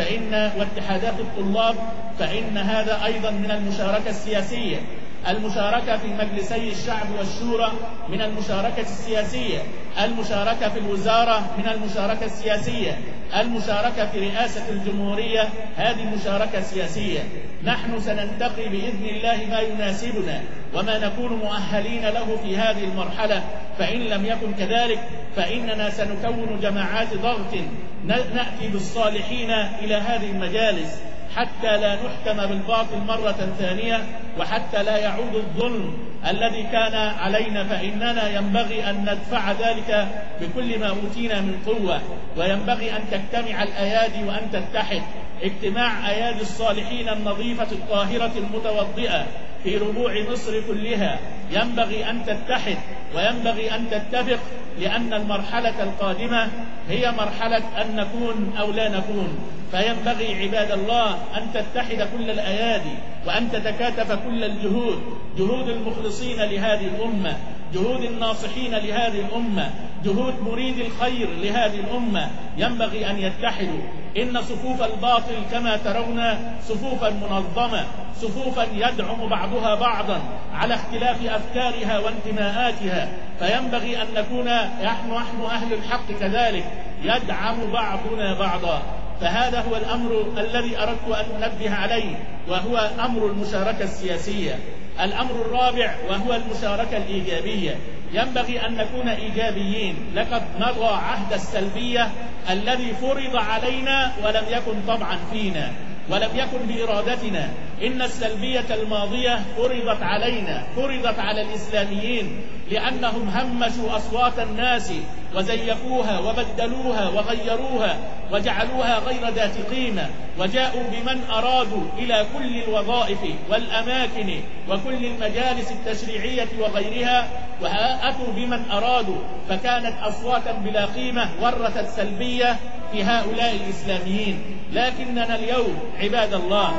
واتحادات الطلاب، فإن هذا أيضا من المشاركة السياسية. المشاركة في مجلسي الشعب والشورى من المشاركة السياسية، المشاركة في الوزارة من المشاركة السياسية، المشاركة في رئاسة الجمهورية هذه مشاركة سياسية. نحن سننتقي بإذن الله ما يناسبنا وما نكون مؤهلين له في هذه المرحلة، فإن لم يكن كذلك فإننا سنكون جماعات ضغط نأتي بالصالحين إلى هذه المجالس حتى لا نحكم بالباطل مرة ثانية، وحتى لا يعود الظلم الذي كان علينا، فإننا ينبغي أن ندفع ذلك بكل ما أوتينا من قوة، وينبغي أن تجتمع الأيادي وأن تتحد. اجتماع أيادي الصالحين النظيفة الطاهرة المتوضئة في ربوع مصر كلها ينبغي أن تتحد وينبغي أن تتفق، لأن المرحلة القادمة هي مرحلة أن نكون أو لا نكون. فينبغي عباد الله أن تتحد كل الأيادي وأن تتكاتف كل الجهود، جهود المخلصين لهذه الأمة، جهود الناصحين لهذه الأمة، جهود مريد الخير لهذه الأمة، ينبغي أن يتحدوا. إن صفوف الباطل كما ترون صفوفا منظمة، صفوفا يدعم بعضها بعضا على اختلاف أفكارها وانتماءاتها، فينبغي أن نكون نحن أهل الحق كذلك يدعم بعضنا بعضا. فهذا هو الأمر الذي أردت أن أنبه عليه، وهو أمر المشاركة السياسية. الأمر الرابع وهو المشاركة الإيجابية. ينبغي أن نكون إيجابيين. لقد مضى عهد السلبية الذي فرض علينا ولم يكن طبعا فينا ولم يكن بإرادتنا. إن السلبية الماضية فرضت علينا، فرضت على الإسلاميين، لأنهم همشوا أصوات الناس وزيفوها وبدلوها وغيروها وجعلوها غير ذات قيمة، وجاءوا بمن أرادوا إلى كل الوظائف والأماكن وكل المجالس التشريعية وغيرها، وأتوا بمن أرادوا، فكانت أصواتا بلا قيمة ورثت سلبية في هؤلاء الإسلاميين. لكننا اليوم عباد الله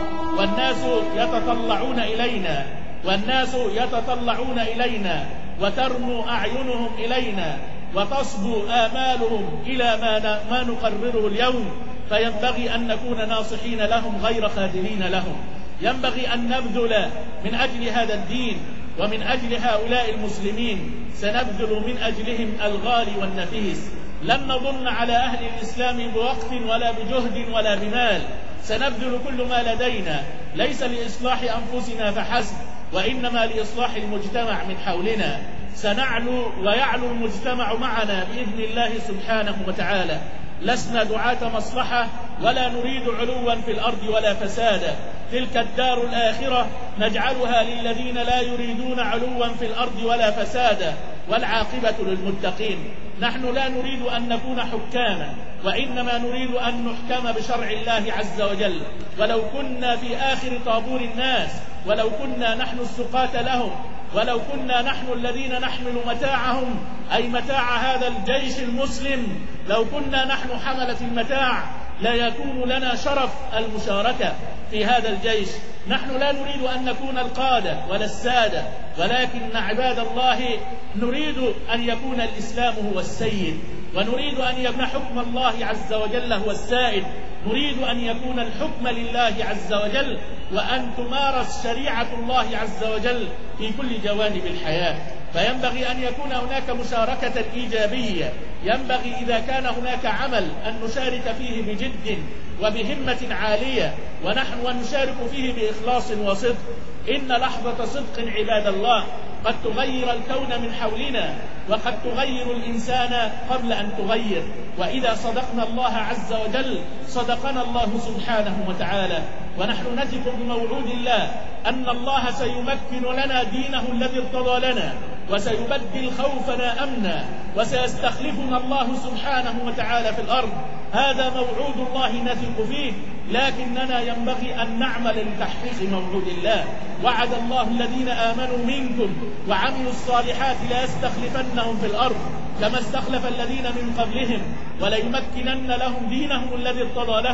والناس يتطلعون إلينا وترنو أعينهم إلينا وتصبو آمالهم إلى ما نقرره اليوم، فينبغي أن نكون ناصحين لهم غير خاذلين لهم. ينبغي أن نبذل من أجل هذا الدين ومن أجل هؤلاء المسلمين، سنبذل من أجلهم الغالي والنفيس. لن نظن على أهل الإسلام بوقت ولا بجهد ولا بمال، سنبذل كل ما لدينا ليس لإصلاح أنفسنا فحسب، وإنما لإصلاح المجتمع من حولنا. سنعلو ويعلو المجتمع معنا بإذن الله سبحانه وتعالى. لسنا دعاة مصلحة ولا نريد علوا في الأرض ولا فسادا. تلك الدار الآخرة نجعلها للذين لا يريدون علوا في الأرض ولا فسادا، والعاقبة للمتقين. نحن لا نريد أن نكون حكاما، وإنما نريد أن نحكم بشرع الله عز وجل. ولو كنا في آخر طابور الناس، ولو كنا نحن السقاة لهم، ولو كنا نحن الذين نحمل متاعهم، أي متاع هذا الجيش المسلم، لو كنا نحن حملة المتاع لا يكون لنا شرف المشاركة في هذا الجيش. نحن لا نريد أن نكون القادة ولا السادة، ولكن عباد الله نريد أن يكون الإسلام هو السيد، ونريد أن يكون حكم الله عز وجل هو السائد. نريد أن يكون الحكم لله عز وجل، وأن تمارس شريعة الله عز وجل في كل جوانب الحياة. فينبغي أن يكون هناك مشاركة إيجابية. ينبغي إذا كان هناك عمل أن نشارك فيه بجد وبهمة عالية، ونحن نشارك فيه بإخلاص وصدق. إن لحظة صدق عباد الله قد تغير الكون من حولنا، وقد تغير الإنسان قبل أن تغير. وإذا صدقنا الله عز وجل صدقنا الله سبحانه وتعالى. ونحن نثق بموعود الله أن الله سيمكن لنا دينه الذي ارتضى لنا، وسيبدل خوفنا أمنا، وسيستخلفنا الله سبحانه وتعالى في الأرض. هذا موعود الله نثق فيه، لكننا ينبغي أن نعمل لتحقيق موعود الله. وعد الله الذين آمنوا منكم وعملوا الصالحات ليستخلفنهم في الأرض كما استخلف الذين من قبلهم، وليمكنن لهم دينهم الذي ارتضى لهم،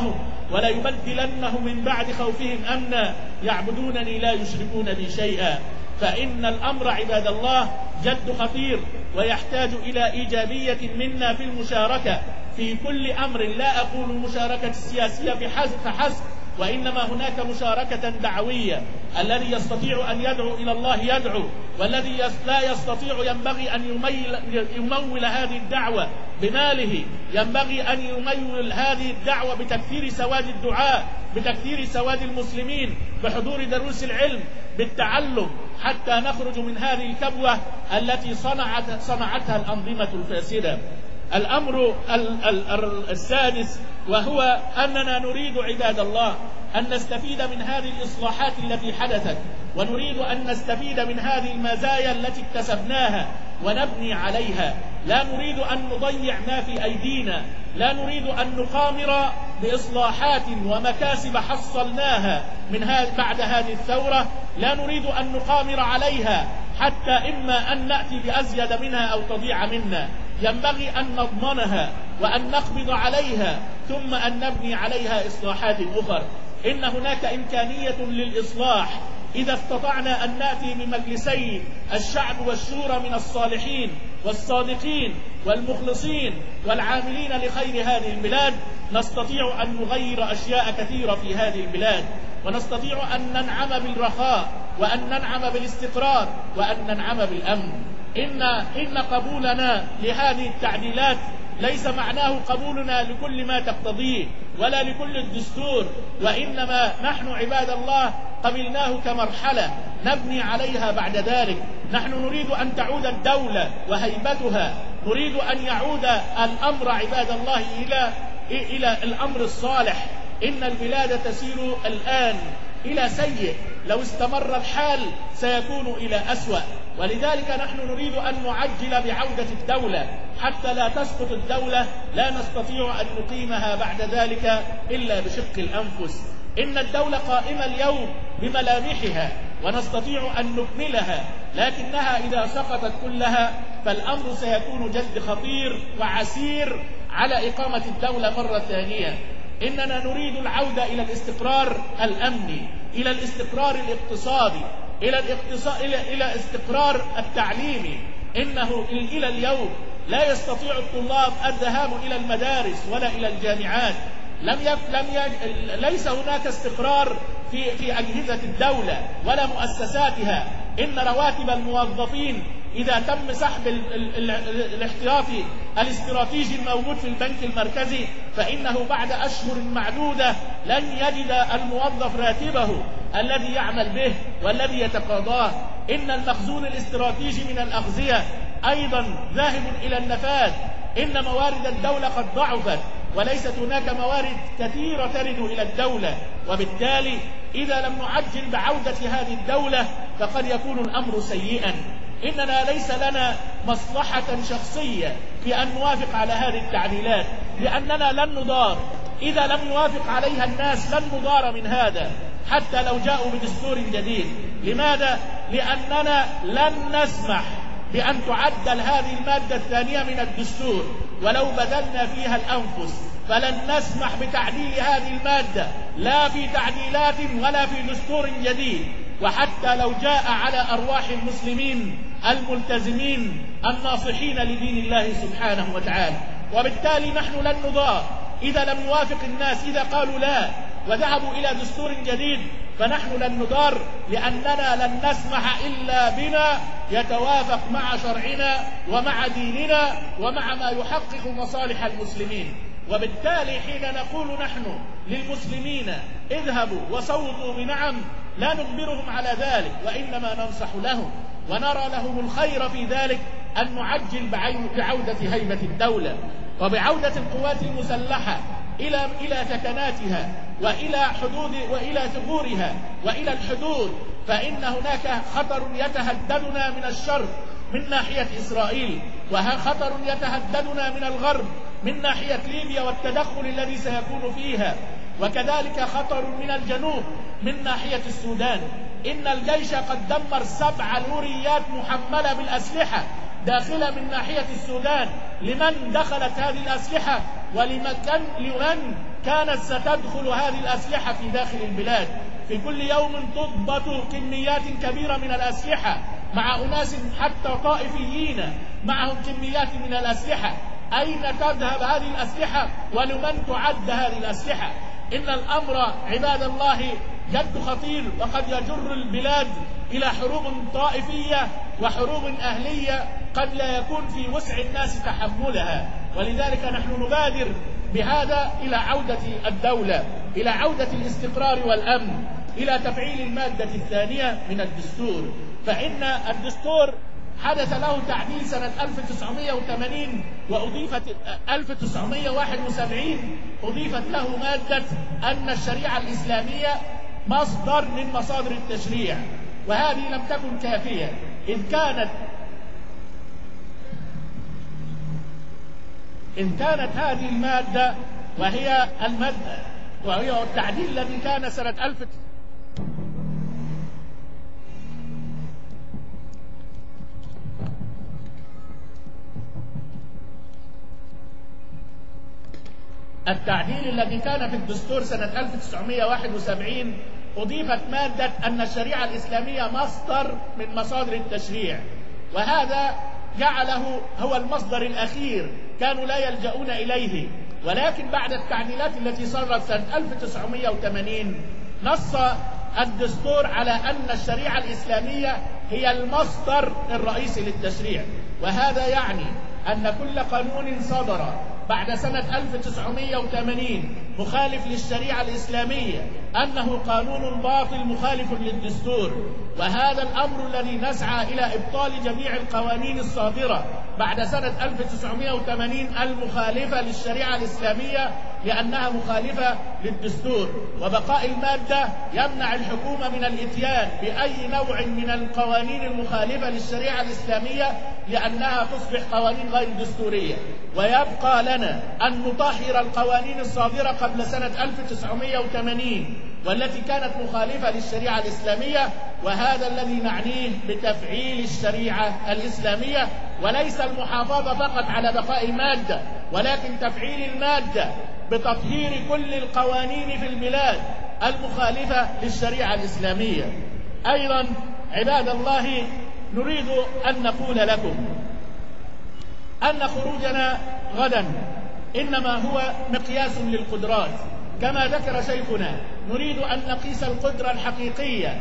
ولا يبدلنه من بعد خوفهم أمنا يعبدونني لا يشركون بي شيئا. فإن الأمر عباد الله جد خطير، ويحتاج إلى إيجابية منا في المشاركة في كل أمر. لا أقول المشاركة السياسية فحسب، وإنما هناك مشاركة دعوية. الذي يستطيع أن يدعو إلى الله يدعو، والذي لا يستطيع ينبغي أن يمول هذه الدعوة بماله، ينبغي أن يمول هذه الدعوة بتكثير سواد الدعاء، بتكثير سواد المسلمين، بحضور دروس العلم، بالتعلم، حتى نخرج من هذه الكبوة التي صنعتها الأنظمة الفاسدة. الأمر السادس وهو أننا نريد عباد الله أن نستفيد من هذه الإصلاحات التي حدثت، ونريد أن نستفيد من هذه المزايا التي اكتسبناها ونبني عليها. لا نريد أن نضيع ما في أيدينا، لا نريد أن نقامر بإصلاحات ومكاسب حصلناها بعد هذه الثورة، لا نريد أن نقامر عليها حتى إما أن نأتي بأزيد منها أو تضيع منا. ينبغي أن نضمنها وأن نقبض عليها، ثم أن نبني عليها إصلاحات أخرى. إن هناك إمكانية للإصلاح إذا استطعنا أن نأتي بمجلسي الشعب والشورى من الصالحين والصادقين والمخلصين والعاملين لخير هذه البلاد. نستطيع أن نغير أشياء كثيرة في هذه البلاد، ونستطيع أن ننعم بالرخاء، وأن ننعم بالاستقرار، وأن ننعم بالأمن. إن قبولنا لهذه التعديلات ليس معناه قبولنا لكل ما تقتضيه ولا لكل الدستور، وإنما نحن عباد الله قبلناه كمرحلة نبني عليها بعد ذلك. نحن نريد أن تعود الدولة وهيبتها، نريد أن يعود الأمر عباد الله إلى الأمر الصالح. إن البلاد تسير الآن إلى سيء، لو استمر الحال سيكون إلى أسوأ، ولذلك نحن نريد أن نعجل بعودة الدولة حتى لا تسقط الدولة. لا نستطيع أن نقيمها بعد ذلك إلا بشق الأنفس. إن الدولة قائمة اليوم بملامحها ونستطيع أن نكملها، لكنها إذا سقطت كلها فالأمر سيكون جد خطير وعسير على إقامة الدولة مرة ثانية. إننا نريد العودة إلى الاستقرار الأمني، إلى الاستقرار الاقتصادي، إلى استقرار التعليمي. إنه إلى اليوم لا يستطيع الطلاب الذهاب إلى المدارس ولا إلى الجامعات. ليس هناك استقرار في أجهزة الدولة ولا مؤسساتها. إن رواتب الموظفين إذا تم سحب الاحتياطي الاستراتيجي الموجود في البنك المركزي فإنه بعد أشهر معدودة لن يجد الموظف راتبه الذي يعمل به والذي يتقاضاه. إن المخزون الاستراتيجي من الأغذية أيضا ذاهب إلى النفاذ. إن موارد الدولة قد ضعفت وليست هناك موارد كثيرة ترد إلى الدولة، وبالتالي إذا لم نعجل بعودة هذه الدولة فقد يكون الأمر سيئا. إننا ليس لنا مصلحة شخصية في أن نوافق على هذه التعديلات، لأننا لن نضار. إذا لم يوافق عليها الناس لن نضار من هذا حتى لو جاءوا بدستور جديد. لماذا؟ لأننا لن نسمح بأن تعدل هذه المادة الثانية من الدستور ولو بذلنا فيها الأنفس، فلن نسمح بتعديل هذه المادة لا في تعديلات ولا في دستور جديد، وحتى لو جاء على أرواح المسلمين الملتزمين الناصحين لدين الله سبحانه وتعالى. وبالتالي نحن لن نضار إذا لم يوافق الناس. إذا قالوا لا وذهبوا إلى دستور جديد فنحن لن نضار، لأننا لن نسمح إلا بنا يتوافق مع شرعنا ومع ديننا ومع ما يحقق مصالح المسلمين. وبالتالي حين نقول نحن للمسلمين اذهبوا وصوتوا بنعم لا نجبرهم على ذلك، وإنما ننصح لهم ونرى لهم الخير في ذلك أن نعجل بعودة هيبة الدولة وبعودة القوات المسلحة إلى سكناتها وإلى ثغورها وإلى الحدود. فإن هناك خطر يتهددنا من الشرق من ناحية إسرائيل، وخطر يتهددنا من الغرب من ناحية ليبيا والتدخل الذي سيكون فيها، وكذلك خطر من الجنوب من ناحية السودان. إن الجيش قد دمر 7 لوريات محملة بالأسلحة داخلة من ناحية السودان. لمن دخلت هذه الأسلحة ولمن كانت ستدخل هذه الأسلحة في داخل البلاد. في كل يوم تضبط كميات كبيرة من الأسلحة مع أناس حتى طائفيين معهم كميات من الأسلحة. أين تذهب هذه الأسلحة ولمن تعد هذه الأسلحة؟ إن الأمر عباد الله جد خطير، وقد يجر البلاد إلى حروب طائفية وحروب أهلية قد لا يكون في وسع الناس تحملها. ولذلك نحن نبادر بهذا إلى عودة الدولة، إلى عودة الاستقرار والأمن، إلى تفعيل المادة الثانية من الدستور. فإن الدستور حدث له تعديل سنة 1980 وأضيفت 1971 أضيفت له مادة أن الشريعة الإسلامية مصدر من مصادر التشريع، وهذه لم تكن كافية، إن كانت هذه المادة وهي التعديل الذي كان سنة التعديل الذي كان في الدستور سنة 1971 أضيفت مادة أن الشريعة الإسلامية مصدر من مصادر التشريع، وهذا جعله هو المصدر الأخير، كانوا لا يلجؤون إليه. ولكن بعد التعديلات التي صدرت سنة 1980 نص الدستور على أن الشريعة الإسلامية هي المصدر الرئيسي للتشريع، وهذا يعني أن كل قانون صدر بعد سنة 1980 مخالف للشريعة الإسلامية أنه قانون باطل مخالف للدستور. وهذا الأمر الذي نسعى إلى إبطال جميع القوانين الصادرة بعد سنة 1980 المخالفة للشريعة الإسلامية لأنها مخالفة للدستور، وبقاء المادة يمنع الحكومة من الإتيان بأي نوع من القوانين المخالفة للشريعة الإسلامية لأنها تصبح قوانين غير دستورية. ويبقى لنا أن نطهر القوانين الصادرة قبل سنة 1980 والتي كانت مخالفة للشريعة الإسلامية، وهذا الذي نعنيه بتفعيل الشريعة الإسلامية، وليس المحافظة فقط على بقاء المادة ولكن تفعيل المادة بتطهير كل القوانين في البلاد المخالفة للشريعة الإسلامية. أيضا عباد الله نريد أن نقول لكم أن خروجنا غدا إنما هو مقياس للقدرات كما ذكر شيخنا. نريد أن نقيس القدرة الحقيقية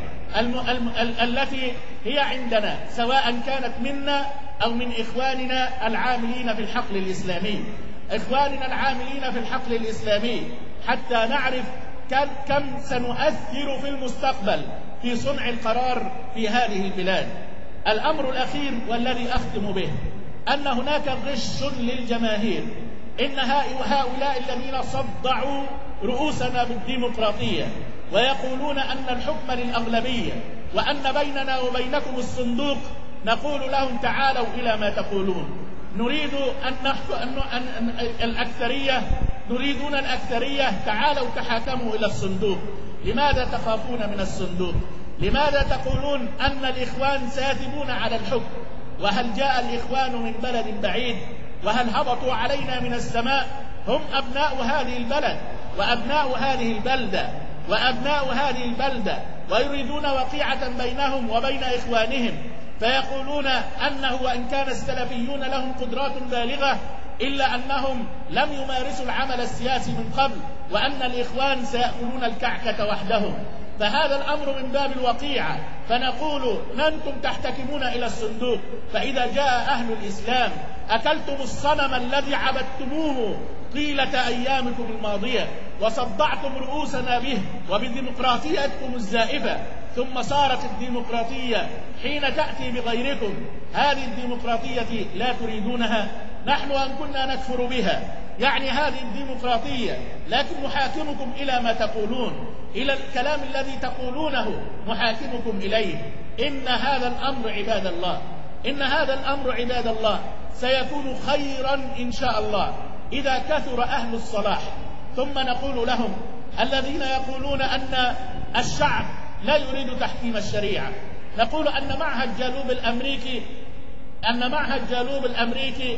التي هي عندنا سواء كانت منا أو من إخواننا العاملين في الحقل الإسلامي، إخواننا العاملين في الحقل الإسلامي، حتى نعرف كم سنؤثر في المستقبل في صنع القرار في هذه البلاد. الأمر الأخير والذي أختم به أن هناك غش للجماهير. إن هؤلاء الذين صدعوا رؤوسنا بالديمقراطية ويقولون أن الحكم للأغلبية وأن بيننا وبينكم الصندوق، نقول لهم تعالوا إلى ما تقولون. نريد أن الأكثرية، نريدون الأكثرية، تعالوا تحاكموا إلى الصندوق. لماذا تخافون من الصندوق؟ لماذا تقولون أن الإخوان سيثبون على الحكم؟ وهل جاء الإخوان من بلد بعيد؟ وهل هبطوا علينا من السماء؟ هم أبناء هذه البلد وأبناء هذه البلدة وأبناء هذه البلدة، ويريدون وقيعة بينهم وبين إخوانهم، فيقولون أنه وإن كان السلفيون لهم قدرات بالغة إلا أنهم لم يمارسوا العمل السياسي من قبل، وأن الإخوان سيأكلون الكعكة وحدهم. فهذا الأمر من باب الوقيعة. فنقول أنتم تحتكمون إلى الصندوق، فإذا جاء أهل الإسلام أكلتم الصنم الذي عبدتموه طيلة أيامكم الماضية وصدعتم رؤوسنا به وبديمقراطيتكم الزائفة، ثم صارت الديمقراطية حين تأتي بغيركم. هذه الديمقراطية لا تريدونها، نحن أن كنا نكفر بها، يعني هذه الديمقراطية، لكن نحاكمكم إلى ما تقولون، إلى الكلام الذي تقولونه نحاكمكم إليه. إن هذا الأمر عباد الله، إن هذا الأمر عباد الله سيكون خيرا إن شاء الله إذا كثر أهل الصلاح. ثم نقول لهم الذين يقولون أن الشعب لا يريد تحكيم الشريعة، نقول أن معهد جالوب الأمريكي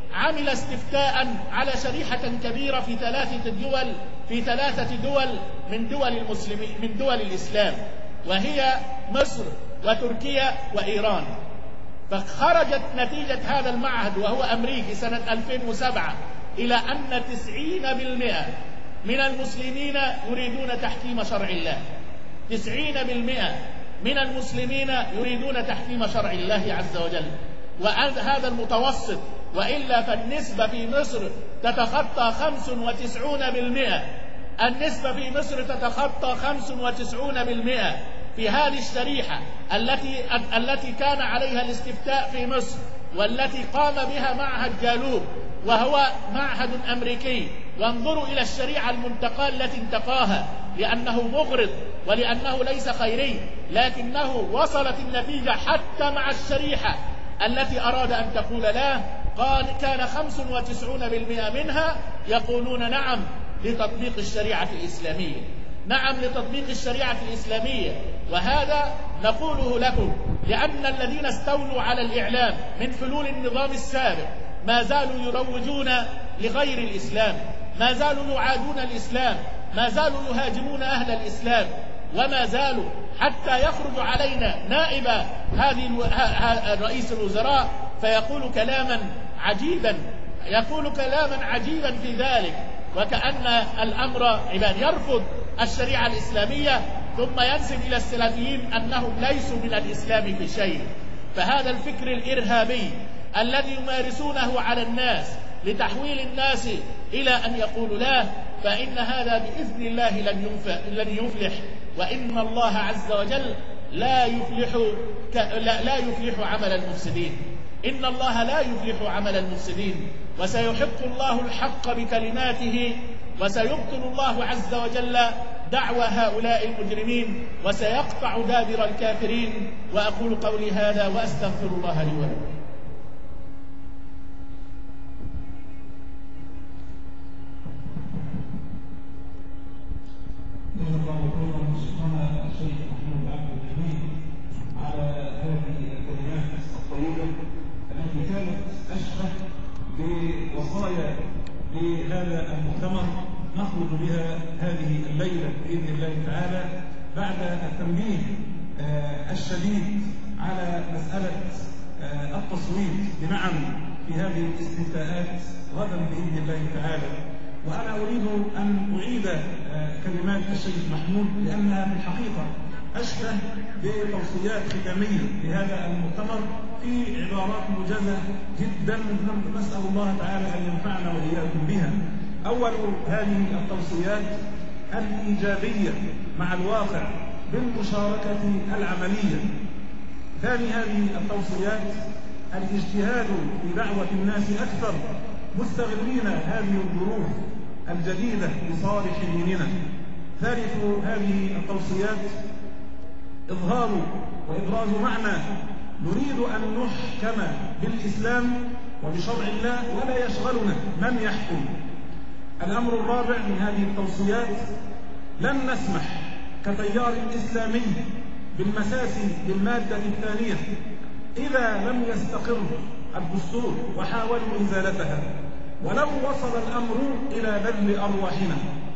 عمل استفتاء على شريحة كبيرة في ثلاثة دول من دول الإسلام، وهي مصر وتركيا وإيران. فخرجت نتيجة هذا المعهد وهو أمريكي سنة 2007 إلى أن 90% من المسلمين يريدون تحكيم شرع الله. 90% من المسلمين يريدون تحكيم شرع الله عز وجل، وهذا المتوسط، وإلا فالنسبة في مصر تتخطى 95%. النسبة في مصر تتخطى 95% في هذه الشريحة التي كان عليها الاستفتاء في مصر، والتي قام بها معهد جالوب وهو معهد أمريكي. وانظروا إلى الشريعة المنتقاة التي انتقاها، لأنه مغرض ولأنه ليس خيري، لكنه وصلت النتيجة حتى مع الشريحة التي أراد أن تقول لا، كان 95% منها يقولون نعم لتطبيق الشريعة الإسلامية، نعم لتطبيق الشريعة الإسلامية. وهذا نقوله لكم لأن الذين استولوا على الإعلام من حلول النظام السابق ما زالوا يروجون لغير الإسلام، ما زالوا يعادون الإسلام، ما زالوا يهاجمون أهل الإسلام، وما زالوا حتى يخرج علينا نائب رئيس الوزراء فيقول كلاما عجيبا في ذلك، وكأن الأمر عباد يرفض الشريعة الإسلامية ثم ينسب إلى السلفيين أنهم ليسوا من الإسلام في شيء. فهذا الفكر الإرهابي الذي يمارسونه على الناس لتحويل الناس إلى أن يقولوا لا، فإن هذا بإذن الله لن يفلح، وإن الله عز وجل لا يفلح عمل المفسدين. إن الله لا يفلح عمل المفسدين، وسيحق الله الحق بكلماته، وسيبطل الله عز وجل دعوى هؤلاء المجرمين، وسيقطع دابر الكافرين. وأقول قولي هذا وأستغفر الله لي ولكم. الشيخ محمود عبد الحميد على هذه الكلمات الطيبة التي كانت أشبه بوصايا لهذا المؤتمر نخرج بها هذه الليلة بإذن الله تعالى، بعد التنبيه الشديد على مسألة التصويت بنعم في هذه الاستفتاءات غدا بإذن الله تعالى. وأنا أريد أن أعيد كلمات الشيخ محمود لأنها في الحقيقة أشبه بتوصيات ختامية لهذا المؤتمر في عبارات موجزة جدا، نسأل الله تعالى أن ينفعنا وإياكم بها. أول هذه التوصيات الإيجابية مع الواقع بالمشاركة العملية. ثاني هذه التوصيات الاجتهاد في دعوة الناس أكثر، مستغلين هذه الظروف الجديدة لصالح ديننا. ثالث هذه التوصيات إظهار وإبراز معنى نريد أن نحكم بالإسلام وبشرع الله ولا يشغلنا من يحكم. الأمر الرابع من هذه التوصيات لن نسمح كتيار إسلامي بالمساس للمادة الثانية إذا لم يستقر الدستور وحاولوا إزالتها، ولو وصل الأمر إلى بذل أرواحنا.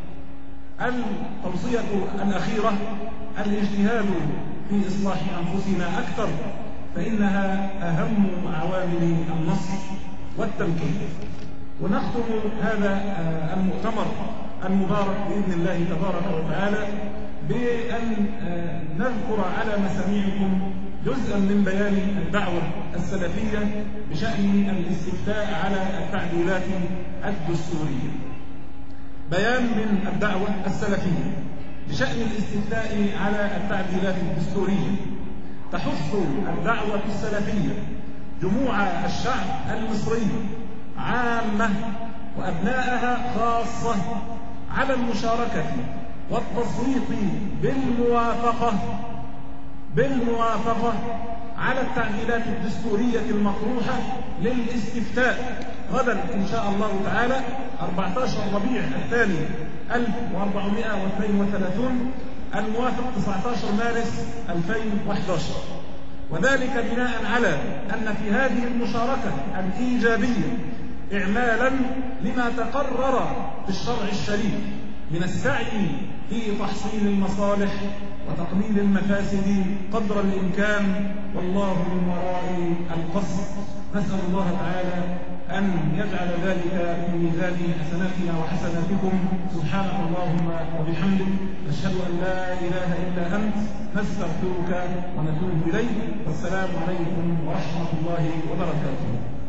التوصية الأخيرة الاجتهاد في إصلاح أنفسنا أكثر، فإنها أهم عوامل النصر والتمكين. ونختم هذا المؤتمر المبارك بإذن الله تبارك وتعالى بأن نذكر على مسامعكم جزءا من بيان الدعوة السلفية بشأن الاستفتاء على التعديلات الدستورية. بيان من الدعوة السلفية بشأن الاستفتاء على التعديلات الدستورية. تحث الدعوة السلفية جموع الشعب المصري عامة وأبنائها خاصة على المشاركة والتصويت بالموافقة على التعديلات الدستورية المطروحة للاستفتاء غدا إن شاء الله تعالى 14 ربيع الثاني 1432 الموافق 19 مارس 2011. وذلك بناء على أن في هذه المشاركة الإيجابية إعمالا لما تقرر في الشرع الشريف من السعي في تحصيل المصالح وتقليل المفاسد قدر الإمكان، والله من وراء القصد. نسأل الله تعالى أن يجعل ذلك في ميزان حسناتنا وحسناتكم. سبحانك اللهم وبحمدك، نشهد أن لا إله إلا أنت، نستغفرك ونتوب إليك. والسلام عليكم ورحمة الله وبركاته.